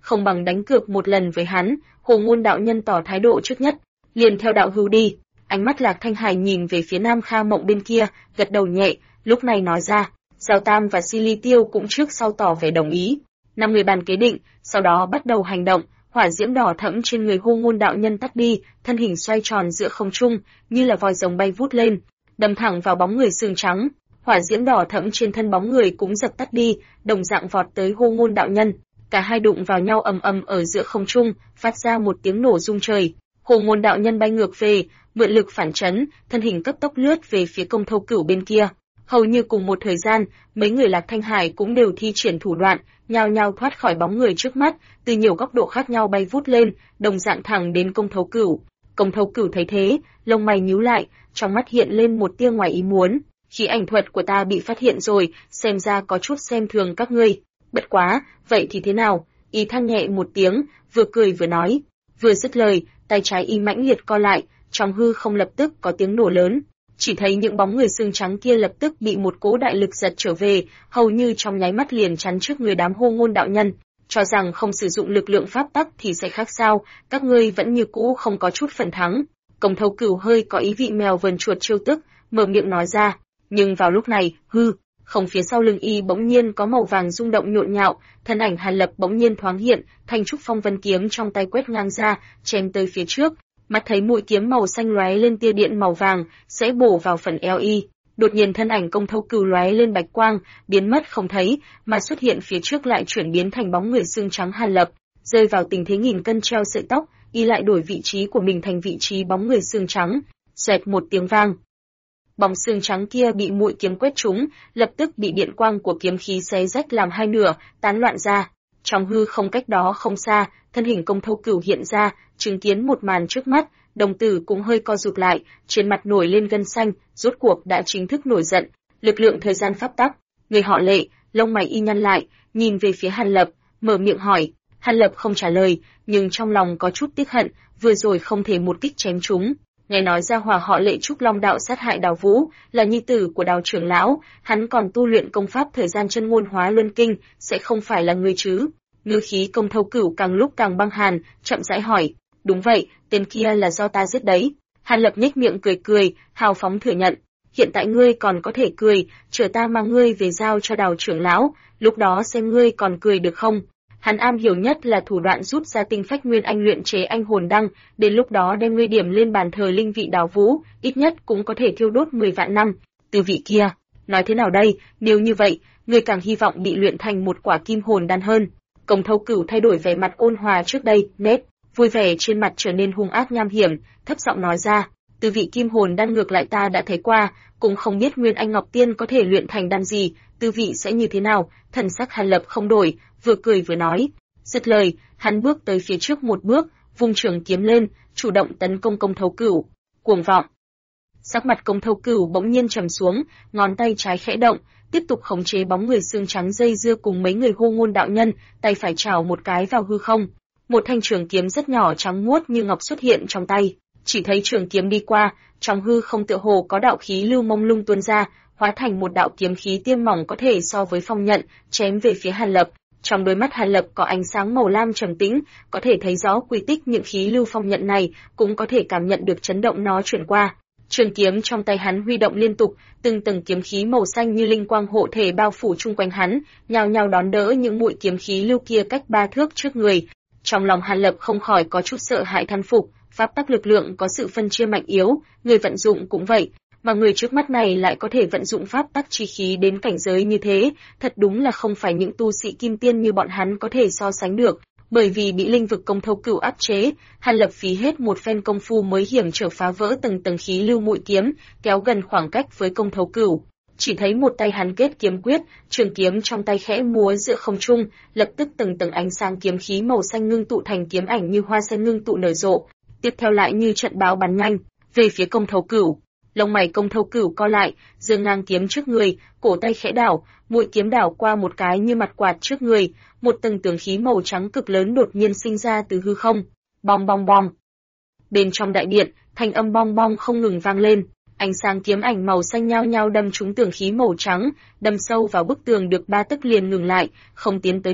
không bằng đánh cược một lần với hắn. Hồ Ngôn đạo nhân tỏ thái độ trước nhất, liền theo đạo hữu đi. Ánh mắt Lạc Thanh Hải nhìn về phía Nam Kha Mộng bên kia, gật đầu nhẹ, lúc này nói ra. Giao Tam và Si Ly Tiêu cũng trước sau tỏ vẻ đồng ý. 5 người bàn kế định, sau đó bắt đầu hành động. Hỏa diễm đỏ thẫm trên người Hồ Ngôn đạo nhân tắt đi, thân hình xoay tròn giữa không trung, như là vòi rồng bay vút lên, đâm thẳng vào bóng người xương trắng. Hỏa diễm đỏ thẫm trên thân bóng người cũng dập tắt đi, đồng dạng vọt tới Hồ Ngôn đạo nhân. Cả hai đụng vào nhau ầm ầm ở giữa không trung, phát ra một tiếng nổ rung trời. Hồ Ngôn đạo nhân bay ngược về, mượn lực phản chấn, thân hình cấp tốc lướt về phía Công Thâu Cửu bên kia. Hầu như cùng một thời gian, mấy người Lạc Thanh Hải cũng đều thi triển thủ đoạn, nhao nhao thoát khỏi bóng người trước mắt, từ nhiều góc độ khác nhau bay vút lên, đồng dạng thẳng đến Công Thâu Cửu. Công Thâu Cửu thấy thế, lông mày nhíu lại, trong mắt hiện lên một tia ngoài ý muốn. Khí ảnh thuật của ta bị phát hiện rồi, xem ra có chút xem thường các ngươi. Bất quá, vậy thì thế nào? Y than nhẹ một tiếng, vừa cười vừa nói. Vừa dứt lời, tay trái Y mãnh liệt co lại, trong hư không lập tức có tiếng nổ lớn. Chỉ thấy những bóng người xương trắng kia lập tức bị một cỗ đại lực giật trở về, hầu như trong nháy mắt liền chắn trước người đám Hồ Ngôn đạo nhân. Cho rằng không sử dụng lực lượng pháp tắc thì sẽ khác sao, các ngươi vẫn như cũ không có chút phần thắng. Công Thâu Cửu hơi có ý vị mèo vờn chuột trêu tức, mở miệng nói ra. Nhưng vào lúc này, không phía sau lưng Y bỗng nhiên có màu vàng rung động nhộn nhạo, thân ảnh Hàn Lập bỗng nhiên thoáng hiện, thanh trúc phong vân kiếm trong tay quét ngang ra, chém tới phía trước. Mắt thấy mũi kiếm màu xanh lóe lên tia điện màu vàng, sẽ bổ vào phần eo Y. Đột nhiên thân ảnh Công Thâu Cửu lóe lên bạch quang, biến mất không thấy, mà xuất hiện phía trước lại chuyển biến thành bóng người xương trắng Hàn Lập, rơi vào tình thế nghìn cân treo sợi tóc, Y lại đổi vị trí của mình thành vị trí bóng người xương trắng. Xoẹt một tiếng vang, bóng xương trắng kia bị mũi kiếm quét trúng, lập tức bị điện quang của kiếm khí xé rách làm hai nửa, tán loạn ra. Trong hư không cách đó không xa, thân hình Công Thâu Cửu hiện ra, chứng kiến một màn trước mắt, đồng tử cũng hơi co rụt lại, trên mặt nổi lên gân xanh, rốt cuộc đã chính thức nổi giận. Lực lượng thời gian pháp tắc, người họ Lệ, lông mày Y nhăn lại, nhìn về phía Hàn Lập, mở miệng hỏi. Hàn Lập không trả lời, nhưng trong lòng có chút tiếc hận, vừa rồi không thể một kích chém trúng. Nghe nói gia hỏa họ Lệ Trúc Long đạo sát hại Đào Vũ, là nhi tử của Đào trưởng lão, hắn còn tu luyện công pháp thời gian chân ngôn hóa luân kinh, sẽ không phải là người chứ? Ngữ khí Công Thâu Cửu càng lúc càng băng hàn, chậm rãi hỏi. Đúng vậy, tên kia là do ta giết đấy. Hàn Lập nhếch miệng cười cười, hào phóng thừa nhận. Hiện tại ngươi còn có thể cười, chờ ta mang ngươi về giao cho Đào trưởng lão, lúc đó xem ngươi còn cười được không? Hắn am hiểu nhất là thủ đoạn rút ra tinh phách nguyên anh luyện chế anh hồn đăng, đến lúc đó đem ngươi điểm lên bàn thờ linh vị Đào Vũ, ít nhất cũng có thể thiêu đốt 10 vạn năm. Từ vị kia, nói thế nào đây, nếu như vậy, ngươi càng hy vọng bị luyện thành một quả kim hồn đan hơn. Công Thâu Cửu thay đổi vẻ mặt ôn hòa trước đây, nét vui vẻ trên mặt trở nên hung ác nham hiểm, thấp giọng nói ra, từ vị kim hồn đan ngược lại ta đã thấy qua, cũng không biết Nguyên Anh Ngọc Tiên có thể luyện thành đan gì, tư vị sẽ như thế nào. Thần sắc Hàn Lập không đổi, vừa cười vừa nói. Dứt lời, hắn bước tới phía trước một bước, vung trường kiếm lên, chủ động tấn công Công Thâu Cửu. Cuồng vọng. Sắc mặt Công Thâu Cửu bỗng nhiên trầm xuống, ngón tay trái khẽ động, tiếp tục khống chế bóng người xương trắng dây dưa cùng mấy người Hồ Ngôn đạo nhân, tay phải chảo một cái vào hư không. Một thanh trường kiếm rất nhỏ trắng muốt như ngọc xuất hiện trong tay, chỉ thấy trường kiếm đi qua, trong hư không tựa hồ có đạo khí lưu mông lung tuôn ra, hóa thành một đạo kiếm khí tiêm mỏng có thể so với phong nhận, chém về phía Hàn Lập. Trong đôi mắt Hàn Lập có ánh sáng màu lam trầm tĩnh, có thể thấy rõ quy tích những khí lưu phong nhận này, cũng có thể cảm nhận được chấn động nó chuyển qua. Trường kiếm trong tay hắn huy động liên tục, từng tầng kiếm khí màu xanh như linh quang hộ thể bao phủ chung quanh hắn, nhao nhao đón đỡ những mũi kiếm khí lưu kia cách 3 thước trước người. Trong lòng Hàn Lập không khỏi có chút sợ hãi thán phục, pháp tắc lực lượng có sự phân chia mạnh yếu, người vận dụng cũng vậy, mà người trước mắt này lại có thể vận dụng pháp tắc chi khí đến cảnh giới như thế, thật đúng là không phải những tu sĩ kim tiên như bọn hắn có thể so sánh được. Bởi vì bị linh vực Công Thâu Cửu áp chế, Hàn Lập phí hết một phen công phu mới hiểm trở phá vỡ từng tầng khí lưu mũi kiếm, kéo gần khoảng cách với Công Thâu Cửu. Chỉ thấy một tay hắn kết kiếm quyết, trường kiếm trong tay khẽ múa giữa không trung, lập tức từng tầng ánh sáng kiếm khí màu xanh ngưng tụ thành kiếm ảnh như hoa sen ngưng tụ nở rộ, tiếp theo lại như trận bão bắn nhanh về phía Công Thâu Cửu. Lông mày Công Thâu Cửu co lại, giơ ngang kiếm trước người, cổ tay khẽ đảo, mũi kiếm đảo qua một cái như mặt quạt trước người, một tầng tường khí màu trắng cực lớn đột nhiên sinh ra từ hư không. Bong bong bong. Bên trong đại điện, thanh âm bong bong không ngừng vang lên, ánh sáng kiếm ảnh màu xanh nhao nhao đâm trúng tường khí màu trắng, đâm sâu vào bức tường được 3 tấc liền ngừng lại, không tiến tới được.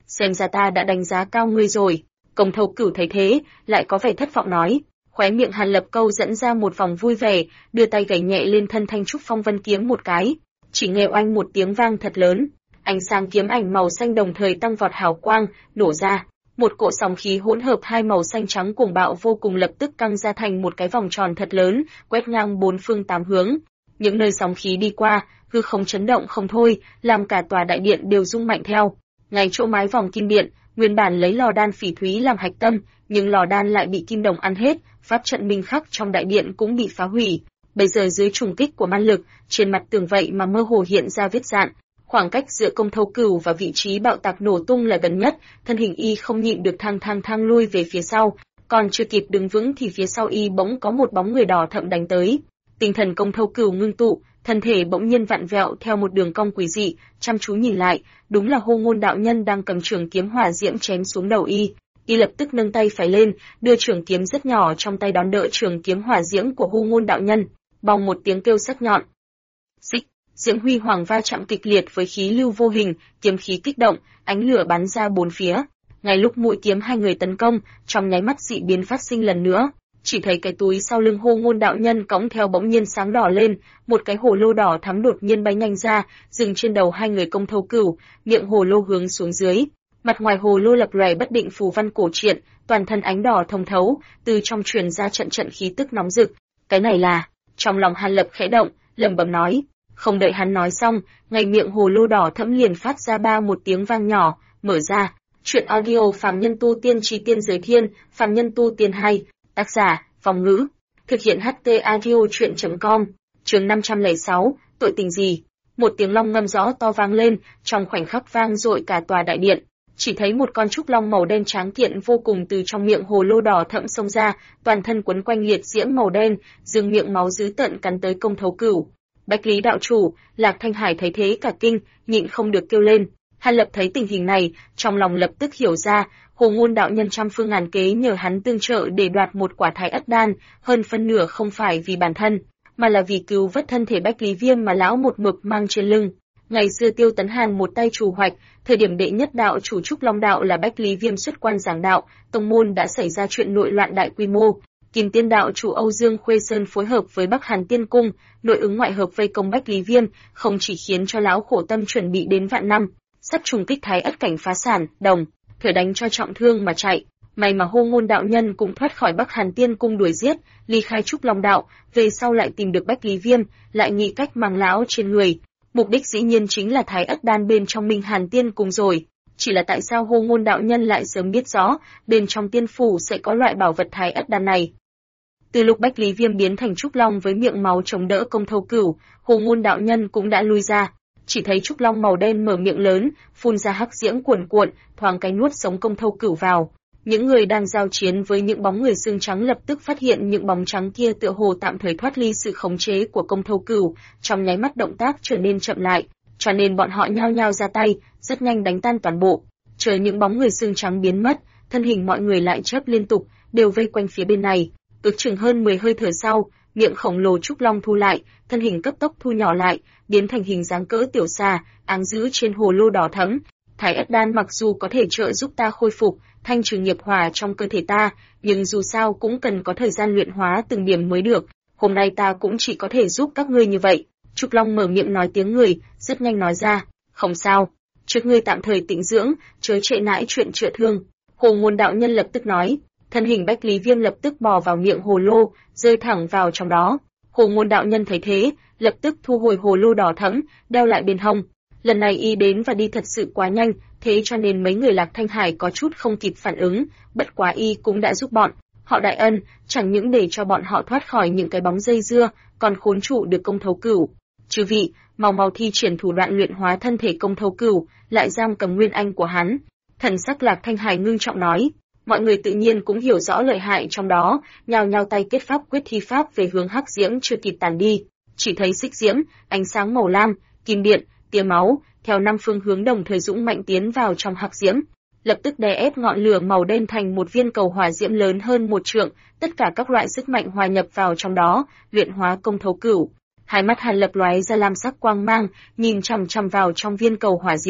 xem ra ta đã đánh giá cao ngươi rồi. Công Thâu Cửu thấy thế, lại có vẻ thất vọng nói. Khóe miệng Hàn Lập Câu dẫn ra một vòng vui vẻ, đưa tay gảy nhẹ lên thân thanh trúc phong vân kiếm một cái. Chỉ nghe oanh một tiếng vang thật lớn, ánh sáng kiếm ảnh màu xanh đồng thời tăng vọt hào quang, nổ ra. Một cỗ sóng khí hỗn hợp hai màu xanh trắng cuồng bạo vô cùng lập tức căng ra thành một cái vòng tròn thật lớn, quét ngang bốn phương tám hướng. Những nơi sóng khí đi qua, hư không chấn động không thôi, làm cả tòa đại điện đều rung mạnh theo. Ngay chỗ mái vòng kim điện, nguyên bản lấy lò đan phỉ thúy làm hạch tâm, nhưng lò đan lại bị kim đồng ăn hết, pháp trận minh khắc trong đại điện cũng bị phá hủy. Bây giờ dưới trùng kích của man lực, trên mặt tường vậy mà mơ hồ hiện ra vết rạn. Khoảng cách giữa Công Thâu Cửu và vị trí bạo tạc nổ tung là gần nhất, thân hình y không nhịn được thang lui về phía sau, còn chưa kịp đứng vững thì phía sau y bỗng có một bóng người đỏ thẫm đánh tới. Tinh thần Công Thâu Cửu ngưng tụ, thân thể bỗng nhiên vặn vẹo theo một đường cong quỷ dị, chăm chú nhìn lại, đúng là Hô Ngôn đạo nhân đang cầm trường kiếm hỏa diễm chém xuống đầu y. Y lập tức nâng tay phải lên, đưa trường kiếm rất nhỏ trong tay đón đỡ trường kiếm hỏa diễm của Hô Ngôn đạo nhân. Bòng một tiếng kêu sắc nhọn. Xích, diễm huy hoàng va chạm kịch liệt với khí lưu vô hình, kiếm khí kích động, ánh lửa bắn ra bốn phía. Ngay lúc mũi kiếm hai người tấn công, trong nháy mắt dị biến phát sinh lần nữa. Chỉ thấy cái túi sau lưng Hô Ngôn đạo nhân cõng theo bỗng nhiên sáng đỏ lên, một cái hồ lô đỏ thắm đột nhiên bay nhanh ra, dừng trên đầu hai người Công Thâu Cửu, miệng hồ lô hướng xuống dưới. Mặt ngoài hồ lô lập lòe bất định phù văn cổ truyện, toàn thân ánh đỏ thông thấu, từ trong truyền ra trận trận khí tức nóng rực. Cái này là, trong lòng Hàn Lập khẽ động, lẩm bẩm nói. Không đợi hắn nói xong, ngay miệng hồ lô đỏ thẫm liền phát ra ba một tiếng vang nhỏ, mở ra. Truyện audio Phàm Nhân Tu Tiên Chi Tiên Giới Thiên, Phàm Nhân Tu Tiên 2, tác giả, Phong Ngữ, thực hiện HT audio truyện.com, chương 506, tội tình gì? Một tiếng long ngâm rõ to vang lên, trong khoảnh khắc vang dội cả tòa đại điện. Chỉ thấy một con trúc long màu đen tráng kiện vô cùng từ trong miệng hồ lô đỏ thẫm xông ra, toàn thân quấn quanh liệt diễm màu đen, dương miệng máu dữ tợn cắn tới Công Thâu Cửu. Bách Lý đạo chủ, Lạc Thanh Hải thấy thế cả kinh, nhịn không được kêu lên. Hàn Lập thấy tình hình này, trong lòng lập tức hiểu ra, Hồ Ngôn đạo nhân trăm phương ngàn kế nhờ hắn tương trợ để đoạt một quả Thái Ất đan, hơn phân nửa không phải vì bản thân, mà là vì cứu vớt thân thể Bách Lý Viêm mà lão một mực mang trên lưng. Ngày xưa Tiêu Tấn Hàn một tay chủ hoạch, thời điểm đệ nhất đạo chủ Trúc Long đạo là Bách Lý Viêm xuất quan giảng đạo, tông môn đã xảy ra chuyện nội loạn đại quy mô. Kim Tiên đạo chủ Âu Dương Khuê Sơn phối hợp với Bắc Hàn Tiên Cung, nội ứng ngoại hợp vây công Bách Lý Viêm, không chỉ khiến cho lão khổ tâm chuẩn bị đến vạn năm, sắp trùng kích Thái Ất cảnh phá sản, đồng thời đánh cho trọng thương mà chạy. May mà Hô Ngôn đạo nhân cũng thoát khỏi Bắc Hàn Tiên Cung đuổi giết, ly khai Trúc Long đạo, về sau lại tìm được Bách Lý Viêm, lại nghĩ cách mang lão trên người. Mục đích dĩ nhiên chính là Thái Ất đan bên trong Minh Hàn Tiên Cung rồi. Chỉ là tại sao Hô Ngôn đạo nhân lại sớm biết rõ, bên trong tiên phủ sẽ có loại bảo vật Thái Ất đan này. Từ lúc Bách Lý Viêm biến thành Trúc Long với miệng máu chống đỡ Công Thâu Cửu, Hồ Ngôn đạo nhân cũng đã lui ra. Chỉ thấy Trúc Long màu đen mở miệng lớn, phun ra hắc diễm cuồn cuộn, thoáng cái nuốt sống Công Thâu Cửu vào. Những người đang giao chiến với những bóng người xương trắng lập tức phát hiện những bóng trắng kia tựa hồ tạm thời thoát ly sự khống chế của Công Thâu Cửu, trong nháy mắt động tác trở nên chậm lại, cho nên bọn họ nhao nhao ra tay, rất nhanh đánh tan toàn bộ. Chờ những bóng người xương trắng biến mất, thân hình mọi người lại chớp liên tục, đều vây quanh phía bên này. Ước chừng hơn 10 hơi thở sau, miệng khổng lồ Trúc Long thu lại, thân hình cấp tốc thu nhỏ lại, biến thành hình dáng cỡ tiểu xà, áng giữ trên hồ lô đỏ thẫm. Thái Ất đan mặc dù có thể trợ giúp ta khôi phục, thanh trừ nghiệp hỏa trong cơ thể ta, nhưng dù sao cũng cần có thời gian luyện hóa từng điểm mới được. Hôm nay ta cũng chỉ có thể giúp các ngươi như vậy. Trúc Long mở miệng nói tiếng người, rất nhanh nói ra, không sao, trước ngươi tạm thời tĩnh dưỡng, chớ trễ nãi chuyện chữa thương. Hồ Ngôn đạo nhân lập tức nói. Thân hình Bách Lý Viêm lập tức bò vào miệng hồ lô, rơi thẳng vào trong đó. Hồ Ngôn đạo nhân thấy thế, lập tức thu hồi hồ lô đỏ thẫm, đeo lại bên hông. Lần này y đến và đi thật sự quá nhanh, thế cho nên mấy người Lạc Thanh Hải có chút không kịp phản ứng, bất quá y cũng đã giúp bọn họ đại ân, chẳng những để cho bọn họ thoát khỏi những cái bóng dây dưa, còn khốn trụ được Công Thâu Cửu. Chư vị, mau thi triển thủ đoạn luyện hóa thân thể Công Thâu Cửu, lại giam cầm nguyên anh của hắn. Thần sắc Lạc Thanh Hải ngưng trọng nói. Mọi người tự nhiên cũng hiểu rõ lợi hại trong đó, nhao nhao tay kết pháp quyết thi pháp về hướng hắc diễm chưa kịp tàn đi. Chỉ thấy xích diễm, ánh sáng màu lam, kim điện, tia máu, theo 5 phương hướng đồng thời dũng mạnh tiến vào trong hắc diễm, lập tức đè ép ngọn lửa màu đen thành một viên cầu hỏa diễm lớn hơn 1 trượng, tất cả các loại sức mạnh hòa nhập vào trong đó, luyện hóa Công Thâu Cửu. Hai mắt Hàn Lập lóe ra lam sắc quang mang, nhìn chằm chằm vào trong viên cầu hỏa diễm.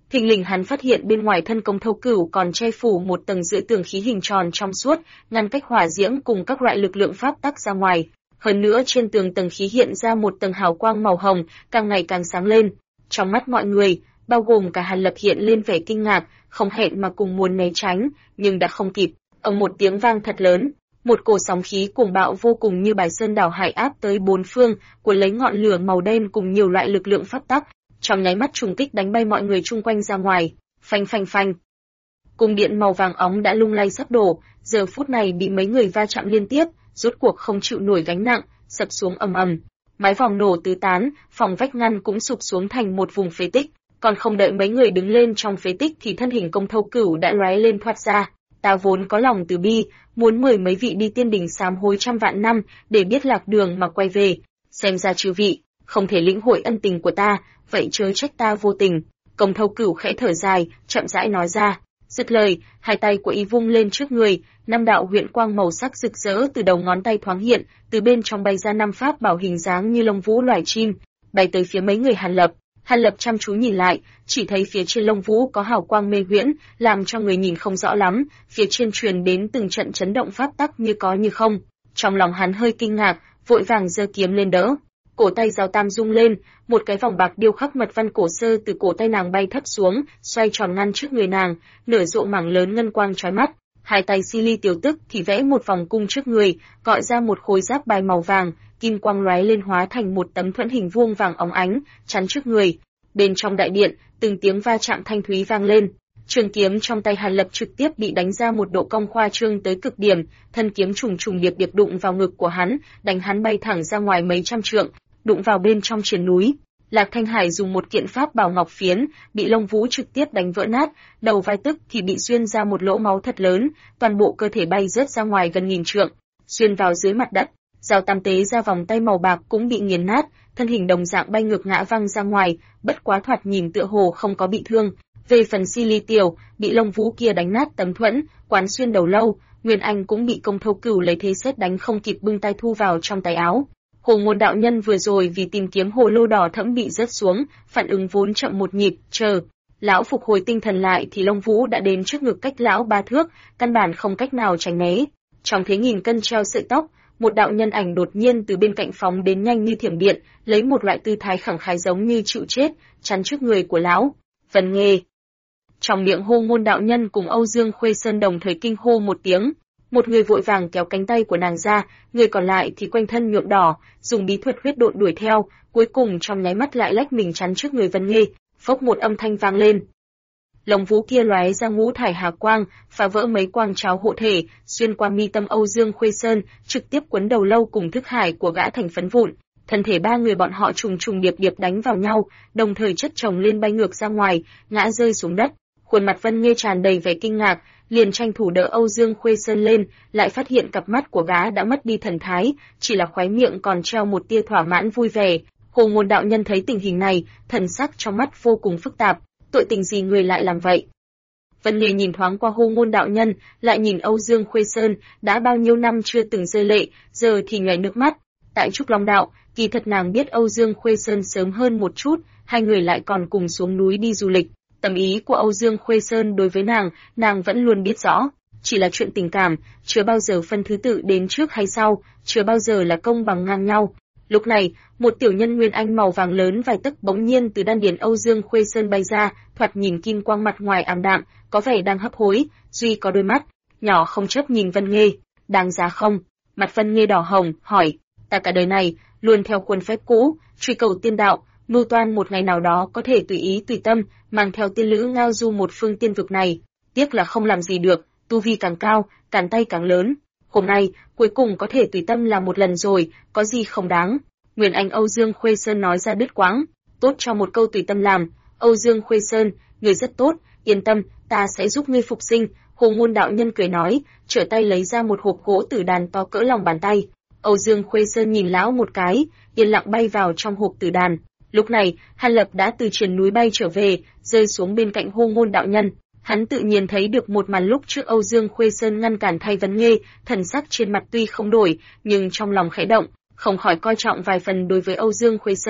Thình lình hắn phát hiện bên ngoài thân Công Thâu Cửu còn che phủ một tầng giữa tường khí hình tròn trong suốt, ngăn cách hỏa diễm cùng các loại lực lượng pháp tắc ra ngoài. Hơn nữa trên tường tầng khí hiện ra một tầng hào quang màu hồng, càng ngày càng sáng lên. Trong mắt mọi người, bao gồm cả Hàn Lập hiện lên vẻ kinh ngạc, không hẹn mà cùng muốn né tránh, nhưng đã không kịp. Ầm một tiếng vang thật lớn, một cổ sóng khí cuồng bạo vô cùng như bài sơn đảo hải áp tới bốn phương, cuốn lấy ngọn lửa màu đen cùng nhiều loại lực lượng pháp tắc, trong nháy mắt trùng kích đánh bay mọi người chung quanh ra ngoài. Phanh phanh phanh. Cung điện màu vàng óng đã lung lay sắp đổ, giờ phút này bị mấy người va chạm liên tiếp, rốt cuộc không chịu nổi gánh nặng, sập xuống ầm ầm. Mái vòm nổ tứ tán, phòng vách ngăn cũng sụp xuống thành một vùng phế tích, còn không đợi mấy người đứng lên trong phế tích thì thân hình Công Thâu Cửu đã lóe lên thoát ra. Ta vốn có lòng từ bi, muốn mời mấy vị đi tiên đình sám hối trăm vạn năm để biết lạc đường mà quay về. Xem ra chư vị không thể lĩnh hội ân tình của ta, vậy chớ trách ta vô tình. Công Thâu Cửu khẽ thở dài, chậm rãi nói ra. Dứt lời, hai tay của y vung lên trước người, năm đạo huyễn quang màu sắc rực rỡ từ đầu ngón tay thoáng hiện, từ bên trong bay ra năm pháp bảo hình dáng như lông vũ loài chim, bay tới phía mấy người Hàn Lập. Hàn Lập chăm chú nhìn lại, chỉ thấy phía trên lông vũ có hào quang mê huyễn, làm cho người nhìn không rõ lắm, phía trên truyền đến từng trận chấn động pháp tắc như có như không. Trong lòng hắn hơi kinh ngạc, vội vàng giơ kiếm lên đỡ. Cổ tay Giao Tam rung lên, một cái vòng bạc điêu khắc mật văn cổ sơ từ cổ tay nàng bay thấp xuống, xoay tròn ngăn trước người nàng, nở rộ mảng lớn ngân quang chói mắt. Hai tay Si Ly tiểu tức thì vẽ một vòng cung trước người, gọi ra một khối giáp bài màu vàng, kim quang lóe lên hóa thành một tấm thuẫn hình vuông vàng óng ánh, chắn trước người. Bên trong đại điện, từng tiếng va chạm thanh thúy vang lên. Trường kiếm trong tay Hàn Lập trực tiếp bị đánh ra một độ cong khoa trương tới cực điểm, thân kiếm trùng trùng điệp điệp đụng vào ngực của hắn, đánh hắn bay thẳng ra ngoài mấy trăm trượng, đụng vào bên trong triền núi. Lạc Thanh Hải dùng một kiện pháp bảo ngọc phiến, bị Long Vũ trực tiếp đánh vỡ nát, đầu vai tức thì bị xuyên ra một lỗ máu thật lớn, toàn bộ cơ thể bay rớt ra ngoài gần nghìn trượng, xuyên vào dưới mặt đất. Giao Tam tế ra vòng tay màu bạc cũng bị nghiền nát, thân hình đồng dạng bay ngược ngã văng ra ngoài, bất quá thoạt nhìn tựa hồ không có bị thương. Về phần Si Ly tiểu, bị Long Vũ kia đánh nát tấm thuẫn, quán xuyên đầu lâu, Nguyên Anh cũng bị Công Thâu Cửu lấy thế sét đánh không kịp bưng tay thu vào trong tay áo. Hồ Ngôn đạo nhân vừa rồi vì tìm kiếm hồ lô đỏ thẫm bị rớt xuống, phản ứng vốn chậm một nhịp, chờ lão phục hồi tinh thần lại thì Long Vũ đã đến trước ngực cách lão 3 thước, căn bản không cách nào tránh né. Trong thế nghìn cân treo sợi tóc, một đạo nhân ảnh đột nhiên từ bên cạnh phóng đến nhanh như thiểm điện, lấy một loại tư thái khẳng khái giống như chịu chết, chắn trước người của lão. Vân Nghê. Trong miệng Hồ Ngôn đạo nhân cùng Âu Dương Khuê Sơn đồng thời kinh hô một tiếng. Một người vội vàng kéo cánh tay của nàng ra, người còn lại thì quanh thân nhuộm đỏ, dùng bí thuật huyết độn đuổi theo, cuối cùng trong nháy mắt lại lách mình chắn trước người Vân Nghê, phốc một âm thanh vang lên. Lồng vũ kia lóe ra ngũ thải hà quang, phá vỡ mấy quang tráo hộ thể, xuyên qua mi tâm Âu Dương Khuê Sơn, trực tiếp quấn đầu lâu cùng thức hải của gã thành phấn vụn. Thân thể ba người bọn họ trùng trùng điệp điệp đánh vào nhau, đồng thời chất chồng lên bay ngược ra ngoài, ngã rơi xuống đất. Khuôn mặt Vân Nghê tràn đầy vẻ kinh ngạc, liền tranh thủ đỡ Âu Dương Khuê Sơn lên, lại phát hiện cặp mắt của gã đã mất đi thần thái, chỉ là khóe miệng còn treo một tia thỏa mãn vui vẻ. Hồ Ngôn đạo nhân thấy tình hình này, thần sắc trong mắt vô cùng phức tạp, tội tình gì người lại làm vậy? Vân Nghê nhìn thoáng qua Hồ Ngôn đạo nhân, lại nhìn Âu Dương Khuê Sơn, đã bao nhiêu năm chưa từng rơi lệ, giờ thì nhòe nước mắt. Tại Trúc Long đạo, kỳ thật nàng biết Âu Dương Khuê Sơn sớm hơn một chút, hai người lại còn cùng xuống núi đi du lịch. Tâm ý của Âu Dương Khuê Sơn đối với nàng vẫn luôn biết rõ, chỉ là chuyện tình cảm, chưa bao giờ phân thứ tự đến trước hay sau, chưa bao giờ là công bằng ngang nhau. Lúc này, một tiểu nhân nguyên anh màu vàng lớn vài tấc bỗng nhiên từ đan điền Âu Dương Khuê Sơn bay ra, thoạt nhìn kim quang mặt ngoài ảm đạm, có vẻ đang hấp hối, duy có đôi mắt nhỏ không chớp nhìn Vân Nghê, đáng giá không? Mặt Vân Nghê đỏ hồng, hỏi, ta cả đời này luôn theo khuôn phép cũ, truy cầu tiên đạo, mưu toan một ngày nào đó có thể tùy ý tùy tâm, mang theo tiên lữ ngao du một phương tiên vực này, tiếc là không làm gì được, tu vi càng cao, càn tay càng lớn. Hôm nay, cuối cùng có thể tùy tâm làm một lần rồi, có gì không đáng. Nguyên Anh Âu Dương Khuê Sơn nói ra đứt quãng, tốt cho một câu tùy tâm làm. Âu Dương Khuê Sơn, người rất tốt, yên tâm, ta sẽ giúp ngươi phục sinh. Hồ Ngôn đạo nhân cười nói, trở tay lấy ra một hộp gỗ tử đàn to cỡ lòng bàn tay. Âu Dương Khuê Sơn nhìn lão một cái, yên lặng bay vào trong hộp tử đàn. Lúc này, Hàn Lập đã từ triền núi bay trở về, rơi xuống bên cạnh Hồ Ngôn đạo nhân. Hắn tự nhiên thấy được một màn lúc trước Âu Dương Khuê Sơn ngăn cản thay Vân Nghê, thần sắc trên mặt tuy không đổi, nhưng trong lòng khẽ động, không khỏi coi trọng vài phần đối với Âu Dương Khuê Sơn.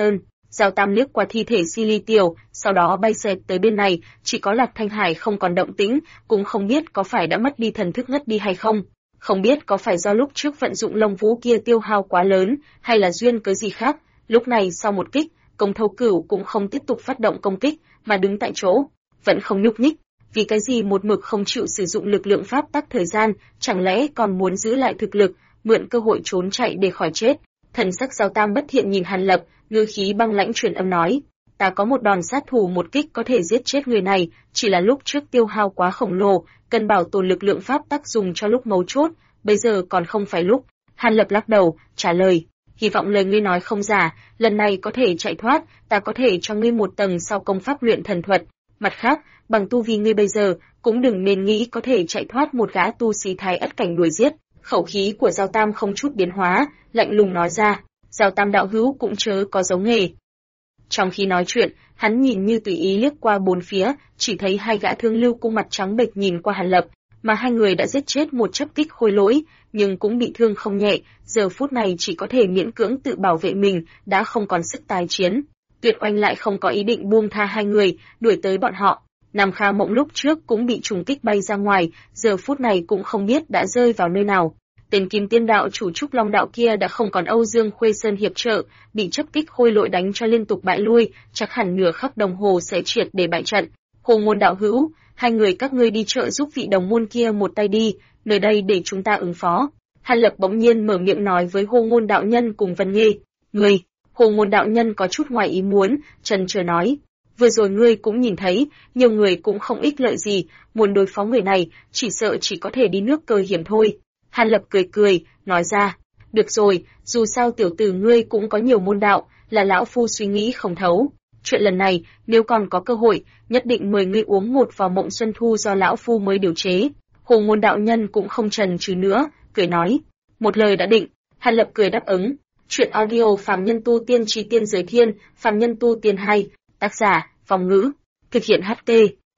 Giao Tam liếc qua thi thể Silly Tiểu, sau đó bay xẹt tới bên này, chỉ có Lạc Thanh Hải không còn động tĩnh, cũng không biết có phải đã mất đi thần thức ngất đi hay không. Không biết có phải do lúc trước vận dụng Long Vũ kia tiêu hao quá lớn, hay là duyên cớ gì khác. Lúc này sau một kích, Công Thâu Cửu cũng không tiếp tục phát động công kích, mà đứng tại chỗ, vẫn không nhúc nhích. Vì cái gì một mực không chịu sử dụng lực lượng pháp tắc thời gian, chẳng lẽ còn muốn giữ lại thực lực, mượn cơ hội trốn chạy để khỏi chết. Thần sắc Giao Tam bất thiện nhìn Hàn Lập, ngữ khí băng lãnh truyền âm nói: "Ta có một đòn sát thủ một kích có thể giết chết người này, chỉ là lúc trước tiêu hao quá khổng lồ, cần bảo tồn lực lượng pháp tắc dùng cho lúc mấu chốt, bây giờ còn không phải lúc." Hàn Lập lắc đầu, trả lời: "Hy vọng lời ngươi nói không giả, lần này có thể chạy thoát, ta có thể cho ngươi một tầng sau công pháp luyện thần thuật. Mặt khác, bằng tu vi ngươi bây giờ, cũng đừng nên nghĩ có thể chạy thoát một gã tu sĩ thái ất cảnh đuổi giết." Khẩu khí của Giao Tam không chút biến hóa, lạnh lùng nói ra: "Giao Tam đạo hữu cũng chớ có giấu nghề." Trong khi nói chuyện, hắn nhìn như tùy ý liếc qua bốn phía, chỉ thấy hai gã thương lưu cung mặt trắng bệch nhìn qua Hàn Lập, mà hai người đã giết chết một chấp kích khôi lỗi, nhưng cũng bị thương không nhẹ, giờ phút này chỉ có thể miễn cưỡng tự bảo vệ mình, đã không còn sức tái chiến. Tuyệt Oanh lại không có ý định buông tha hai người, đuổi tới bọn họ. Nam Kha Mộng lúc trước cũng bị trùng kích bay ra ngoài, giờ phút này cũng không biết đã rơi vào nơi nào. Tên Kim Tiên đạo chủ Trúc Long đạo kia đã không còn Âu Dương Khuê Sơn hiệp trợ, bị chấp kích khôi lỗi đánh cho liên tục bại lui, chắc hẳn nửa khắc đồng hồ sẽ triệt để bại trận. Hồ Ngôn đạo hữu, hai người các ngươi đi trợ giúp vị đồng môn kia một tay đi, nơi đây để chúng ta ứng phó. Hàn Lập bỗng nhiên mở miệng nói với Hồ Ngôn đạo nhân cùng Vân Nghê. Ngươi, Hồ Ngôn đạo nhân có chút ngoài ý muốn, chần chờ nói: vừa rồi ngươi cũng nhìn thấy, nhiều người cũng không ích lợi gì, muốn đối phó người này, chỉ sợ chỉ có thể đi nước cờ hiểm thôi. Hàn Lập cười cười, nói ra: được rồi, dù sao tiểu tử ngươi cũng có nhiều môn đạo, là lão phu suy nghĩ không thấu. Chuyện lần này, nếu còn có cơ hội, nhất định mời ngươi uống một vò mộng xuân thu do lão phu mới điều chế. Hồ Ngôn đạo nhân cũng không chần chừ nữa, cười nói: một lời đã định. Hàn Lập cười đáp ứng. Chuyện audio Phàm Nhân Tu Tiên Chí Tiên Giới Thiên, Phàm Nhân Tu Tiên 2, tác giả, Phong Ngữ, thực hiện HT,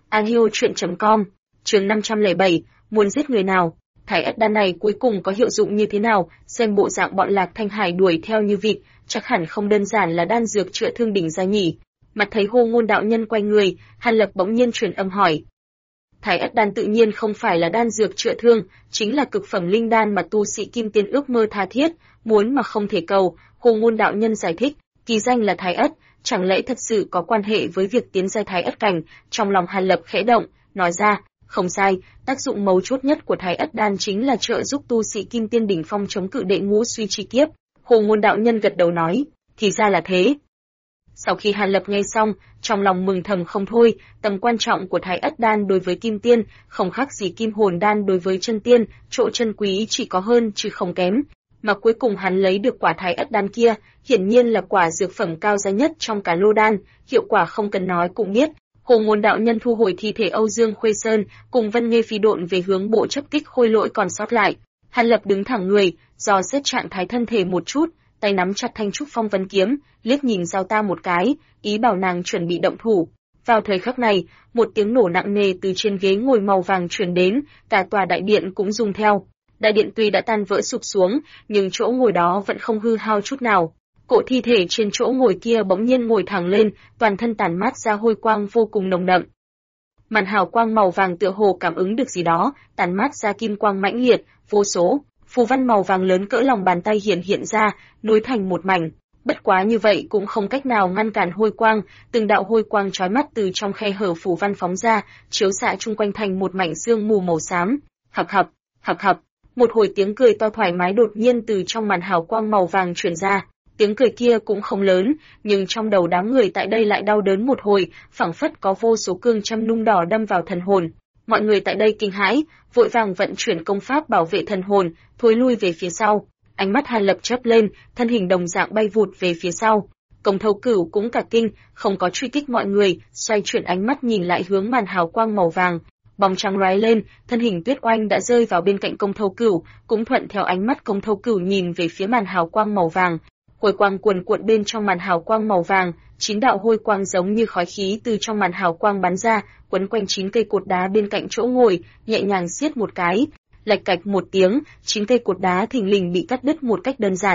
audio.com, chương 507, muốn giết người nào. Thái ất đan này cuối cùng có hiệu dụng như thế nào, xem bộ dạng bọn Lạc Thanh Hải đuổi theo như vịt, chắc hẳn không đơn giản là đan dược chữa thương đỉnh gia nhỉ. Mặt thấy Hồ Ngôn đạo nhân quay người, Hàn Lập bỗng nhiên truyền âm hỏi: Thái ất đan tự nhiên không phải là đan dược chữa thương, chính là cực phẩm linh đan mà tu sĩ kim tiên ước mơ tha thiết, muốn mà không thể cầu. Hồ Ngôn đạo nhân giải thích, kỳ danh là Thái ất, chẳng lẽ thật sự có quan hệ với việc tiến giai Thái ất cảnh? Trong lòng Hàn Lập khẽ động, nói ra: không sai, tác dụng mấu chốt nhất của Thái ất đan chính là trợ giúp tu sĩ kim tiên đỉnh phong chống cự đệ ngũ suy chi kiếp. Hồ Ngôn đạo nhân gật đầu nói: thì ra là thế. Sau khi Hàn Lập nghe xong, trong lòng mừng thầm không thôi, tầm quan trọng của Thái ất đan đối với kim tiên, không khác gì kim hồn đan đối với chân tiên, chỗ chân quý chỉ có hơn chứ không kém. Mà cuối cùng hắn lấy được quả Thái ất đan kia, hiển nhiên là quả dược phẩm cao giá nhất trong cả lô đan, hiệu quả không cần nói cũng biết. Hồ Ngôn đạo nhân thu hồi thi thể Âu Dương Khuê Sơn, cùng Vân Nghê phi độn về hướng bộ chấp kích khôi lỗi còn sót lại. Hàn Lập đứng thẳng người, dò xét trạng thái thân thể một chút, tay nắm chặt thanh trúc phong vân kiếm, liếc nhìn Giao Tam một cái, ý bảo nàng chuẩn bị động thủ. Vào thời khắc này, một tiếng nổ nặng nề từ trên ghế ngồi màu vàng truyền đến, cả tòa đại điện cũng rung theo. Đại điện tuy đã tan vỡ sụp xuống, nhưng chỗ ngồi đó vẫn không hư hao chút nào. Cỗ thi thể trên chỗ ngồi kia bỗng nhiên ngồi thẳng lên, toàn thân tản mát ra hôi quang vô cùng nồng đậm. Màn hào quang màu vàng tựa hồ cảm ứng được gì đó, tản mát ra kim quang mãnh liệt, vô số phù văn màu vàng lớn cỡ lòng bàn tay hiện ra, nối thành một mảnh. Bất quá như vậy cũng không cách nào ngăn cản hôi quang, từng đạo hôi quang chói mắt từ trong khe hở phù văn phóng ra, chiếu xạ chung quanh thành một mảnh sương mù màu xám. Hập hập, hập hập, một hồi tiếng cười to thoải mái đột nhiên từ trong màn hào quang màu vàng truyền ra. Tiếng cười kia cũng không lớn, nhưng trong đầu đám người tại đây lại đau đớn một hồi, phảng phất có vô số cương châm nung đỏ đâm vào thần hồn. Mọi người tại đây kinh hãi, vội vàng vận chuyển công pháp bảo vệ thần hồn, thối lui về phía sau. Ánh mắt Hàn Lập chớp lên, thân hình đồng dạng bay vụt về phía sau. Công Thâu Cửu cũng cả kinh, không có truy kích mọi người, xoay chuyển ánh mắt nhìn lại hướng màn hào quang màu vàng. Bóng trắng lóe lên, thân hình Tuyết Oanh đã rơi vào bên cạnh Công Thâu Cửu, cũng thuận theo ánh mắt Công Thâu Cửu nhìn về phía màn hào quang màu vàng. Hôi quang cuồn cuộn bên trong màn hào quang màu vàng, 9 đạo hôi quang giống như khói khí từ trong màn hào quang bắn ra, quấn quanh 9 cây cột đá bên cạnh chỗ ngồi, nhẹ nhàng siết một cái, lạch cạch một tiếng, 9 cây cột đá thình lình bị cắt đứt một cách đơn giản.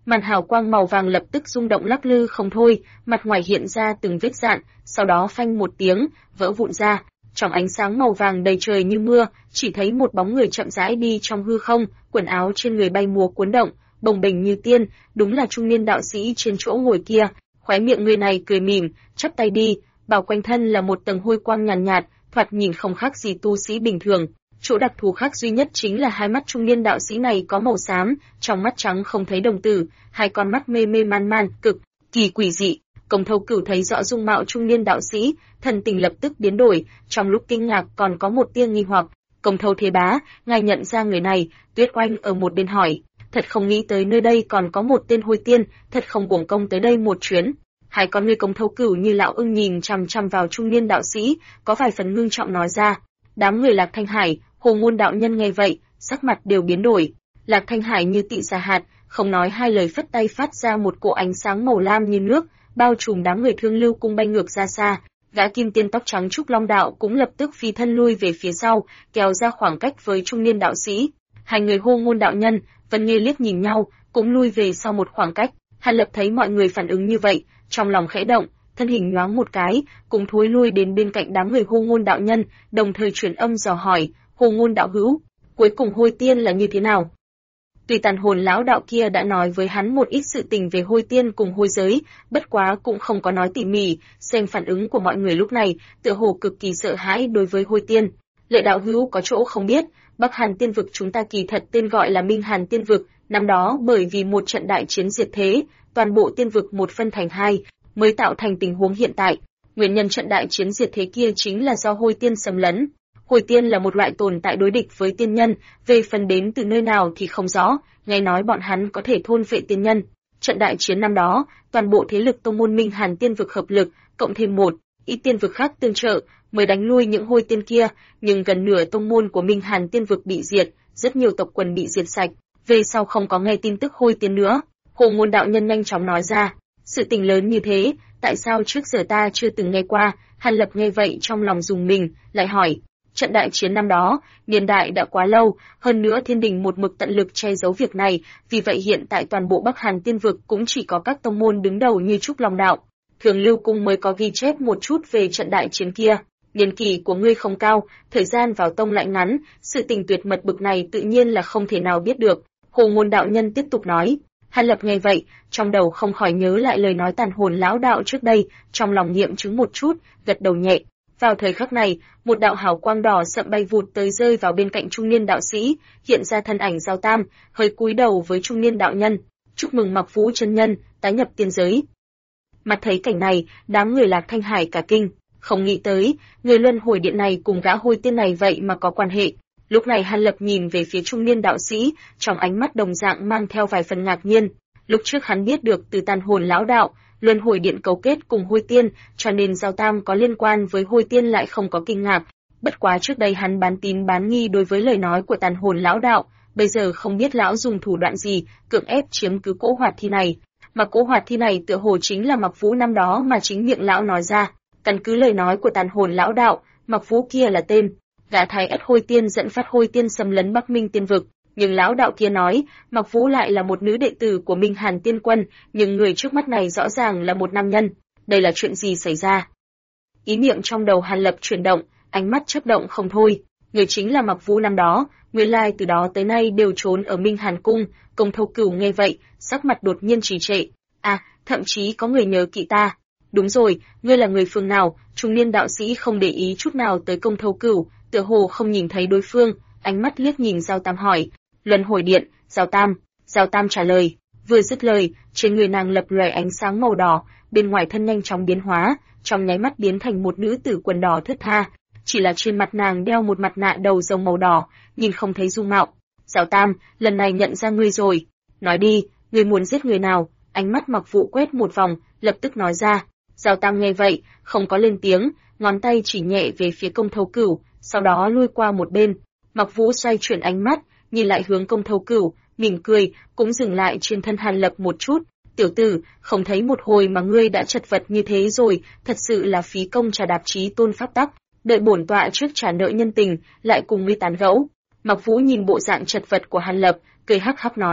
Màn hào quang màu vàng lập tức rung động lắc lư không thôi, mặt ngoài hiện ra từng vết rạn, sau đó phanh một tiếng, vỡ vụn ra. Trong ánh sáng màu vàng đầy trời như mưa, chỉ thấy một bóng người chậm rãi đi trong hư không, quần áo trên người bay múa cuốn động, bồng bềnh như tiên, đúng là trung niên đạo sĩ trên chỗ ngồi kia. Khóe miệng người này cười mỉm, chắp tay đi, bao quanh thân là một tầng hôi quang nhàn nhạt, thoạt nhìn không khác gì tu sĩ bình thường. Chỗ đặc thù khác duy nhất chính là hai mắt trung niên đạo sĩ này có màu xám, trong mắt trắng không thấy đồng tử, hai con mắt mê mê man man, cực kỳ quỷ dị. Công Thâu Cửu thấy rõ dung mạo trung niên đạo sĩ, thần tình lập tức biến đổi, trong lúc kinh ngạc còn có một tia nghi hoặc. Công Thâu Thế Bá, ngài nhận ra người này? Tuyết Oanh ở một bên hỏi. Thật không nghĩ tới nơi đây còn có một tên hôi tiên, thật không uổng công tới đây một chuyến. Hai con ngươi Công Thâu Cửu như lão ưng nhìn chằm chằm vào trung niên đạo sĩ, có vài phần ngưng trọng nói ra. Đám người Lạc Thanh Hải, Hồ Ngôn đạo nhân nghe vậy, sắc mặt đều biến đổi. Lạc Thanh Hải như tị xà hạt, không nói hai lời phất tay phát ra một cỗ ánh sáng màu lam như nước, bao trùm đám người Thương Lưu Cung bay ngược ra xa. Gã kim tiên tóc trắng Trúc Long đạo cũng lập tức phi thân lui về phía sau, kéo ra khoảng cách với trung niên đạo sĩ. Hai người Hồ Ngôn đạo nhân, Vân Nghê liếc nhìn nhau, cũng lui về sau một khoảng cách. Hàn Lập thấy mọi người phản ứng như vậy, trong lòng khẽ động, thân hình nhoáng một cái, cùng thối lui đến bên cạnh đám người Hồ Ngôn đạo nhân, đồng thời truyền âm dò hỏi, Hồ Ngôn đạo hữu, cuối cùng hôi tiên là như thế nào? Tuy Tàn Hồn lão đạo kia đã nói với hắn một ít sự tình về hôi tiên cùng hôi giới, bất quá cũng không có nói tỉ mỉ, xem phản ứng của mọi người lúc này, tựa hồ cực kỳ sợ hãi đối với hôi tiên. Lệ đạo hữu có chỗ không biết, Bắc Hàn Tiên vực chúng ta kỳ thật tên gọi là Minh Hàn Tiên vực, năm đó bởi vì một trận đại chiến diệt thế, toàn bộ tiên vực một phân thành hai, mới tạo thành tình huống hiện tại. Nguyên nhân trận đại chiến diệt thế kia chính là do hôi tiên xâm lấn. Hôi tiên là một loại tồn tại đối địch với tiên nhân, về phần đến từ nơi nào thì không rõ, nghe nói bọn hắn có thể thôn phệ tiên nhân. Trận đại chiến năm đó, toàn bộ thế lực tông môn Minh Hàn Tiên vực hợp lực, cộng thêm một ít tiên vực khác tương trợ, mới đánh lui những hôi tiên kia, nhưng gần nửa tông môn của Minh Hàn Tiên vực bị diệt, rất nhiều tộc quần bị diệt sạch, về sau không có nghe tin tức hôi tiên nữa. Hồ Ngôn đạo nhân nhanh chóng nói ra, sự tình lớn như thế, tại sao trước giờ ta chưa từng nghe qua? Hàn Lập nghe vậy trong lòng rùng mình, lại hỏi, trận đại chiến năm đó, niên đại đã quá lâu, hơn nữa thiên đình một mực tận lực che giấu việc này, vì vậy hiện tại toàn bộ Bắc Hàn Tiên vực cũng chỉ có các tông môn đứng đầu như Trúc Long đạo, Thường Lưu Cung mới có ghi chép một chút về trận đại chiến kia. Niên kỳ của ngươi không cao, thời gian vào tông lại ngắn, sự tình tuyệt mật bực này tự nhiên là không thể nào biết được. Hồ Ngôn đạo nhân tiếp tục nói. Hàn Lập nghe vậy, trong đầu không khỏi nhớ lại lời nói Tàn Hồn lão đạo trước đây, trong lòng nghiệm chứng một chút, gật đầu nhẹ. Vào thời khắc này, một đạo hào quang đỏ sậm bay vụt tới rơi vào bên cạnh trung niên đạo sĩ, hiện ra thân ảnh Giao Tam, hơi cúi đầu với trung niên đạo nhân, chúc mừng Mặc Vũ chân nhân tái nhập tiên giới. Mặt thấy cảnh này, đám người Lạc Thanh Hải cả kinh, không nghĩ tới, người luân hồi điện này cùng gã hôi tiên này vậy mà có quan hệ. Lúc này Hàn Lập nhìn về phía trung niên đạo sĩ, trong ánh mắt đồng dạng mang theo vài phần ngạc nhiên. Lúc trước hắn biết được từ Tàn Hồn lão đạo, luân hồi điện cấu kết cùng hôi tiên, cho nên Giao Tam có liên quan với hôi tiên lại không có kinh ngạc. Bất quá trước đây hắn bán tín bán nghi đối với lời nói của Tàn Hồn lão đạo, bây giờ không biết lão dùng thủ đoạn gì, cưỡng ép chiếm cứ cỗ hoạt thi này. Mà cỗ hoạt thi này tựa hồ chính là Mặc Vũ năm đó mà chính miệng lão nói ra. Căn cứ lời nói của Tàn Hồn lão đạo, Mặc Vũ kia là tên gã thái ất hôi tiên dẫn phát hôi tiên xâm lấn Bắc Minh Tiên vực, nhưng lão đạo kia nói, Mặc Vũ lại là một nữ đệ tử của Minh Hàn Tiên quân, nhưng người trước mắt này rõ ràng là một nam nhân, đây là chuyện gì xảy ra? Ý niệm trong đầu Hàn Lập chuyển động, ánh mắt chớp động không thôi, người chính là Mặc Vũ năm đó, nguyên lai từ đó tới nay đều trốn ở Minh Hàn cung. Công Thâu Cửu nghe vậy, sắc mặt đột nhiên trì trệ, thậm chí có người nhớ kỹ ta. Đúng rồi, ngươi là người phương nào? Trung niên đạo sĩ không để ý chút nào tới Công Thâu Cửu, tựa hồ không nhìn thấy đối phương, ánh mắt liếc nhìn Giao Tam hỏi, luân hồi điện, Giao Tam trả lời, vừa dứt lời, trên người nàng lập lòe ánh sáng màu đỏ, bên ngoài thân nhanh chóng biến hóa, trong nháy mắt biến thành một nữ tử quần đỏ thướt tha, chỉ là trên mặt nàng đeo một mặt nạ đầu rồng màu đỏ, nhìn không thấy dung mạo. Giao Tam, lần này nhận ra ngươi rồi, nói đi, ngươi muốn giết người nào? Ánh mắt Mặc Vũ quét một vòng, lập tức nói ra. Giao Tam nghe vậy, không có lên tiếng, ngón tay chỉ nhẹ về phía Công Thâu Cửu, sau đó lui qua một bên. Mặc Vũ xoay chuyển ánh mắt, nhìn lại hướng Công Thâu Cửu, mỉm cười, cũng dừng lại trên thân Hàn Lập một chút. Tiểu tử, không thấy một hồi mà ngươi đã chật vật như thế rồi, thật sự là phí công trà đạp chí tôn pháp tắc. Đợi bổn tọa trước trả nợ nhân tình, lại cùng ngươi tán gẫu. Mặc Vũ nhìn bộ dạng chật vật của Hàn Lập, cười hắc hắc nói,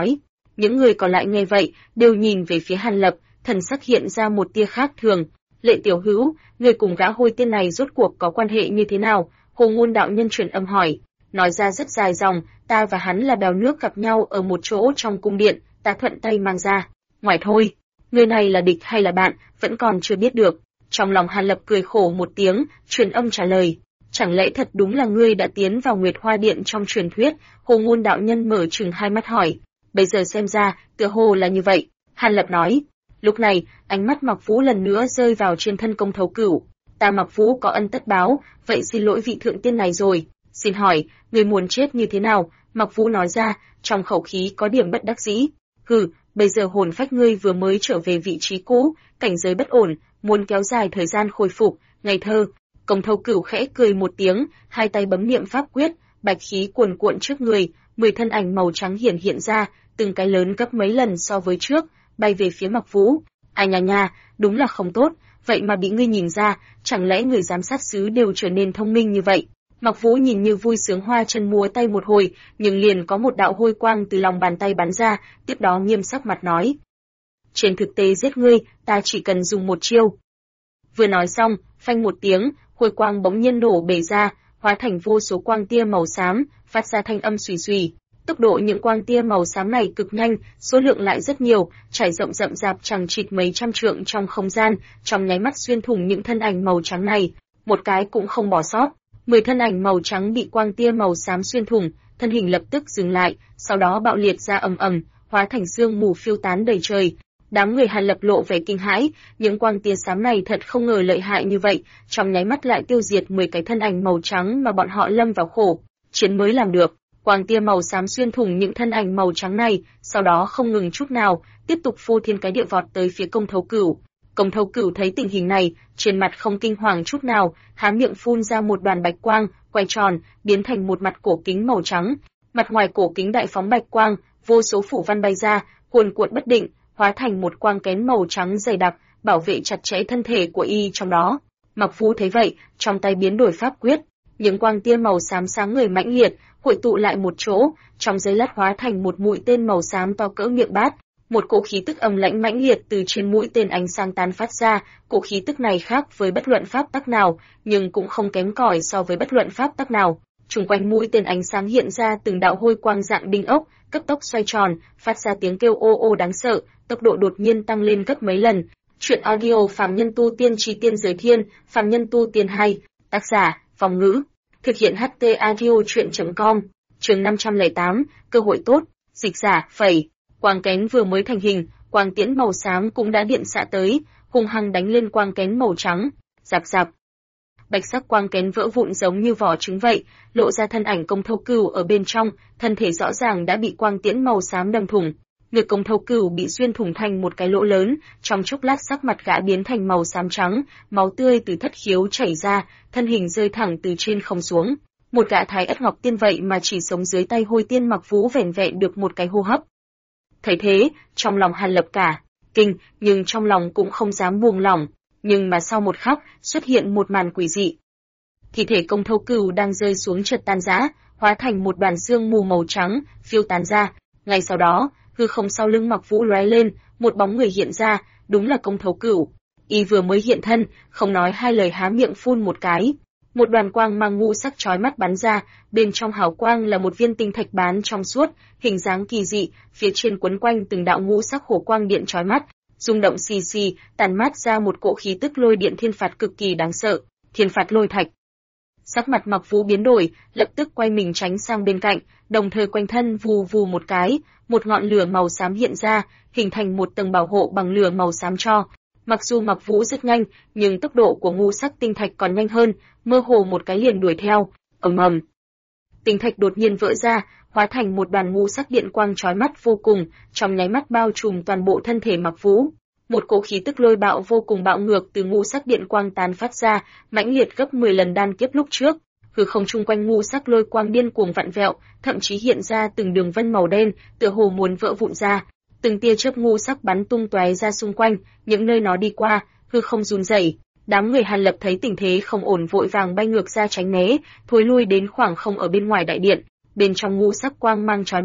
Những người còn lại nghe vậy, đều nhìn về phía Hàn Lập, thần sắc hiện ra một tia khác thường. Lệ tiểu hữu, người cùng gã hôi tiên này rốt cuộc có quan hệ như thế nào? Hồ Ngôn đạo nhân truyền âm hỏi, nói ra rất dài dòng, ta và hắn là bèo nước gặp nhau ở một chỗ trong cung điện, ta thuận tay mang ra. Ngoài thôi, người này là địch hay là bạn, vẫn còn chưa biết được. Trong lòng Hàn Lập cười khổ một tiếng, truyền âm trả lời, chẳng lẽ thật đúng là ngươi đã tiến vào Nguyệt Hoa Điện trong truyền thuyết? Hồ Ngôn đạo nhân mở trừng hai mắt hỏi, bây giờ xem ra, tựa hồ là như vậy. Hàn Lập nói. Lúc này, ánh mắt Mặc Vũ lần nữa rơi vào trên thân Công Thấu Cửu. Ta Mặc Vũ có ân tất báo, vậy xin lỗi vị thượng tiên này rồi. Xin hỏi, người muốn chết như thế nào? Mặc Vũ nói ra, trong khẩu khí có điểm bất đắc dĩ. Hừ, bây giờ hồn phách ngươi vừa mới trở về vị trí cũ, cảnh giới bất ổn, muốn kéo dài thời gian khôi phục, ngây thơ. Công Thấu Cửu khẽ cười một tiếng, hai tay bấm niệm pháp quyết, bạch khí cuồn cuộn trước người, 10 thân ảnh màu trắng hiện ra, từng cái lớn gấp mấy lần so với trước, bay về phía Mặc Vũ. Ai nha nha, đúng là không tốt, vậy mà bị ngươi nhìn ra, chẳng lẽ người giám sát sứ đều trở nên thông minh như vậy? Mặc Vũ nhìn như vui sướng hoa chân múa tay một hồi, nhưng liền có một đạo hôi quang từ lòng bàn tay bắn ra, tiếp đó nghiêm sắc mặt nói. Trên thực tế giết ngươi, ta chỉ cần dùng một chiêu. Vừa nói xong, phanh một tiếng, hôi quang bỗng nhiên nổ bể ra, hóa thành vô số quang tia màu xám, phát ra thanh âm xùy xùy. Tốc độ những quang tia màu xám này cực nhanh, số lượng lại rất nhiều, trải rộng rậm rạp chằng chịt mấy trăm trượng trong không gian, trong nháy mắt xuyên thủng những thân ảnh màu trắng này, một cái cũng không bỏ sót. 10 thân ảnh màu trắng bị quang tia màu xám xuyên thủng, thân hình lập tức dừng lại, sau đó bạo liệt ra ầm ầm, hóa thành sương mù phiêu tán đầy trời. Đám người Hàn Lập lộ vẻ kinh hãi, những quang tia xám này thật không ngờ lợi hại như vậy, trong nháy mắt lại tiêu diệt 10 cái thân ảnh màu trắng mà bọn họ lâm vào khổ chiến mới làm được. Quang tia màu xám xuyên thủng những thân ảnh màu trắng này, sau đó không ngừng chút nào, tiếp tục phô thiên cái địa vọt tới phía Công Thấu Cửu. Công Thấu Cửu thấy tình hình này, trên mặt không kinh hoàng chút nào, há miệng phun ra một đoàn bạch quang, quay tròn, biến thành một mặt cổ kính màu trắng. Mặt ngoài cổ kính đại phóng bạch quang, vô số phủ văn bay ra, cuồn cuộn bất định, hóa thành một quang kén màu trắng dày đặc, bảo vệ chặt chẽ thân thể của y trong đó. Mặc Vũ thấy vậy, trong tay biến đổi pháp quyết, những quang tia màu xám sáng người mãnh liệt, hội tụ lại một chỗ, trong giây lát hóa thành một mũi tên màu xám to cỡ miệng bát. Một cỗ khí tức âm lãnh mãnh liệt từ trên mũi tên ánh sáng tán phát ra, cỗ khí tức này khác với bất luận pháp tắc nào, nhưng cũng không kém cỏi so với bất luận pháp tắc nào. Xung quanh mũi tên ánh sáng hiện ra từng đạo hôi quang dạng đinh ốc, cấp tốc xoay tròn, phát ra tiếng kêu ô ô đáng sợ, tốc độ đột nhiên tăng lên gấp mấy lần. Truyện audio Phàm Nhân Tu Tiên Chí Tiên Giới Thiên, Phàm Nhân Tu Tiên hay, tác giả, Phong Ngữ. Thực hiện HT audio truyện.com. Chương 508, cơ hội tốt, dịch giả, phẩy. Quang kén vừa mới thành hình, quang tiễn màu xám cũng đã điện xạ tới, hung hăng đánh lên quang kén màu trắng. Rạp rạp. Bạch sắc quang kén vỡ vụn giống như vỏ trứng vậy, lộ ra thân ảnh Công Thấu Cửu ở bên trong, thân thể rõ ràng đã bị quang tiễn màu xám đâm thủng. Ngực Công Thấu Cửu bị xuyên thủng thành một cái lỗ lớn, trong chốc lát sắc mặt gã biến thành màu xám trắng, máu tươi từ thất khiếu chảy ra, thân hình rơi thẳng từ trên không xuống. Một gã Thái Ất Ngọc Tiên vậy mà chỉ sống dưới tay Hôi Tiên Mặc Vũ vẻn vẹn được một cái hô hấp. Thấy thế, trong lòng Hàn Lập cả kinh, nhưng trong lòng cũng không dám buông lỏng. Nhưng mà sau một khắc, xuất hiện một màn quỷ dị. Thi thể Công Thấu Cửu đang rơi xuống chợt tan rã, hóa thành một đoàn sương mù màu trắng, phiêu tán ra. Ngay sau đó, hư không sau lưng Mặc Vũ lóe lên, một bóng người hiện ra, đúng là Công Thấu Cửu. Y vừa mới hiện thân, không nói hai lời há miệng phun một cái. Một đoàn quang mang ngũ sắc chói mắt bắn ra, bên trong hào quang là một viên tinh thạch bán trong suốt, hình dáng kỳ dị, phía trên quấn quanh từng đạo ngũ sắc hổ quang điện chói mắt, rung động xì xì, tàn mát ra một cỗ khí tức lôi điện thiên phạt cực kỳ đáng sợ, thiên phạt lôi thạch. Sắc mặt Mặc Vũ biến đổi, lập tức quay mình tránh sang bên cạnh, đồng thời quanh thân vù vù một cái, một ngọn lửa màu xám hiện ra, hình thành một tầng bảo hộ bằng lửa màu xám cho. Mặc dù Mặc Vũ rất nhanh, nhưng tốc độ của ngũ sắc tinh thạch còn nhanh hơn, mơ hồ một cái liền đuổi theo. Ầm ầm. Tinh thạch đột nhiên vỡ ra, hóa thành một đoàn ngũ sắc điện quang chói mắt vô cùng, trong nháy mắt bao trùm toàn bộ thân thể Mặc Vũ. Một cỗ khí tức lôi bạo vô cùng bạo ngược từ ngũ sắc điện quang tán phát ra, mãnh liệt gấp 10 lần đan kiếp lúc trước. Hư không chung quanh ngũ sắc lôi quang điên cuồng vặn vẹo, thậm chí hiện ra từng đường vân màu đen, tựa hồ muốn vỡ vụn ra. Từng tia chớp ngũ sắc bắn tung tóe ra xung quanh, những nơi nó đi qua, hư không run rẩy. Đám người Hàn Lập thấy tình thế không ổn vội vàng bay ngược ra tránh né, thối lui đến khoảng không ở bên ngoài đại điện. Bên trong ngũ sắc quang mang chói mắt,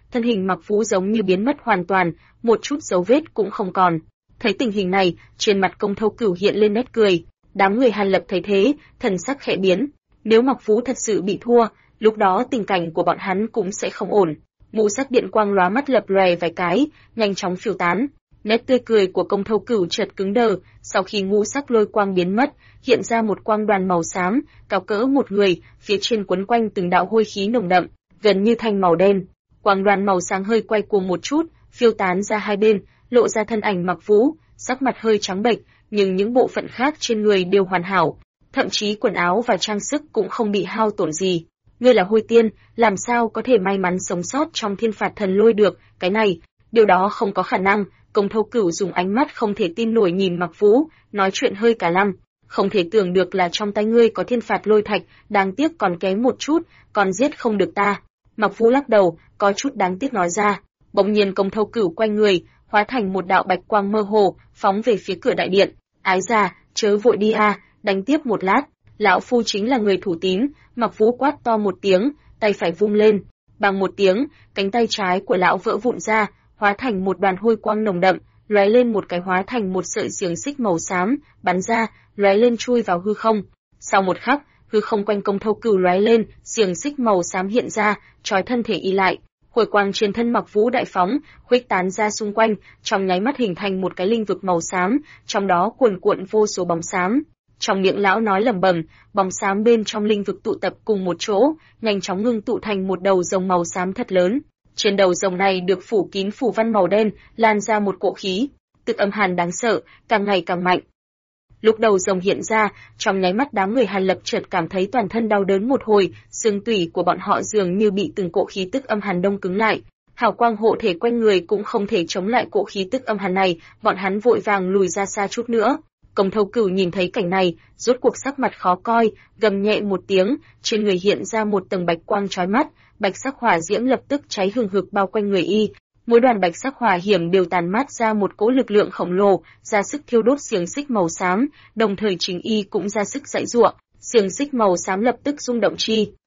thân hình Mặc Vũ giống như biến mất hoàn toàn, một chút dấu vết cũng không còn. Thấy tình hình này, trên mặt Công Thâu Cửu hiện lên nét cười. Đám người Hàn Lập thấy thế, thần sắc khẽ biến. Nếu Mặc Vũ thật sự bị thua, lúc đó tình cảnh của bọn hắn cũng sẽ không ổn. Ngũ sắc điện quang lóa mắt lập lòe vài cái, nhanh chóng phiêu tán. Nét tươi cười của Công Thâu Cửu chợt cứng đờ, sau khi ngũ sắc lôi quang biến mất, hiện ra một quang đoàn màu xám, cao cỡ một người, phía trên quấn quanh từng đạo hôi khí nồng đậm, gần như thanh màu đen. Quang đoàn màu sáng hơi quay cuồng một chút, phiêu tán ra hai bên, lộ ra thân ảnh Mặc Vũ, sắc mặt hơi trắng bệch, nhưng những bộ phận khác trên người đều hoàn hảo, thậm chí quần áo và trang sức cũng không bị hao tổn gì. Ngươi là Hôi Tiên, làm sao có thể may mắn sống sót trong thiên phạt thần lôi được, cái này, điều đó không có khả năng. Công Thâu Cửu dùng ánh mắt không thể tin nổi nhìn Mặc Vũ, nói chuyện hơi cả lăm. Không thể tưởng được là trong tay ngươi có thiên phạt lôi thạch, đáng tiếc còn kém một chút, còn giết không được ta. Mặc Vũ lắc đầu, có chút đáng tiếc nói ra. Bỗng nhiên Công Thâu Cửu quay người, hóa thành một đạo bạch quang mơ hồ, phóng về phía cửa đại điện. Ái già, chớ vội đi a, đánh tiếp một lát. Lão phu chính là người thủ tín. Mặc Vũ quát to một tiếng, tay phải vung lên, bằng một tiếng, cánh tay trái của lão vỡ vụn ra, hóa thành một đoàn hôi quang nồng đậm, lóe lên một cái hóa thành một sợi xiềng xích màu xám, bắn ra, lóe lên chui vào hư không. Sau một khắc, hư không quanh Công Thâu Cửu lóe lên, xiềng xích màu xám hiện ra, trói thân thể y lại. Hồi quang trên thân Mặc Vũ đại phóng, khuếch tán ra xung quanh, trong nháy mắt hình thành một cái linh vực màu xám, trong đó cuồn cuộn vô số bóng xám. Trong miệng lão nói lẩm bẩm, bóng xám bên trong linh vực tụ tập cùng một chỗ, nhanh chóng ngưng tụ thành một đầu rồng màu xám thật lớn. Trên đầu rồng này được phủ kín phủ văn màu đen, lan ra một cỗ khí, tức âm hàn đáng sợ, càng ngày càng mạnh. Lúc đầu rồng hiện ra, trong nháy mắt đám người Hàn Lập chợt cảm thấy toàn thân đau đớn một hồi, xương tủy của bọn họ dường như bị từng cỗ khí tức âm hàn đông cứng lại. Hào quang hộ thể quanh người cũng không thể chống lại cỗ khí tức âm hàn này, bọn hắn vội vàng lùi ra xa chút nữa. Công Thâu Cửu nhìn thấy cảnh này, rốt cuộc sắc mặt khó coi, gầm nhẹ một tiếng, trên người hiện ra một tầng bạch quang chói mắt, bạch sắc hỏa diễm lập tức cháy hừng hực bao quanh người y. Mỗi đoàn bạch sắc hỏa hiểm đều tàn mát ra một cỗ lực lượng khổng lồ, ra sức thiêu đốt xiềng xích màu xám, đồng thời chính y cũng ra sức giãy giụa. Xiềng xích màu xám lập tức rung động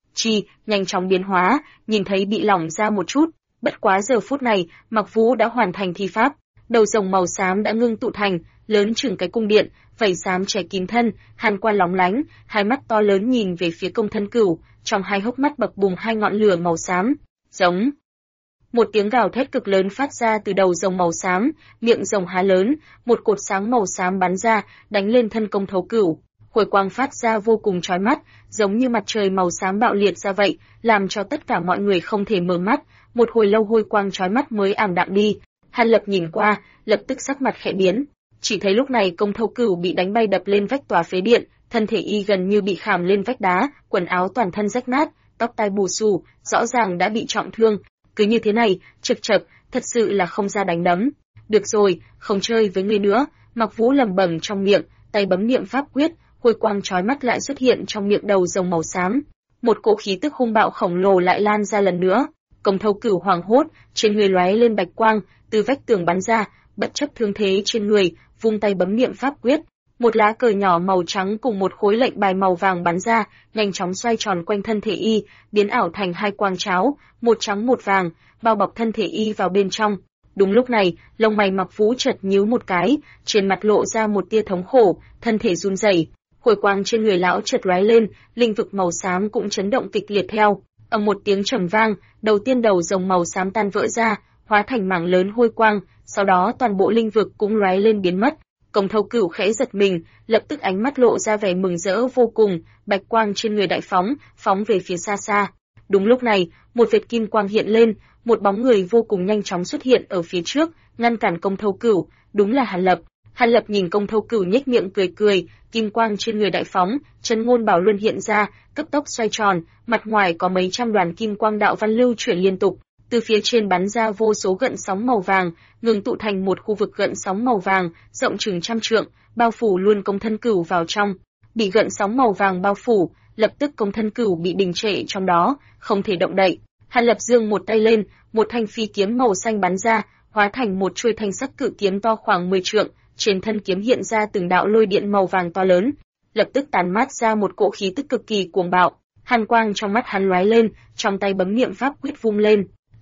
nhanh chóng biến hóa, nhìn thấy bị lỏng ra một chút. Bất quá giờ phút này, Mặc Vũ đã hoàn thành thi pháp, đầu rồng màu xám đã ngưng tụ thành, lớn chừng cái cung điện, vảy xám che kín thân, hàn quang lóng lánh, hai mắt to lớn nhìn về phía Công Thân Cửu, trong hai hốc mắt bập bùng hai ngọn lửa màu xám. Giống. Một tiếng gào thét cực lớn phát ra từ đầu rồng màu xám, miệng rồng há lớn, một cột sáng màu xám bắn ra, đánh lên thân Công Thâu Cửu. Hồi quang phát ra vô cùng chói mắt, giống như mặt trời màu xám bạo liệt ra vậy, làm cho tất cả mọi người không thể mở mắt. Một hồi lâu hồi quang chói mắt mới ảm đạm đi. Hàn Lập nhìn qua, lập tức sắc mặt khẽ biến. Chỉ thấy lúc này Công Thâu Cửu bị đánh bay đập lên vách tòa phế điện, thân thể y gần như bị khảm lên vách đá, quần áo toàn thân rách nát, tóc tai bù xù, rõ ràng đã bị trọng thương. Cứ như thế này, chực chực, thật sự là không ra đánh đấm. Được rồi, không chơi với ngươi nữa. Mặc Vũ lẩm bẩm trong miệng, tay bấm niệm pháp quyết, hồi quang chói mắt lại xuất hiện trong miệng đầu rồng màu xám. Một cỗ khí tức hung bạo khổng lồ lại lan ra lần nữa. Công Thâu Cửu hoảng hốt, trên người lóe lên bạch quang, từ vách tường bắn ra, bất chấp thương thế trên người, vung tay bấm niệm pháp quyết. Một lá cờ nhỏ màu trắng cùng một khối lệnh bài màu vàng bắn ra, nhanh chóng xoay tròn quanh thân thể y, biến ảo thành hai quang cháo, một trắng một vàng, bao bọc thân thể y vào bên trong. Đúng lúc này, lông mày Mặc Vũ chợt nhíu một cái, trên mặt lộ ra một tia thống khổ, thân thể run rẩy. Hồi quang trên người lão chợt lóe lên, linh vực màu xám cũng chấn động kịch liệt theo. Ầm một tiếng trầm vang, đầu tiên đầu rồng màu xám tan vỡ ra, hóa thành mảng lớn hôi quang, sau đó toàn bộ linh vực cũng lóe lên biến mất. Công Thâu Cửu khẽ giật mình, lập tức ánh mắt lộ ra vẻ mừng rỡ vô cùng, bạch quang trên người đại phóng về phía xa xa. Đúng lúc này, một vệt kim quang hiện lên, một bóng người vô cùng nhanh chóng xuất hiện ở phía trước, ngăn cản Công Thâu Cửu, đúng là Hàn Lập. Hàn Lập nhìn Công Thâu Cửu nhếch miệng cười, kim quang trên người đại phóng, chân ngôn bảo luân hiện ra, cấp tốc xoay tròn, mặt ngoài có mấy trăm đoàn kim quang đạo văn lưu chuyển liên tục. Từ phía trên bắn ra vô số gợn sóng màu vàng, ngừng tụ thành một khu vực gợn sóng màu vàng, rộng chừng trăm trượng, bao phủ luôn Công Thân Cửu vào trong. Bị gợn sóng màu vàng bao phủ, lập tức Công Thân Cửu bị đình trệ trong đó, không thể động đậy. Hàn Lập giương một tay lên, một thanh phi kiếm màu xanh bắn ra, hóa thành một chuôi thanh sắc cự kiếm to khoảng 10 trượng, trên thân kiếm hiện ra từng đạo lôi điện màu vàng to lớn, lập tức tàn mát ra một cỗ khí tức cực kỳ cuồng bạo. Hàn quang trong mắt hắn lóe lên, trong tay bấm niệm pháp quyết vung lên.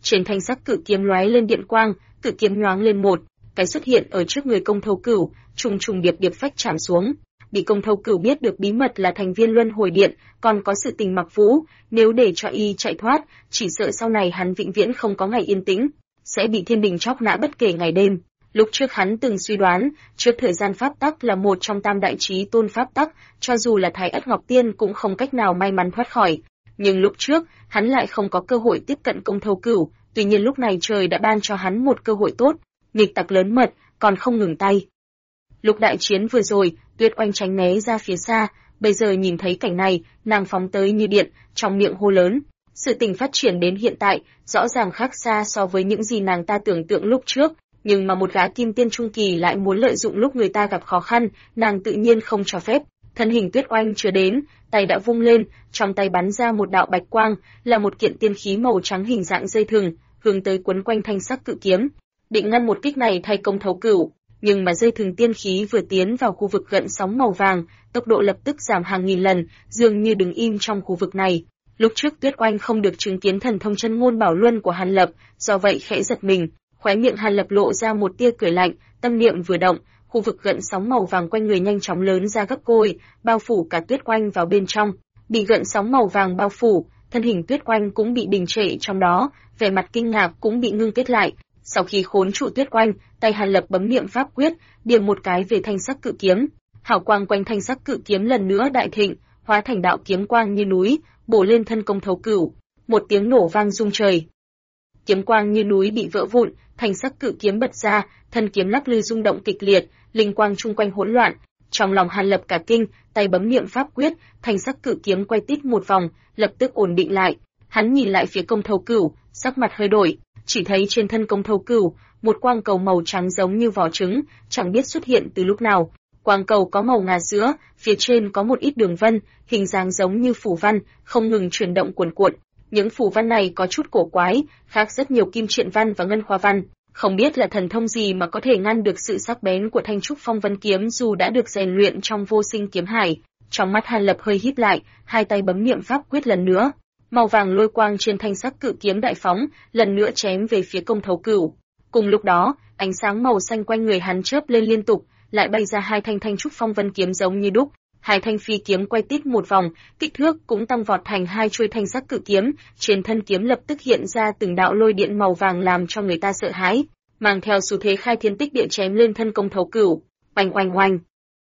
trên thanh sắc cự kiếm lóe lên điện quang, cự kiếm nhoáng lên một cái xuất hiện ở trước người Công Thâu Cửu, trùng trùng điệp điệp phách chạm xuống. Bị Công Thâu Cửu biết được bí mật là thành viên Luân Hồi Điện, còn có sự tình Mặc Vũ, nếu để cho y chạy thoát, chỉ sợ sau này hắn vĩnh viễn không có ngày yên tĩnh, sẽ bị thiên đình chóc nã bất kể ngày đêm. Lúc trước hắn từng suy đoán, trước thời gian pháp tắc là một trong tam đại chí tôn pháp tắc, cho dù là Thái Ất Ngọc Tiên cũng không cách nào may mắn thoát khỏi. Nhưng lúc trước, hắn lại không có cơ hội tiếp cận Công Thâu Cửu, tuy nhiên lúc này trời đã ban cho hắn một cơ hội tốt, nghịch tặc lớn mật, còn không ngừng tay. Lúc đại chiến vừa rồi, Tuyết Oanh tránh né ra phía xa, bây giờ nhìn thấy cảnh này, nàng phóng tới như điện, trong miệng hô lớn. Sự tình phát triển đến hiện tại, rõ ràng khác xa so với những gì nàng ta tưởng tượng lúc trước, nhưng mà một gã kim tiên trung kỳ lại muốn lợi dụng lúc người ta gặp khó khăn, nàng tự nhiên không cho phép. Thân hình Tuyết Oanh chưa đến, tay đã vung lên, trong tay bắn ra một đạo bạch quang, là một kiện tiên khí màu trắng hình dạng dây thừng, hướng tới quấn quanh thanh sắc cự kiếm, định ngăn một kích này thay Công Thâu Cửu. Nhưng mà dây thừng tiên khí vừa tiến vào khu vực gợn sóng màu vàng, tốc độ lập tức giảm hàng nghìn lần, dường như đứng im trong khu vực này. Lúc trước Tuyết Oanh không được chứng kiến thần thông chân ngôn bảo luân của Hàn Lập, do vậy khẽ giật mình, khóe miệng Hàn Lập lộ ra một tia cười lạnh, tâm niệm vừa động, khu vực gợn sóng màu vàng quanh người nhanh chóng lớn ra gấp đôi, bao phủ cả Tuyết Oanh vào bên trong. Bị gợn sóng màu vàng bao phủ, thân hình Tuyết Oanh cũng bị đình trệ trong đó, vẻ mặt kinh ngạc cũng bị ngưng kết lại. Sau khi khốn trụ Tuyết Oanh, tay Hàn Lập bấm niệm pháp quyết, điểm một cái về thanh sắc cự kiếm. Hào quang quanh thanh sắc cự kiếm lần nữa đại thịnh, hóa thành đạo kiếm quang như núi, bổ lên thân Công Thâu Cửu. Một tiếng nổ vang rung trời. Kiếm quang như núi bị vỡ vụn, thanh sắc cự kiếm bật ra, thân kiếm lắc lư rung động kịch liệt, linh quang chung quanh hỗn loạn. Trong lòng Hàn Lập cả kinh, tay bấm niệm pháp quyết, thanh sắc cự kiếm quay tít một vòng, lập tức ổn định lại. Hắn nhìn lại phía Công Thâu Cửu, sắc mặt hơi đổi, chỉ thấy trên thân Công Thâu Cửu, một quang cầu màu trắng giống như vỏ trứng, chẳng biết xuất hiện từ lúc nào. Quang cầu có màu ngà sữa, phía trên có một ít đường vân, hình dáng giống như phù văn, không ngừng chuyển động cuồn cuộn. Những phù văn này có chút cổ quái, khác rất nhiều kim truyện văn và ngân khoa văn, không biết là thần thông gì mà có thể ngăn được sự sắc bén của thanh trúc phong vân kiếm dù đã được rèn luyện trong vô sinh kiếm hải. Trong mắt Hàn Lập hơi híp lại, hai tay bấm niệm pháp quyết lần nữa. Màu vàng lôi quang trên thanh sắc cự kiếm đại phóng, lần nữa chém về phía Công Thâu Cửu. Cùng lúc đó, ánh sáng màu xanh quanh người hắn chớp lên liên tục, lại bay ra hai thanh thanh trúc phong vân kiếm giống như đúc. Hai thanh phi kiếm quay tít một vòng, kích thước cũng tăng vọt thành hai chuôi thanh sắc cự kiếm, trên thân kiếm lập tức hiện ra từng đạo lôi điện màu vàng làm cho người ta sợ hãi, mang theo xu thế khai thiên tích địa chém lên thân Công Thâu Cửu. Oanh oanh oanh.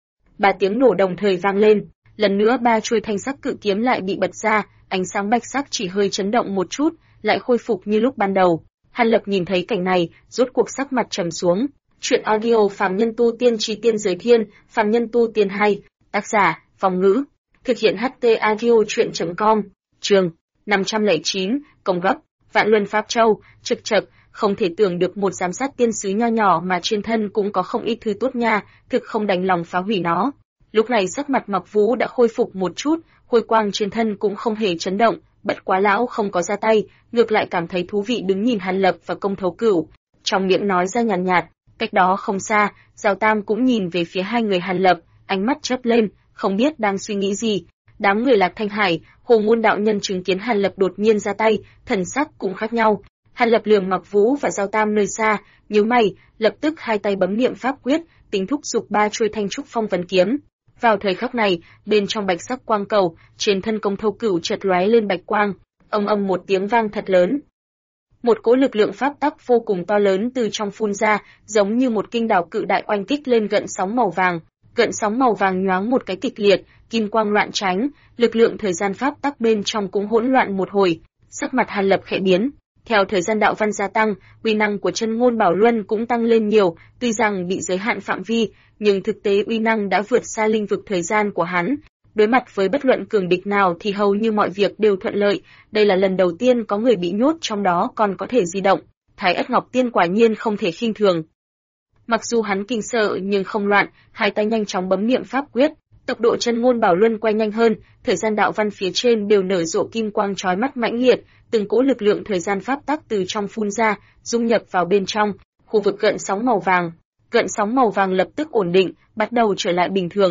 Ba tiếng nổ đồng thời vang lên, lần nữa ba chuôi thanh sắc cự kiếm lại bị bật ra, ánh sáng bạch sắc chỉ hơi chấn động một chút, lại khôi phục như lúc ban đầu. Hàn Lập nhìn thấy cảnh này, rốt cuộc sắc mặt trầm xuống. Truyện audio Phàm Nhân Tu Tiên Chí Tiên Giới Thiên, Phàm Nhân Tu Tiên 2, tác giả, Phong Ngữ, thực hiện HT audio truyện.com, chương 509, công gấp, Vạn Luân Pháp Châu, trực trực, không thể tưởng được một giám sát tiên sứ nho nhỏ mà trên thân cũng có không ít thứ tốt nha, thực không đành lòng phá hủy nó. Lúc này sắc mặt Mặc Vũ đã khôi phục một chút, hồi quang trên thân cũng không hề chấn động, bất quá lão không có ra tay, ngược lại cảm thấy thú vị đứng nhìn Hàn Lập và Công Thâu Cửu, trong miệng nói ra nhàn nhạt. Cách đó không xa, Giào Tam cũng nhìn về phía hai người Hàn Lập, ánh mắt chớp lên, không biết đang suy nghĩ gì. Đám người Lạc Thanh Hải, Hồ Ngôn đạo nhân chứng kiến Hàn Lập đột nhiên ra tay, thần sắc cũng khác nhau. Hàn Lập lườm Mặc Vũ và Giào Tam nơi xa, nhíu mày, lập tức hai tay bấm niệm pháp quyết, tính thúc giục ba chuôi thanh trúc phong vân kiếm. Vào thời khắc này, bên trong bạch sắc quang cầu, trên thân Công Thâu Cửu chợt lóe lên bạch quang, ầm ầm một tiếng vang thật lớn. Một cỗ lực lượng pháp tắc vô cùng to lớn từ trong phun ra, giống như một kinh đảo cự đại oanh kích lên gợn sóng màu vàng. Gợn sóng màu vàng nhoáng một cái kịch liệt, kim quang loạn tránh, lực lượng thời gian pháp tắc bên trong cũng hỗn loạn một hồi. Sắc mặt Hàn Lập khẽ biến. Theo thời gian đạo văn gia tăng, uy năng của chân ngôn bảo luân cũng tăng lên nhiều, tuy rằng bị giới hạn phạm vi, nhưng thực tế uy năng đã vượt xa linh vực thời gian của hắn. Đối mặt với bất luận cường địch nào thì hầu như mọi việc đều thuận lợi, đây là lần đầu tiên có người bị nhốt trong đó còn có thể di động. Thái Ất Ngọc Tiên quả nhiên không thể khinh thường. Mặc dù hắn kinh sợ nhưng không loạn, hai tay nhanh chóng bấm niệm pháp quyết, tốc độ chân ngôn bảo luân quay nhanh hơn, thời gian đạo văn phía trên đều nở rộ kim quang chói mắt mãnh liệt, từng cỗ lực lượng thời gian pháp tắc từ trong phun ra, dung nhập vào bên trong, khu vực gợn sóng màu vàng. Gợn sóng màu vàng lập tức ổn định, bắt đầu trở lại bình thường.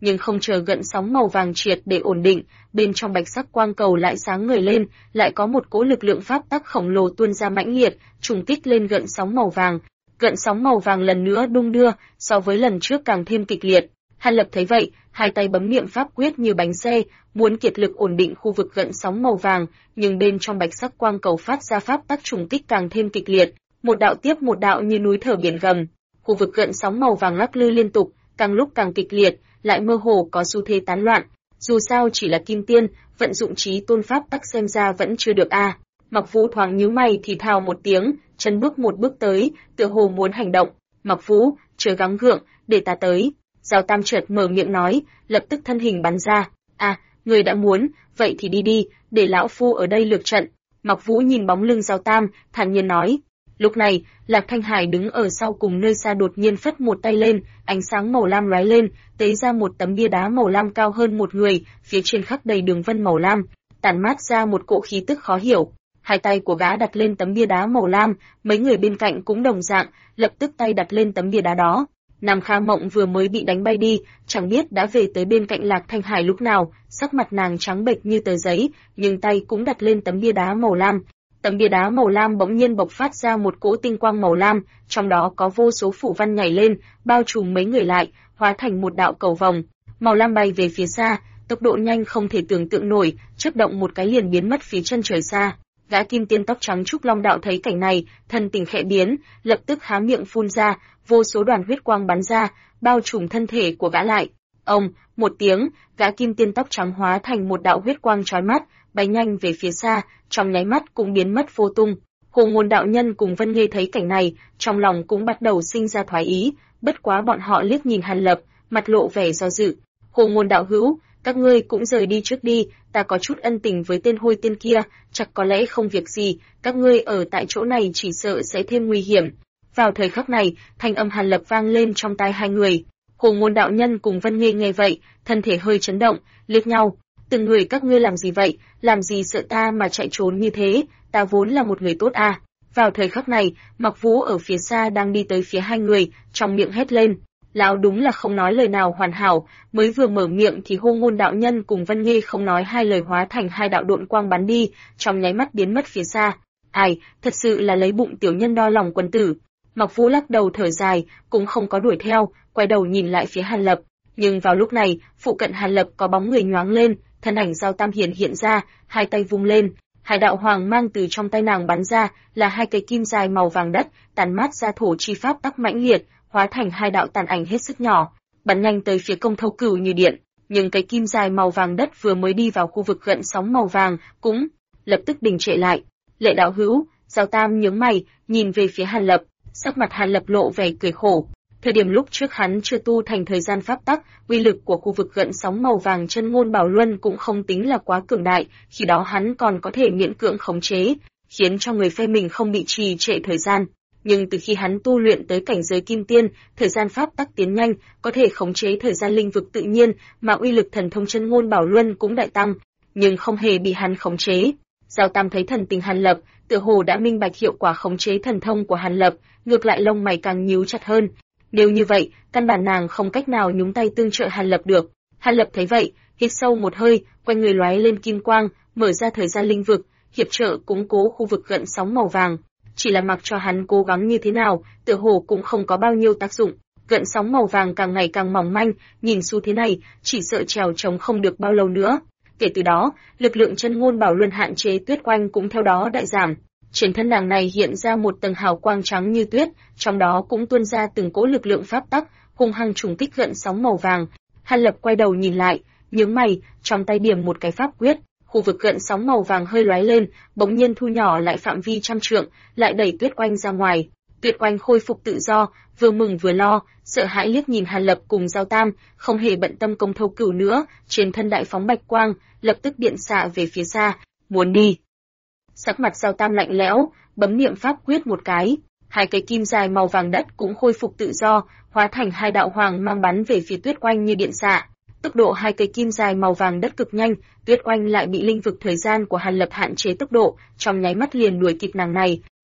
nhưng không chờ gợn sóng màu vàng triệt để ổn định, bên trong bạch sắc quang cầu lại sáng ngời lên, lại có một cỗ lực lượng pháp tắc khổng lồ tuôn ra mãnh liệt, trùng kích lên gợn sóng màu vàng. Gợn sóng màu vàng lần nữa đung đưa, so với lần trước càng thêm kịch liệt. Hàn Lập thấy vậy, hai tay bấm niệm pháp quyết như bánh xe, muốn kiệt lực ổn định khu vực gợn sóng màu vàng, nhưng bên trong bạch sắc quang cầu phát ra pháp tắc trùng kích càng thêm kịch liệt, một đạo tiếp một đạo như núi thở biển gầm. Khu vực gợn sóng màu vàng lắc lư liên tục, càng lúc càng kịch liệt, lại mơ hồ có xu thế tán loạn. Dù sao chỉ là kim tiên, vận dụng trí tôn pháp tắc xem ra vẫn chưa được a. Mặc Vũ thoáng nhíu mày thì thào một tiếng, chân bước một bước tới, tựa hồ muốn hành động. Mặc Vũ, chớ gắng gượng, để ta tới. Giao Tam chợt mở miệng nói, lập tức thân hình bắn ra. À, người đã muốn, vậy thì đi đi, để lão phu ở đây lược trận. Mặc Vũ nhìn bóng lưng Giao Tam, thản nhiên nói. Lúc này, Lạc Thanh Hải đứng ở sau cùng nơi xa đột nhiên phất một tay lên, ánh sáng màu lam lóe lên, tế ra một tấm bia đá màu lam cao hơn một người, phía trên khắc đầy đường vân màu lam, tản mát ra một cỗ khí tức khó hiểu. Hai tay của gã đặt lên tấm bia đá màu lam, mấy người bên cạnh cũng đồng dạng, lập tức tay đặt lên tấm bia đá đó. Nam Kha Mộng vừa mới bị đánh bay đi, chẳng biết đã về tới bên cạnh Lạc Thanh Hải lúc nào, sắc mặt nàng trắng bệch như tờ giấy, nhưng tay cũng đặt lên tấm bia đá màu lam. Tấm bia đá màu lam bỗng nhiên bộc phát ra một cỗ tinh quang màu lam, trong đó có vô số phù văn nhảy lên, bao trùm mấy người lại, hóa thành một đạo cầu vòng. Màu lam bay về phía xa, tốc độ nhanh không thể tưởng tượng nổi, chớp động một cái liền biến mất phía chân trời xa. Gã kim tiên tóc trắng Trúc Long Đạo thấy cảnh này, thân tình khẽ biến, lập tức há miệng phun ra, vô số đoàn huyết quang bắn ra, bao trùm thân thể của gã lại. Ông, một tiếng, gã kim tiên tóc trắng hóa thành một đạo huyết quang chói mắt, bay nhanh về phía xa, trong nháy mắt cũng biến mất vô tung. Hồ Ngôn đạo nhân cùng Vân Nghê thấy cảnh này, trong lòng cũng bắt đầu sinh ra thoái ý, bất quá bọn họ liếc nhìn Hàn Lập, mặt lộ vẻ do dự. Hồ Ngôn đạo hữu, các ngươi cũng rời đi trước đi, ta có chút ân tình với tên hôi tiên kia, chắc có lẽ không việc gì, các ngươi ở tại chỗ này chỉ sợ sẽ thêm nguy hiểm. Vào thời khắc này, thanh âm Hàn Lập vang lên trong tai hai người. Hồ Ngôn đạo nhân cùng Vân Nghê nghe vậy, thân thể hơi chấn động, liếc nhau. Từng người các ngươi làm gì vậy, làm gì sợ ta mà chạy trốn như thế, ta vốn là một người tốt à. Vào thời khắc này, Mặc Vũ ở phía xa đang đi tới phía hai người, trong miệng hét lên. Lão đúng là không nói lời nào hoàn hảo, mới vừa mở miệng thì Hồ Ngôn đạo nhân cùng Vân Nghê không nói hai lời hóa thành hai đạo độn quang bắn đi, trong nháy mắt biến mất phía xa. Ai, thật sự là lấy bụng tiểu nhân đo lòng quân tử. Mặc Vũ lắc đầu thở dài, cũng không có đuổi theo, quay đầu nhìn lại phía Hàn Lập. Nhưng vào lúc này, phụ cận Hàn Lập có bóng người nhoáng lên, thân ảnh Giao Tam Hiền hiện ra, hai tay vung lên, hai đạo hoàng mang từ trong tay nàng bắn ra, là hai cây kim dài màu vàng đất, tản mát ra thổ chi pháp tắc mãnh liệt, hóa thành hai đạo tàn ảnh hết sức nhỏ, bắn nhanh tới phía Công Thâu Cửu như điện. Nhưng cây kim dài màu vàng đất vừa mới đi vào khu vực gợn sóng màu vàng, cũng lập tức đình trệ lại. Lệ đạo hữu, Giao Tam nhướng mày, nhìn về phía Hàn Lập, sắc mặt Hàn Lập lộ vẻ cười khổ. Thời điểm lúc trước hắn chưa tu thành thời gian pháp tắc, uy lực của khu vực gợn sóng màu vàng chân ngôn bảo luân cũng không tính là quá cường đại, khi đó hắn còn có thể miễn cưỡng khống chế, khiến cho người phe mình không bị trì trệ thời gian. Nhưng từ khi hắn tu luyện tới cảnh giới kim tiên, thời gian pháp tắc tiến nhanh, có thể khống chế thời gian linh vực tự nhiên, mà uy lực thần thông chân ngôn bảo luân cũng đại tăng, nhưng không hề bị hắn khống chế. Giao Tam thấy thần tình Hàn Lập, tựa hồ đã minh bạch hiệu quả khống chế thần thông của Hàn Lập, ngược lại lông mày càng nhíu chặt hơn. Nếu như vậy, căn bản nàng không cách nào nhúng tay tương trợ Hàn Lập được. Hàn Lập thấy vậy, hít sâu một hơi, quanh người lóe lên kim quang, mở ra thời gian linh vực, hiệp trợ củng cố khu vực gợn sóng màu vàng. Chỉ là mặc cho hắn cố gắng như thế nào, tựa hồ cũng không có bao nhiêu tác dụng. Gợn sóng màu vàng càng ngày càng mỏng manh, nhìn xu thế này, chỉ sợ trèo trống không được bao lâu nữa. Kể từ đó, lực lượng chân ngôn bảo luân hạn chế Tuyết Oanh cũng theo đó đại giảm. Trên thân nàng này hiện ra một tầng hào quang trắng như tuyết, trong đó cũng tuôn ra từng cỗ lực lượng pháp tắc, hung hăng trùng kích gợn sóng màu vàng. Hàn Lập quay đầu nhìn lại, nhướng mày, trong tay điểm một cái pháp quyết, khu vực gợn sóng màu vàng hơi lóe lên, bỗng nhiên thu nhỏ lại phạm vi trăm trượng, lại đẩy Tuyết Oanh ra ngoài. Tuyết Oanh khôi phục tự do, vừa mừng vừa lo, sợ hãi liếc nhìn Hàn Lập cùng Giao Tam, không hề bận tâm Công Thâu Cửu nữa, trên thân đại phóng bạch quang, lập tức điện xạ về phía xa, muốn đi. Sắc mặt Giao Tam lạnh lẽo, bấm niệm pháp quyết một cái, hai cây kim dài màu vàng đất cũng khôi phục tự do, hóa thành hai đạo hoàng mang bắn về phía Tuyết Oanh như điện xạ. Tốc độ hai cây kim dài màu vàng đất cực nhanh, Tuyết Oanh lại bị linh vực thời gian của Hàn Lập hạn chế tốc độ, trong nháy mắt liền đuổi kịp nàng này.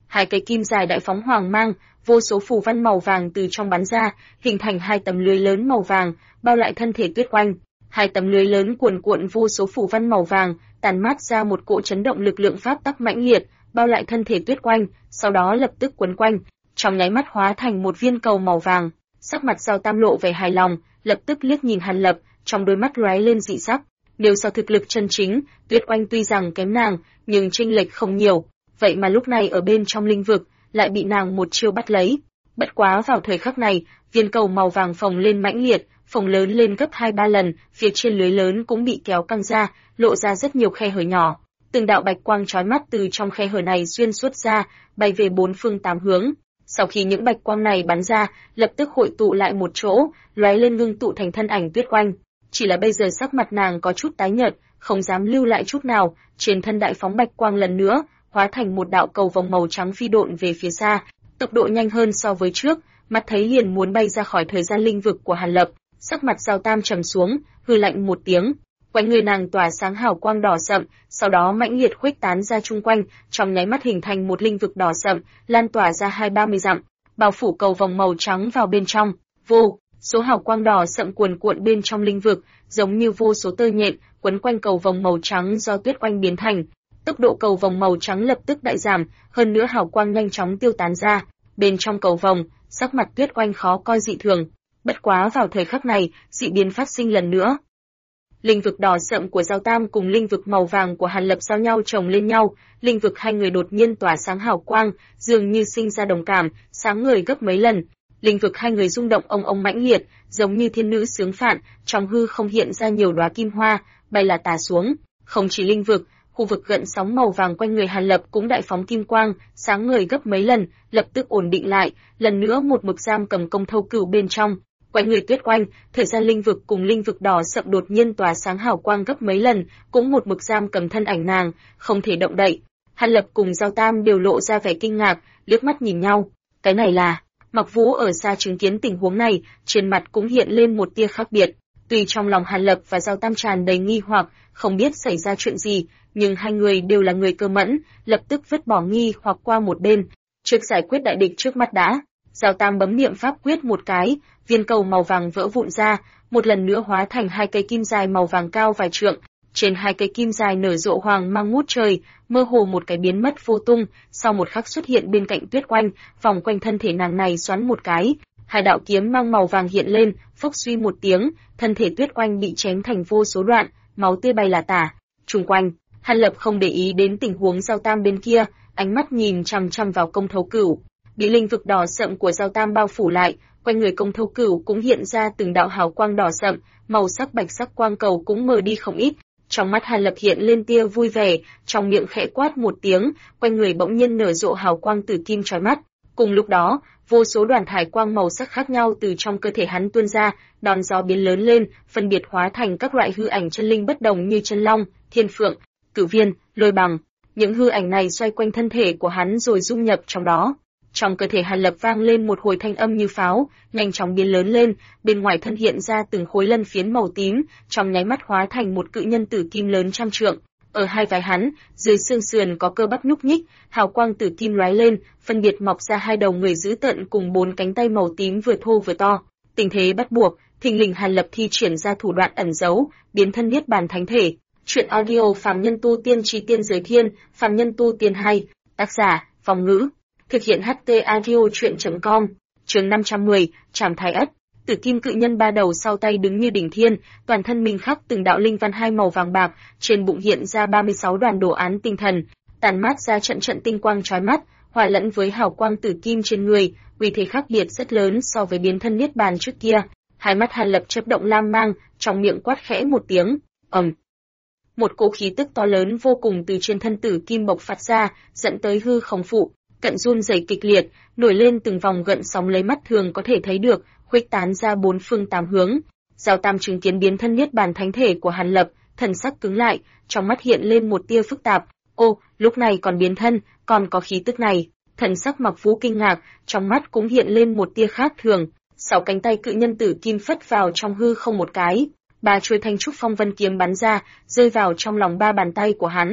hai cây kim dài đại phóng hoàng mang, vô số phù văn màu vàng từ trong bắn ra, hình thành hai tấm lưới lớn màu vàng, bao lại thân thể Tuyết Oanh. Hai tấm lưới lớn cuồn cuộn vô số phù văn màu vàng, tàn mát ra một cỗ chấn động lực lượng pháp tắc mãnh liệt, bao lại thân thể Tuyết Oanh, sau đó lập tức quấn quanh, trong nháy mắt hóa thành một viên cầu màu vàng. Sắc mặt Giao Tam lộ vẻ hài lòng, lập tức liếc nhìn Hàn Lập, trong đôi mắt lóe lên dị sắc. Nếu so thực lực chân chính, Tuyết Oanh tuy rằng kém nàng, nhưng chênh lệch không nhiều, vậy mà lúc này ở bên trong linh vực, lại bị nàng một chiêu bắt lấy. Bất quá vào thời khắc này, viên cầu màu vàng phồng lên mãnh liệt, phồng lớn lên gấp 2-3 lần, phía trên lưới lớn cũng bị kéo căng ra, lộ ra rất nhiều khe hở nhỏ. Từng đạo bạch quang chói mắt từ trong khe hở này xuyên suốt ra, bay về bốn phương tám hướng. Sau khi những bạch quang này bắn ra, lập tức hội tụ lại một chỗ, lóe lên ngưng tụ thành thân ảnh Tuyết Oanh. Chỉ là bây giờ sắc mặt nàng có chút tái nhợt, không dám lưu lại chút nào, trên thân đại phóng bạch quang lần nữa, hóa thành một đạo cầu vồng màu trắng phi độn về phía xa, tốc độ nhanh hơn so với trước, mắt thấy liền muốn bay ra khỏi thời gian linh vực của Hàn Lập. Sắc mặt Giao Tam trầm xuống, hừ lạnh một tiếng, quanh người nàng tỏa sáng hào quang đỏ sậm, sau đó mãnh liệt khuếch tán ra chung quanh, trong nháy mắt hình thành một linh vực đỏ sậm, lan tỏa ra 20-30 dặm, bao phủ cầu vồng màu trắng vào bên trong. Vô số hào quang đỏ sậm cuồn cuộn bên trong linh vực, giống như vô số tơ nhện quấn quanh cầu vồng màu trắng do Tuyết Oanh biến thành. Tốc độ cầu vồng màu trắng lập tức đại giảm, hơn nữa hào quang nhanh chóng tiêu tán ra. Bên trong cầu vồng, sắc mặt Tuyết Oanh khó coi dị thường. Bất quá vào thời khắc này, dị biến phát sinh lần nữa. Linh vực đỏ sậm của Giao Tam cùng linh vực màu vàng của Hàn Lập giao nhau chồng lên nhau, linh vực hai người đột nhiên tỏa sáng hào quang, dường như sinh ra đồng cảm, sáng ngời gấp mấy lần. Linh vực hai người rung động ông mãnh liệt, giống như thiên nữ sướng phạn, trong hư không hiện ra nhiều đóa kim hoa, bay là tả xuống. Không chỉ linh vực, khu vực gợn sóng màu vàng quanh người Hàn Lập cũng đại phóng kim quang, sáng ngời gấp mấy lần, lập tức ổn định lại, lần nữa một mực giam cầm công thâu cửu bên trong. Quanh người Tuyết Oanh, thời gian linh vực cùng linh vực đỏ sậm đột nhiên tỏa sáng hào quang gấp mấy lần, cũng một mực giam cầm thân ảnh nàng, không thể động đậy. Hàn Lập cùng Giao Tam đều lộ ra vẻ kinh ngạc, liếc mắt nhìn nhau. Cái này là... Mặc Vũ ở xa chứng kiến tình huống này, trên mặt cũng hiện lên một tia khác biệt. Tuy trong lòng Hàn Lập và Giao Tam tràn đầy nghi hoặc, không biết xảy ra chuyện gì, nhưng hai người đều là người cơ mẫn, lập tức vứt bỏ nghi hoặc qua một bên, trước giải quyết đại địch trước mắt đã. Giao Tam bấm niệm pháp quyết một cái, viên cầu màu vàng vỡ vụn ra, một lần nữa hóa thành hai cây kim dài màu vàng cao vài trượng. Trên hai cây kim dài nở rộ hoàng mang ngút trời, mơ hồ một cái biến mất vô tung, sau một khắc xuất hiện bên cạnh Tuyết Oanh, vòng quanh thân thể nàng này xoắn một cái, hai đạo kiếm mang màu vàng hiện lên, phốc suy một tiếng, thân thể Tuyết Oanh bị chém thành vô số đoạn, máu tươi bay là tả. Chung quanh, Hàn Lập không để ý đến tình huống Giao Tam bên kia, ánh mắt nhìn chằm chằm vào công thấu cửu, bị linh vực đỏ sậm của Giao Tam bao phủ lại, quanh người công thấu cửu cũng hiện ra từng đạo hào quang đỏ sậm, màu sắc bạch sắc quang cầu cũng mờ đi không ít. Trong mắt Hàn Lập hiện lên tia vui vẻ, trong miệng khẽ quát một tiếng, quanh người bỗng nhiên nở rộ hào quang tử kim chói mắt. Cùng lúc đó, vô số đoàn thải quang màu sắc khác nhau từ trong cơ thể hắn tuôn ra, đón gió biến lớn lên, phân biệt hóa thành các loại hư ảnh chân linh bất đồng như chân long, thiên phượng, cửu viên, lôi bằng. Những hư ảnh này xoay quanh thân thể của hắn rồi dung nhập trong đó. Trong cơ thể Hàn Lập vang lên một hồi thanh âm như pháo, nhanh chóng biến lớn lên, bên ngoài thân hiện ra từng khối lân phiến màu tím, trong nháy mắt hóa thành một cự nhân tử kim lớn trăm trượng. Ở hai vai hắn, dưới xương sườn có cơ bắp nhúc nhích, hào quang tử kim lóe lên, phân biệt mọc ra hai đầu người dữ tợn cùng bốn cánh tay màu tím vừa thô vừa to. Tình thế bắt buộc, thình lình Hàn Lập thi triển ra thủ đoạn ẩn giấu, biến thân niết bàn thánh thể. Truyện audio Phàm Nhân Tu Tiên Chí Tiên Giới Thiên, Phàm Nhân Tu Tiên 2, tác giả, Phong Ngữ. Thực hiện HT Audio Chuyện.com. Chương 510, Trảm Thái Ất. Tử kim cự nhân ba đầu sau tay đứng như đỉnh thiên, toàn thân minh khắc từng đạo linh văn hai màu vàng bạc, trên bụng hiện ra 36 đoàn đồ án tinh thần, tàn mát ra trận trận tinh quang chói mắt, hòa lẫn với hào quang tử kim trên người, uy thế khác biệt rất lớn so với biến thân niết bàn trước kia. Hai mắt Hàn Lập chớp động lam mang, trong miệng quát khẽ một tiếng, ầm. Một cỗ khí tức to lớn vô cùng từ trên thân tử kim bộc phát ra, dẫn tới hư không phụ, cận run rẩy kịch liệt, nổi lên từng vòng gợn sóng lấy mắt thường có thể thấy được, khuếch tán ra bốn phương tám hướng. Giao Tam chứng kiến biến thân niết bàn thánh thể của Hàn Lập, thần sắc cứng lại, trong mắt hiện lên một tia phức tạp. Ô, lúc này còn biến thân, còn có khí tức này. Thần sắc Mặc Vũ kinh ngạc, trong mắt cũng hiện lên một tia khác thường. Sáu cánh tay cự nhân tử kim phất vào trong hư không một cái, ba chuôi thanh trúc phong vân kiếm bắn ra, rơi vào trong lòng ba bàn tay của hắn.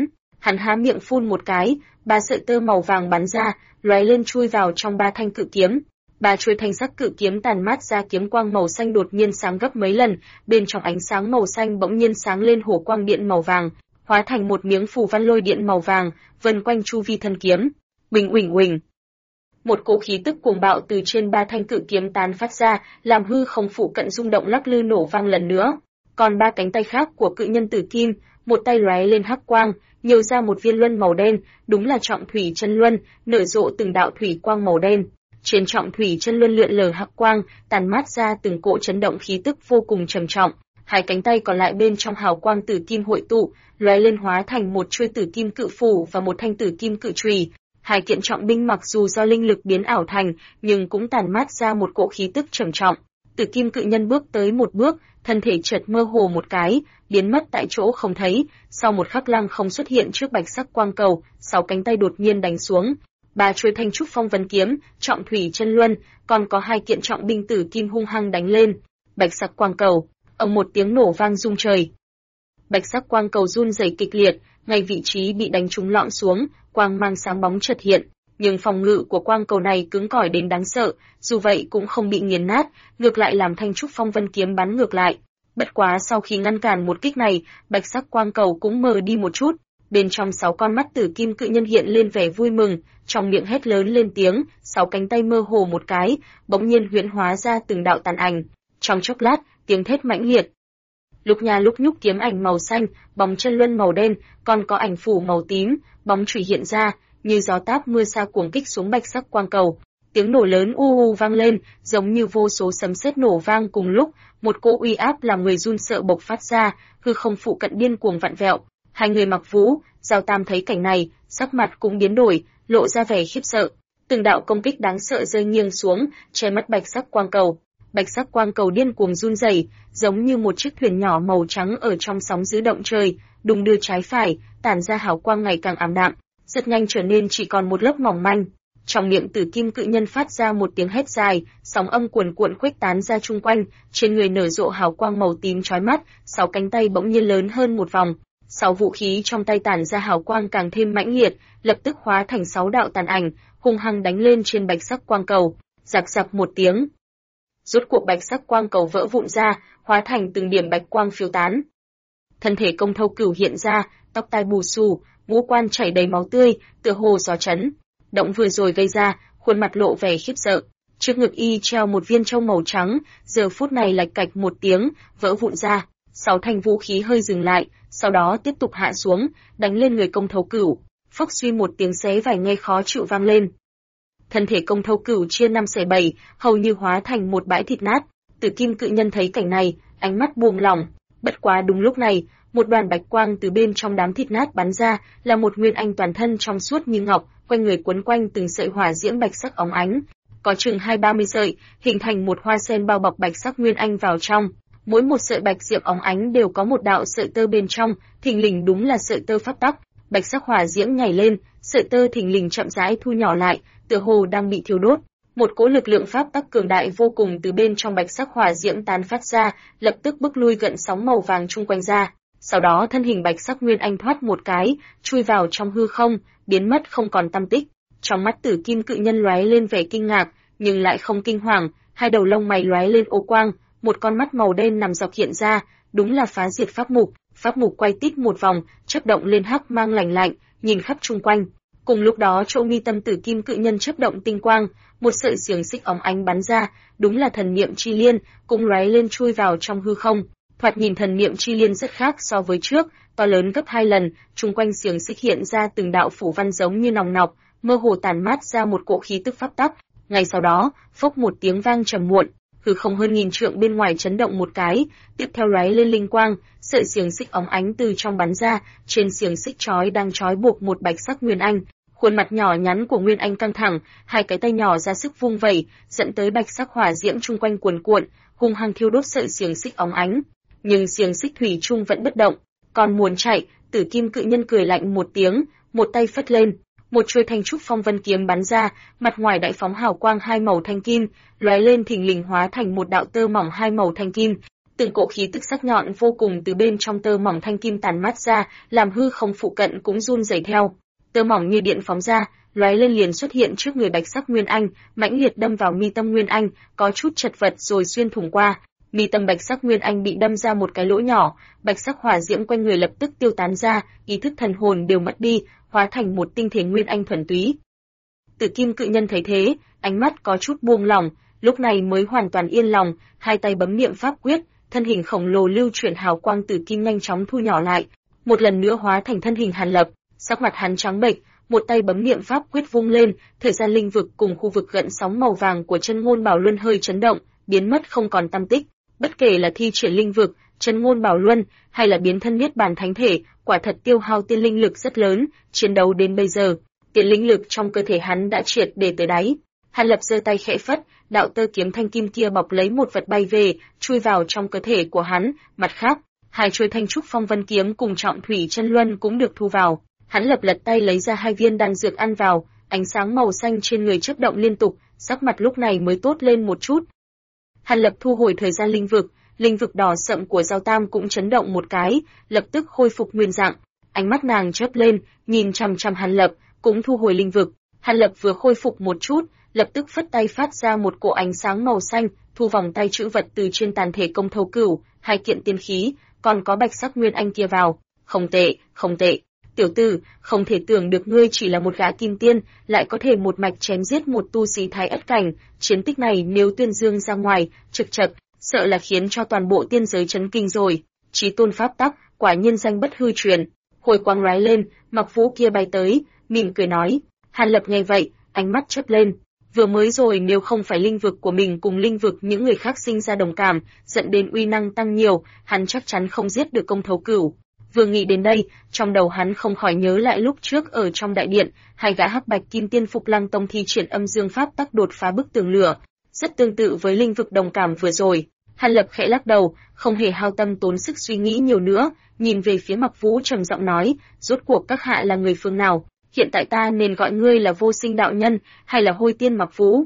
Hắn há miệng phun một cái, 3 sợi tơ màu vàng bắn ra, lóe lên chui vào trong 3 thanh cự kiếm. 3 chuôi thanh sắc cự kiếm tàn mát ra kiếm quang màu xanh đột nhiên sáng gấp mấy lần, bên trong ánh sáng màu xanh bỗng nhiên sáng lên hổ quang điện màu vàng, hóa thành một miếng phù văn lôi điện màu vàng, vần quanh chu vi thân kiếm. Uỳnh uỳnh uỳnh. Một cỗ khí tức cuồng bạo từ trên 3 thanh cự kiếm tán phát ra, làm hư không phụ cận rung động lắc lư nổ vang lần nữa. Còn 3 cánh tay khác của cự nhân tử kim, một tay lóe lên hắc quang, nhiều ra một viên luân màu đen, đúng là trọng thủy chân luân, nở rộ từng đạo thủy quang màu đen. Trên trọng thủy chân luân lượn lờ hắc quang, tàn mát ra từng cỗ chấn động khí tức vô cùng trầm trọng. Hai cánh tay còn lại bên trong hào quang tử kim hội tụ, lóe lên hóa thành một chuôi tử kim cự phủ và một thanh tử kim cự chùy. Hai kiện trọng binh mặc dù do linh lực biến ảo thành, nhưng cũng tàn mát ra một cỗ khí tức trầm trọng. Tử kim cự nhân bước tới một bước, thân thể chợt mơ hồ một cái, biến mất tại chỗ không thấy. Sau một khắc lăng không xuất hiện trước bạch sắc quang cầu, 6 cánh tay đột nhiên đánh xuống. 3 chuôi thanh trúc phong vân kiếm, trọng thủy chân luân, còn có 2 kiện trọng binh tử kim hung hăng đánh lên. Bạch sắc quang cầu, ầm một tiếng nổ vang rung trời. Bạch sắc quang cầu run rẩy kịch liệt, ngay vị trí bị đánh trúng lõm xuống, quang mang sáng bóng chợt hiện, nhưng phòng ngự của quang cầu này cứng cỏi đến đáng sợ, dù vậy cũng không bị nghiền nát, ngược lại làm thanh trúc phong vân kiếm bắn ngược lại. Bất quá sau khi ngăn cản một kích này, bạch sắc quang cầu cũng mờ đi một chút, bên trong 6 con mắt tử kim cự nhân hiện lên vẻ vui mừng, trong miệng hét lớn lên tiếng, 6 cánh tay mơ hồ một cái, bỗng nhiên huyễn hóa ra từng đạo tàn ảnh. Trong chốc lát, tiếng thét mãnh liệt. Lúc nha lúc nhúc kiếm ảnh màu xanh, bóng chân luân màu đen, còn có ảnh phủ màu tím, bóng chùy hiện ra, như gió táp mưa sa cuồng kích xuống bạch sắc quang cầu. Tiếng nổ lớn u u vang lên, giống như vô số sấm sét nổ vang cùng lúc, một cỗ uy áp làm người run sợ bộc phát ra, hư không phụ cận điên cuồng vặn vẹo. Hai người mặc vũ, Giao Tam thấy cảnh này, sắc mặt cũng biến đổi, lộ ra vẻ khiếp sợ. Từng đạo công kích đáng sợ rơi nghiêng xuống, che mất bạch sắc quang cầu. Bạch sắc quang cầu điên cuồng run rẩy, giống như một chiếc thuyền nhỏ màu trắng ở trong sóng dữ động trời, đung đưa trái phải, tản ra hào quang ngày càng ảm đạm, rất nhanh trở nên chỉ còn một lớp mỏng manh. Trong miệng tử kim cự nhân phát ra một tiếng hét dài, sóng âm cuồn cuộn khuếch tán ra chung quanh, trên người nở rộ hào quang màu tím chói mắt, 6 cánh tay bỗng nhiên lớn hơn một vòng. 6 vũ khí trong tay tản ra hào quang càng thêm mãnh liệt, lập tức hóa thành 6 đạo tàn ảnh, hung hăng đánh lên trên bạch sắc quang cầu. Rạc rạc một tiếng, rốt cuộc bạch sắc quang cầu vỡ vụn ra, hóa thành từng điểm bạch quang phiêu tán. Thân thể Công Thâu Cửu hiện ra, tóc tai bù xù, ngũ quan chảy đầy máu tươi, tựa hồ gió chấn. Động vừa rồi gây ra, khuôn mặt lộ vẻ khiếp sợ. Trước ngực y treo một viên châu màu trắng, giờ phút này lạch cạch một tiếng, vỡ vụn ra. 6 thanh vũ khí hơi dừng lại, sau đó tiếp tục hạ xuống, đánh lên người Công Thâu Cửu. Phốc suy một tiếng xé vải nghe khó chịu vang lên. Thân thể Công Thâu Cửu chia 5 xẻ 7, hầu như hóa thành một bãi thịt nát. Tử kim cự nhân thấy cảnh này, ánh mắt buông lỏng. Bất quá đúng lúc này, một đoàn bạch quang từ bên trong đám thịt nát bắn ra, là một nguyên anh toàn thân trong suốt như ngọc, quanh người quấn quanh từng sợi hỏa diễm bạch sắc óng ánh, có chừng 20-30 sợi, hình thành một hoa sen bao bọc bạch sắc nguyên anh vào trong. Mỗi một sợi bạch diệm óng ánh đều có một đạo sợi tơ bên trong, thình lình đúng là sợi tơ pháp tắc. Bạch sắc hỏa diễm nhảy lên, sợi tơ thình lình chậm rãi thu nhỏ lại, tựa hồ đang bị thiêu đốt. Một cỗ lực lượng pháp tắc cường đại vô cùng từ bên trong bạch sắc hỏa diễm tán phát ra, lập tức bức lui gợn sóng màu vàng chung quanh ra. Sau đó thân hình bạch sắc nguyên anh thoát một cái, chui vào trong hư không, biến mất không còn tăm tích. Trong mắt tử kim cự nhân lóe lên vẻ kinh ngạc, nhưng lại không kinh hoàng, hai đầu lông mày lóe lên ô quang, một con mắt màu đen nằm dọc hiện ra, đúng là phá diệt pháp mục quay tít một vòng, chớp động lên hắc mang lạnh lạnh, nhìn khắp chung quanh. Cùng lúc đó chỗ mi tâm tử kim cự nhân chớp động tinh quang, một sợi xiềng xích óng ánh bắn ra, đúng là thần niệm chi liên, cũng lóe lên chui vào trong hư không. Thoạt nhìn thần niệm chi liên rất khác so với trước, to lớn gấp 2 lần, chung quanh xiềng xích hiện ra từng đạo phủ văn giống như nòng nọc, mơ hồ tản mát ra một cỗ khí tức pháp tắc. Ngay sau đó, phốc một tiếng vang trầm muộn, hư không hơn nghìn trượng bên ngoài chấn động một cái, tiếp theo lóe lên linh quang, sợi xiềng xích óng ánh từ trong bắn ra, trên xiềng xích đang trói buộc một bạch sắc nguyên anh. Khuôn mặt nhỏ nhắn của Nguyên Anh căng thẳng, hai cái tay nhỏ ra sức vung vẩy, dẫn tới bạch sắc hỏa diễm chung quanh cuồn cuộn, hung hăng thiêu đốt sợi xiềng xích óng ánh. Nhưng xiềng xích thủy chung vẫn bất động, còn muốn chạy, tử kim cự nhân cười lạnh một tiếng, một tay phất lên, một chuôi thanh trúc phong vân kiếm bắn ra, mặt ngoài đại phóng hào quang hai màu thanh kim, lóe lên thình lình hóa thành một đạo tơ mỏng hai màu thanh kim, Từng cỗ khí tức sắc nhọn vô cùng từ bên trong tơ mỏng thanh kim tản mát ra, làm hư không phụ cận cũng run rẩy theo. Tơ mỏng như điện phóng ra, lóe lên liền xuất hiện trước người Bạch Sắc Nguyên Anh, mãnh liệt đâm vào mi tâm Nguyên Anh, có chút chật vật rồi xuyên thủng qua. Mi tâm Bạch Sắc Nguyên Anh bị đâm ra một cái lỗ nhỏ, bạch sắc hỏa diễm quanh người lập tức tiêu tán ra, ý thức thần hồn đều mất đi, hóa thành một tinh thể Nguyên Anh thuần túy. Tử Kim Cự Nhân thấy thế, ánh mắt có chút buông lỏng, lúc này mới hoàn toàn yên lòng, hai tay bấm niệm pháp quyết, thân hình khổng lồ lưu chuyển hào quang tử kim nhanh chóng thu nhỏ lại, một lần nữa hóa thành thân hình Hàn Lập. Sắc mặt hắn trắng bệch, một tay bấm niệm pháp quyết vung lên, thời gian linh vực cùng khu vực gợn sóng màu vàng của chân ngôn bảo luân hơi chấn động, biến mất không còn tăm tích. Bất kể là thi triển linh vực, chân ngôn bảo luân, hay là biến thân niết bàn thánh thể, quả thật tiêu hao tiên linh lực rất lớn. Chiến đấu đến bây giờ, tiên linh lực trong cơ thể hắn đã triệt để tới đáy. Hàn Lập giơ tay khẽ phất, đạo tơ kiếm thanh kim kia bọc lấy một vật bay về, chui vào trong cơ thể của hắn. Mặt khác, hai chuôi thanh trúc phong vân kiếm cùng trọng thủy chân luân cũng được thu vào. Hắn lập lật tay lấy ra hai viên đan dược ăn vào, ánh sáng màu xanh trên người chớp động liên tục, sắc mặt lúc này mới tốt lên một chút. Hàn Lập thu hồi thời gian linh vực đỏ sậm của Giao Tam cũng chấn động một cái, lập tức khôi phục nguyên dạng. Ánh mắt nàng chớp lên, nhìn chằm chằm Hàn Lập, cũng thu hồi linh vực. Hàn Lập vừa khôi phục một chút, lập tức phất tay phát ra một cỗ ánh sáng màu xanh, thu vòng tay chữ vật từ trên tàn thể Công Thâu Cửu, hai kiện tiên khí, còn có Bạch Sắc Nguyên Anh kia vào. Không tệ, không tệ. Tiểu tử, không thể tưởng được ngươi chỉ là một gã kim tiên, lại có thể một mạch chém giết một tu sĩ thái ất cảnh, chiến tích này nếu tuyên dương ra ngoài, trực chật, sợ là khiến cho toàn bộ tiên giới chấn kinh rồi. Chí tôn pháp tắc, quả nhiên danh bất hư truyền. Hồi quang lóe lên, Mặc Vũ kia bay tới, mỉm cười nói. Hàn Lập nghe vậy, ánh mắt chớp lên. Vừa mới rồi nếu không phải linh vực của mình cùng linh vực những người khác sinh ra đồng cảm, dẫn đến uy năng tăng nhiều, hắn chắc chắn không giết được Công Thâu Cửu. Vừa nghĩ đến đây, trong đầu hắn không khỏi nhớ lại lúc trước ở trong đại điện, hai gã hắc bạch kim tiên Phục Lăng Tông thi triển âm dương pháp tắc đột phá bức tường lửa, rất tương tự với linh vực đồng cảm vừa rồi. Hàn Lập khẽ lắc đầu, không hề hao tâm tốn sức suy nghĩ nhiều nữa, nhìn về phía Mặc Vũ trầm giọng nói, rốt cuộc các hạ là người phương nào? Hiện tại ta nên gọi ngươi là Vô Sinh đạo nhân, hay là Hôi Tiên Mặc Vũ?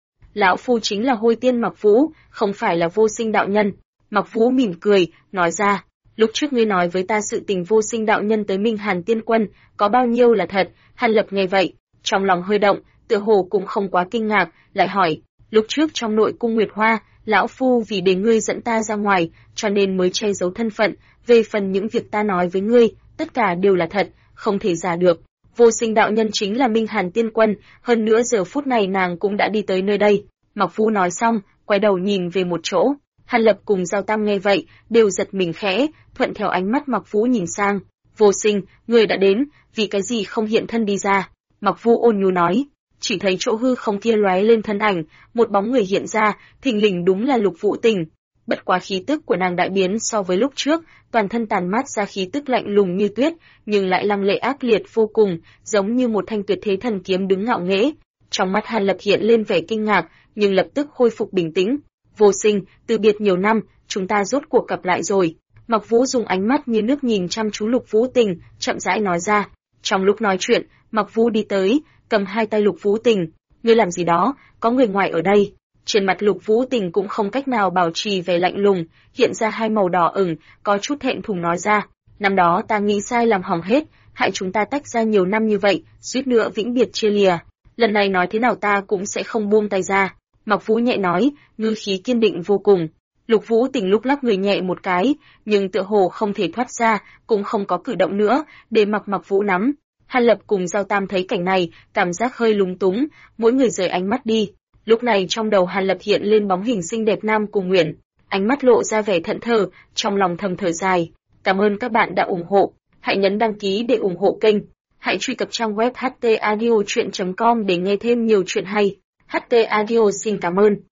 Lão phu chính là Hôi Tiên Mặc Vũ, không phải là Vô Sinh đạo nhân. Mặc Vũ mỉm cười, nói ra. Lúc trước ngươi nói với ta sự tình Vô Sinh đạo nhân tới Minh Hàn Tiên Quân, có bao nhiêu là thật? Hàn Lập nghe vậy, trong lòng hơi động, tựa hồ cũng không quá kinh ngạc, lại hỏi, lúc trước trong nội cung Nguyệt Hoa, lão phu vì để ngươi dẫn ta ra ngoài, cho nên mới che giấu thân phận, về phần những việc ta nói với ngươi, tất cả đều là thật, không thể giả được. Vô Sinh đạo nhân chính là Minh Hàn Tiên Quân, hơn nữa giờ phút này nàng cũng đã đi tới nơi đây. Mặc Vũ nói xong, quay đầu nhìn về một chỗ. Hàn Lập cùng Giao Tam nghe vậy, đều giật mình khẽ, thuận theo ánh mắt Mặc Vũ nhìn sang. Vô Sinh, người đã đến, vì cái gì không hiện thân đi ra? Mặc Vũ ôn nhu nói, chỉ thấy chỗ hư không kia lóe lên thân ảnh, một bóng người hiện ra, thình lình đúng là Lục Vũ Tình. Bất quá khí tức của nàng đại biến so với lúc trước, toàn thân tàn mát ra khí tức lạnh lùng như tuyết, nhưng lại lăng lệ ác liệt vô cùng, giống như một thanh tuyệt thế thần kiếm đứng ngạo nghễ. Trong mắt Hàn Lập hiện lên vẻ kinh ngạc, nhưng lập tức khôi phục bình tĩnh. Vô Sinh, từ biệt nhiều năm, chúng ta rốt cuộc gặp lại rồi. Mặc Vũ dùng ánh mắt như nước nhìn chăm chú Lục Vũ Tình, chậm rãi nói ra. Trong lúc nói chuyện, Mặc Vũ đi tới, cầm hai tay Lục Vũ Tình. Ngươi làm gì đó, có người ngoài ở đây. Trên mặt Lục Vũ Tình cũng không cách nào bảo trì vẻ lạnh lùng, hiện ra hai màu đỏ ửng, có chút thẹn thùng nói ra. Năm đó ta nghĩ sai làm hỏng hết, hại chúng ta tách ra nhiều năm như vậy, suýt nữa vĩnh biệt chia lìa. Lần này nói thế nào ta cũng sẽ không buông tay ra. Mặc Vũ nhẹ nói, ngữ khí kiên định vô cùng. Lục Vũ Tình lúc lắc người nhẹ một cái, nhưng tựa hồ không thể thoát ra, cũng không có cử động nữa, để Mặc Vũ nắm. Hàn Lập cùng Giao Tam thấy cảnh này, cảm giác hơi lúng túng, mỗi người rời ánh mắt đi. Lúc này trong đầu Hàn Lập hiện lên bóng hình xinh đẹp Nam Cung Uyển, ánh mắt lộ ra vẻ thẫn thờ, trong lòng thầm thở dài. Cảm ơn các bạn đã ủng hộ, hãy nhấn đăng ký để ủng hộ kênh. Hãy truy cập trang web htaudio.com để nghe thêm nhiều chuyện hay. HT Audio xin cảm ơn.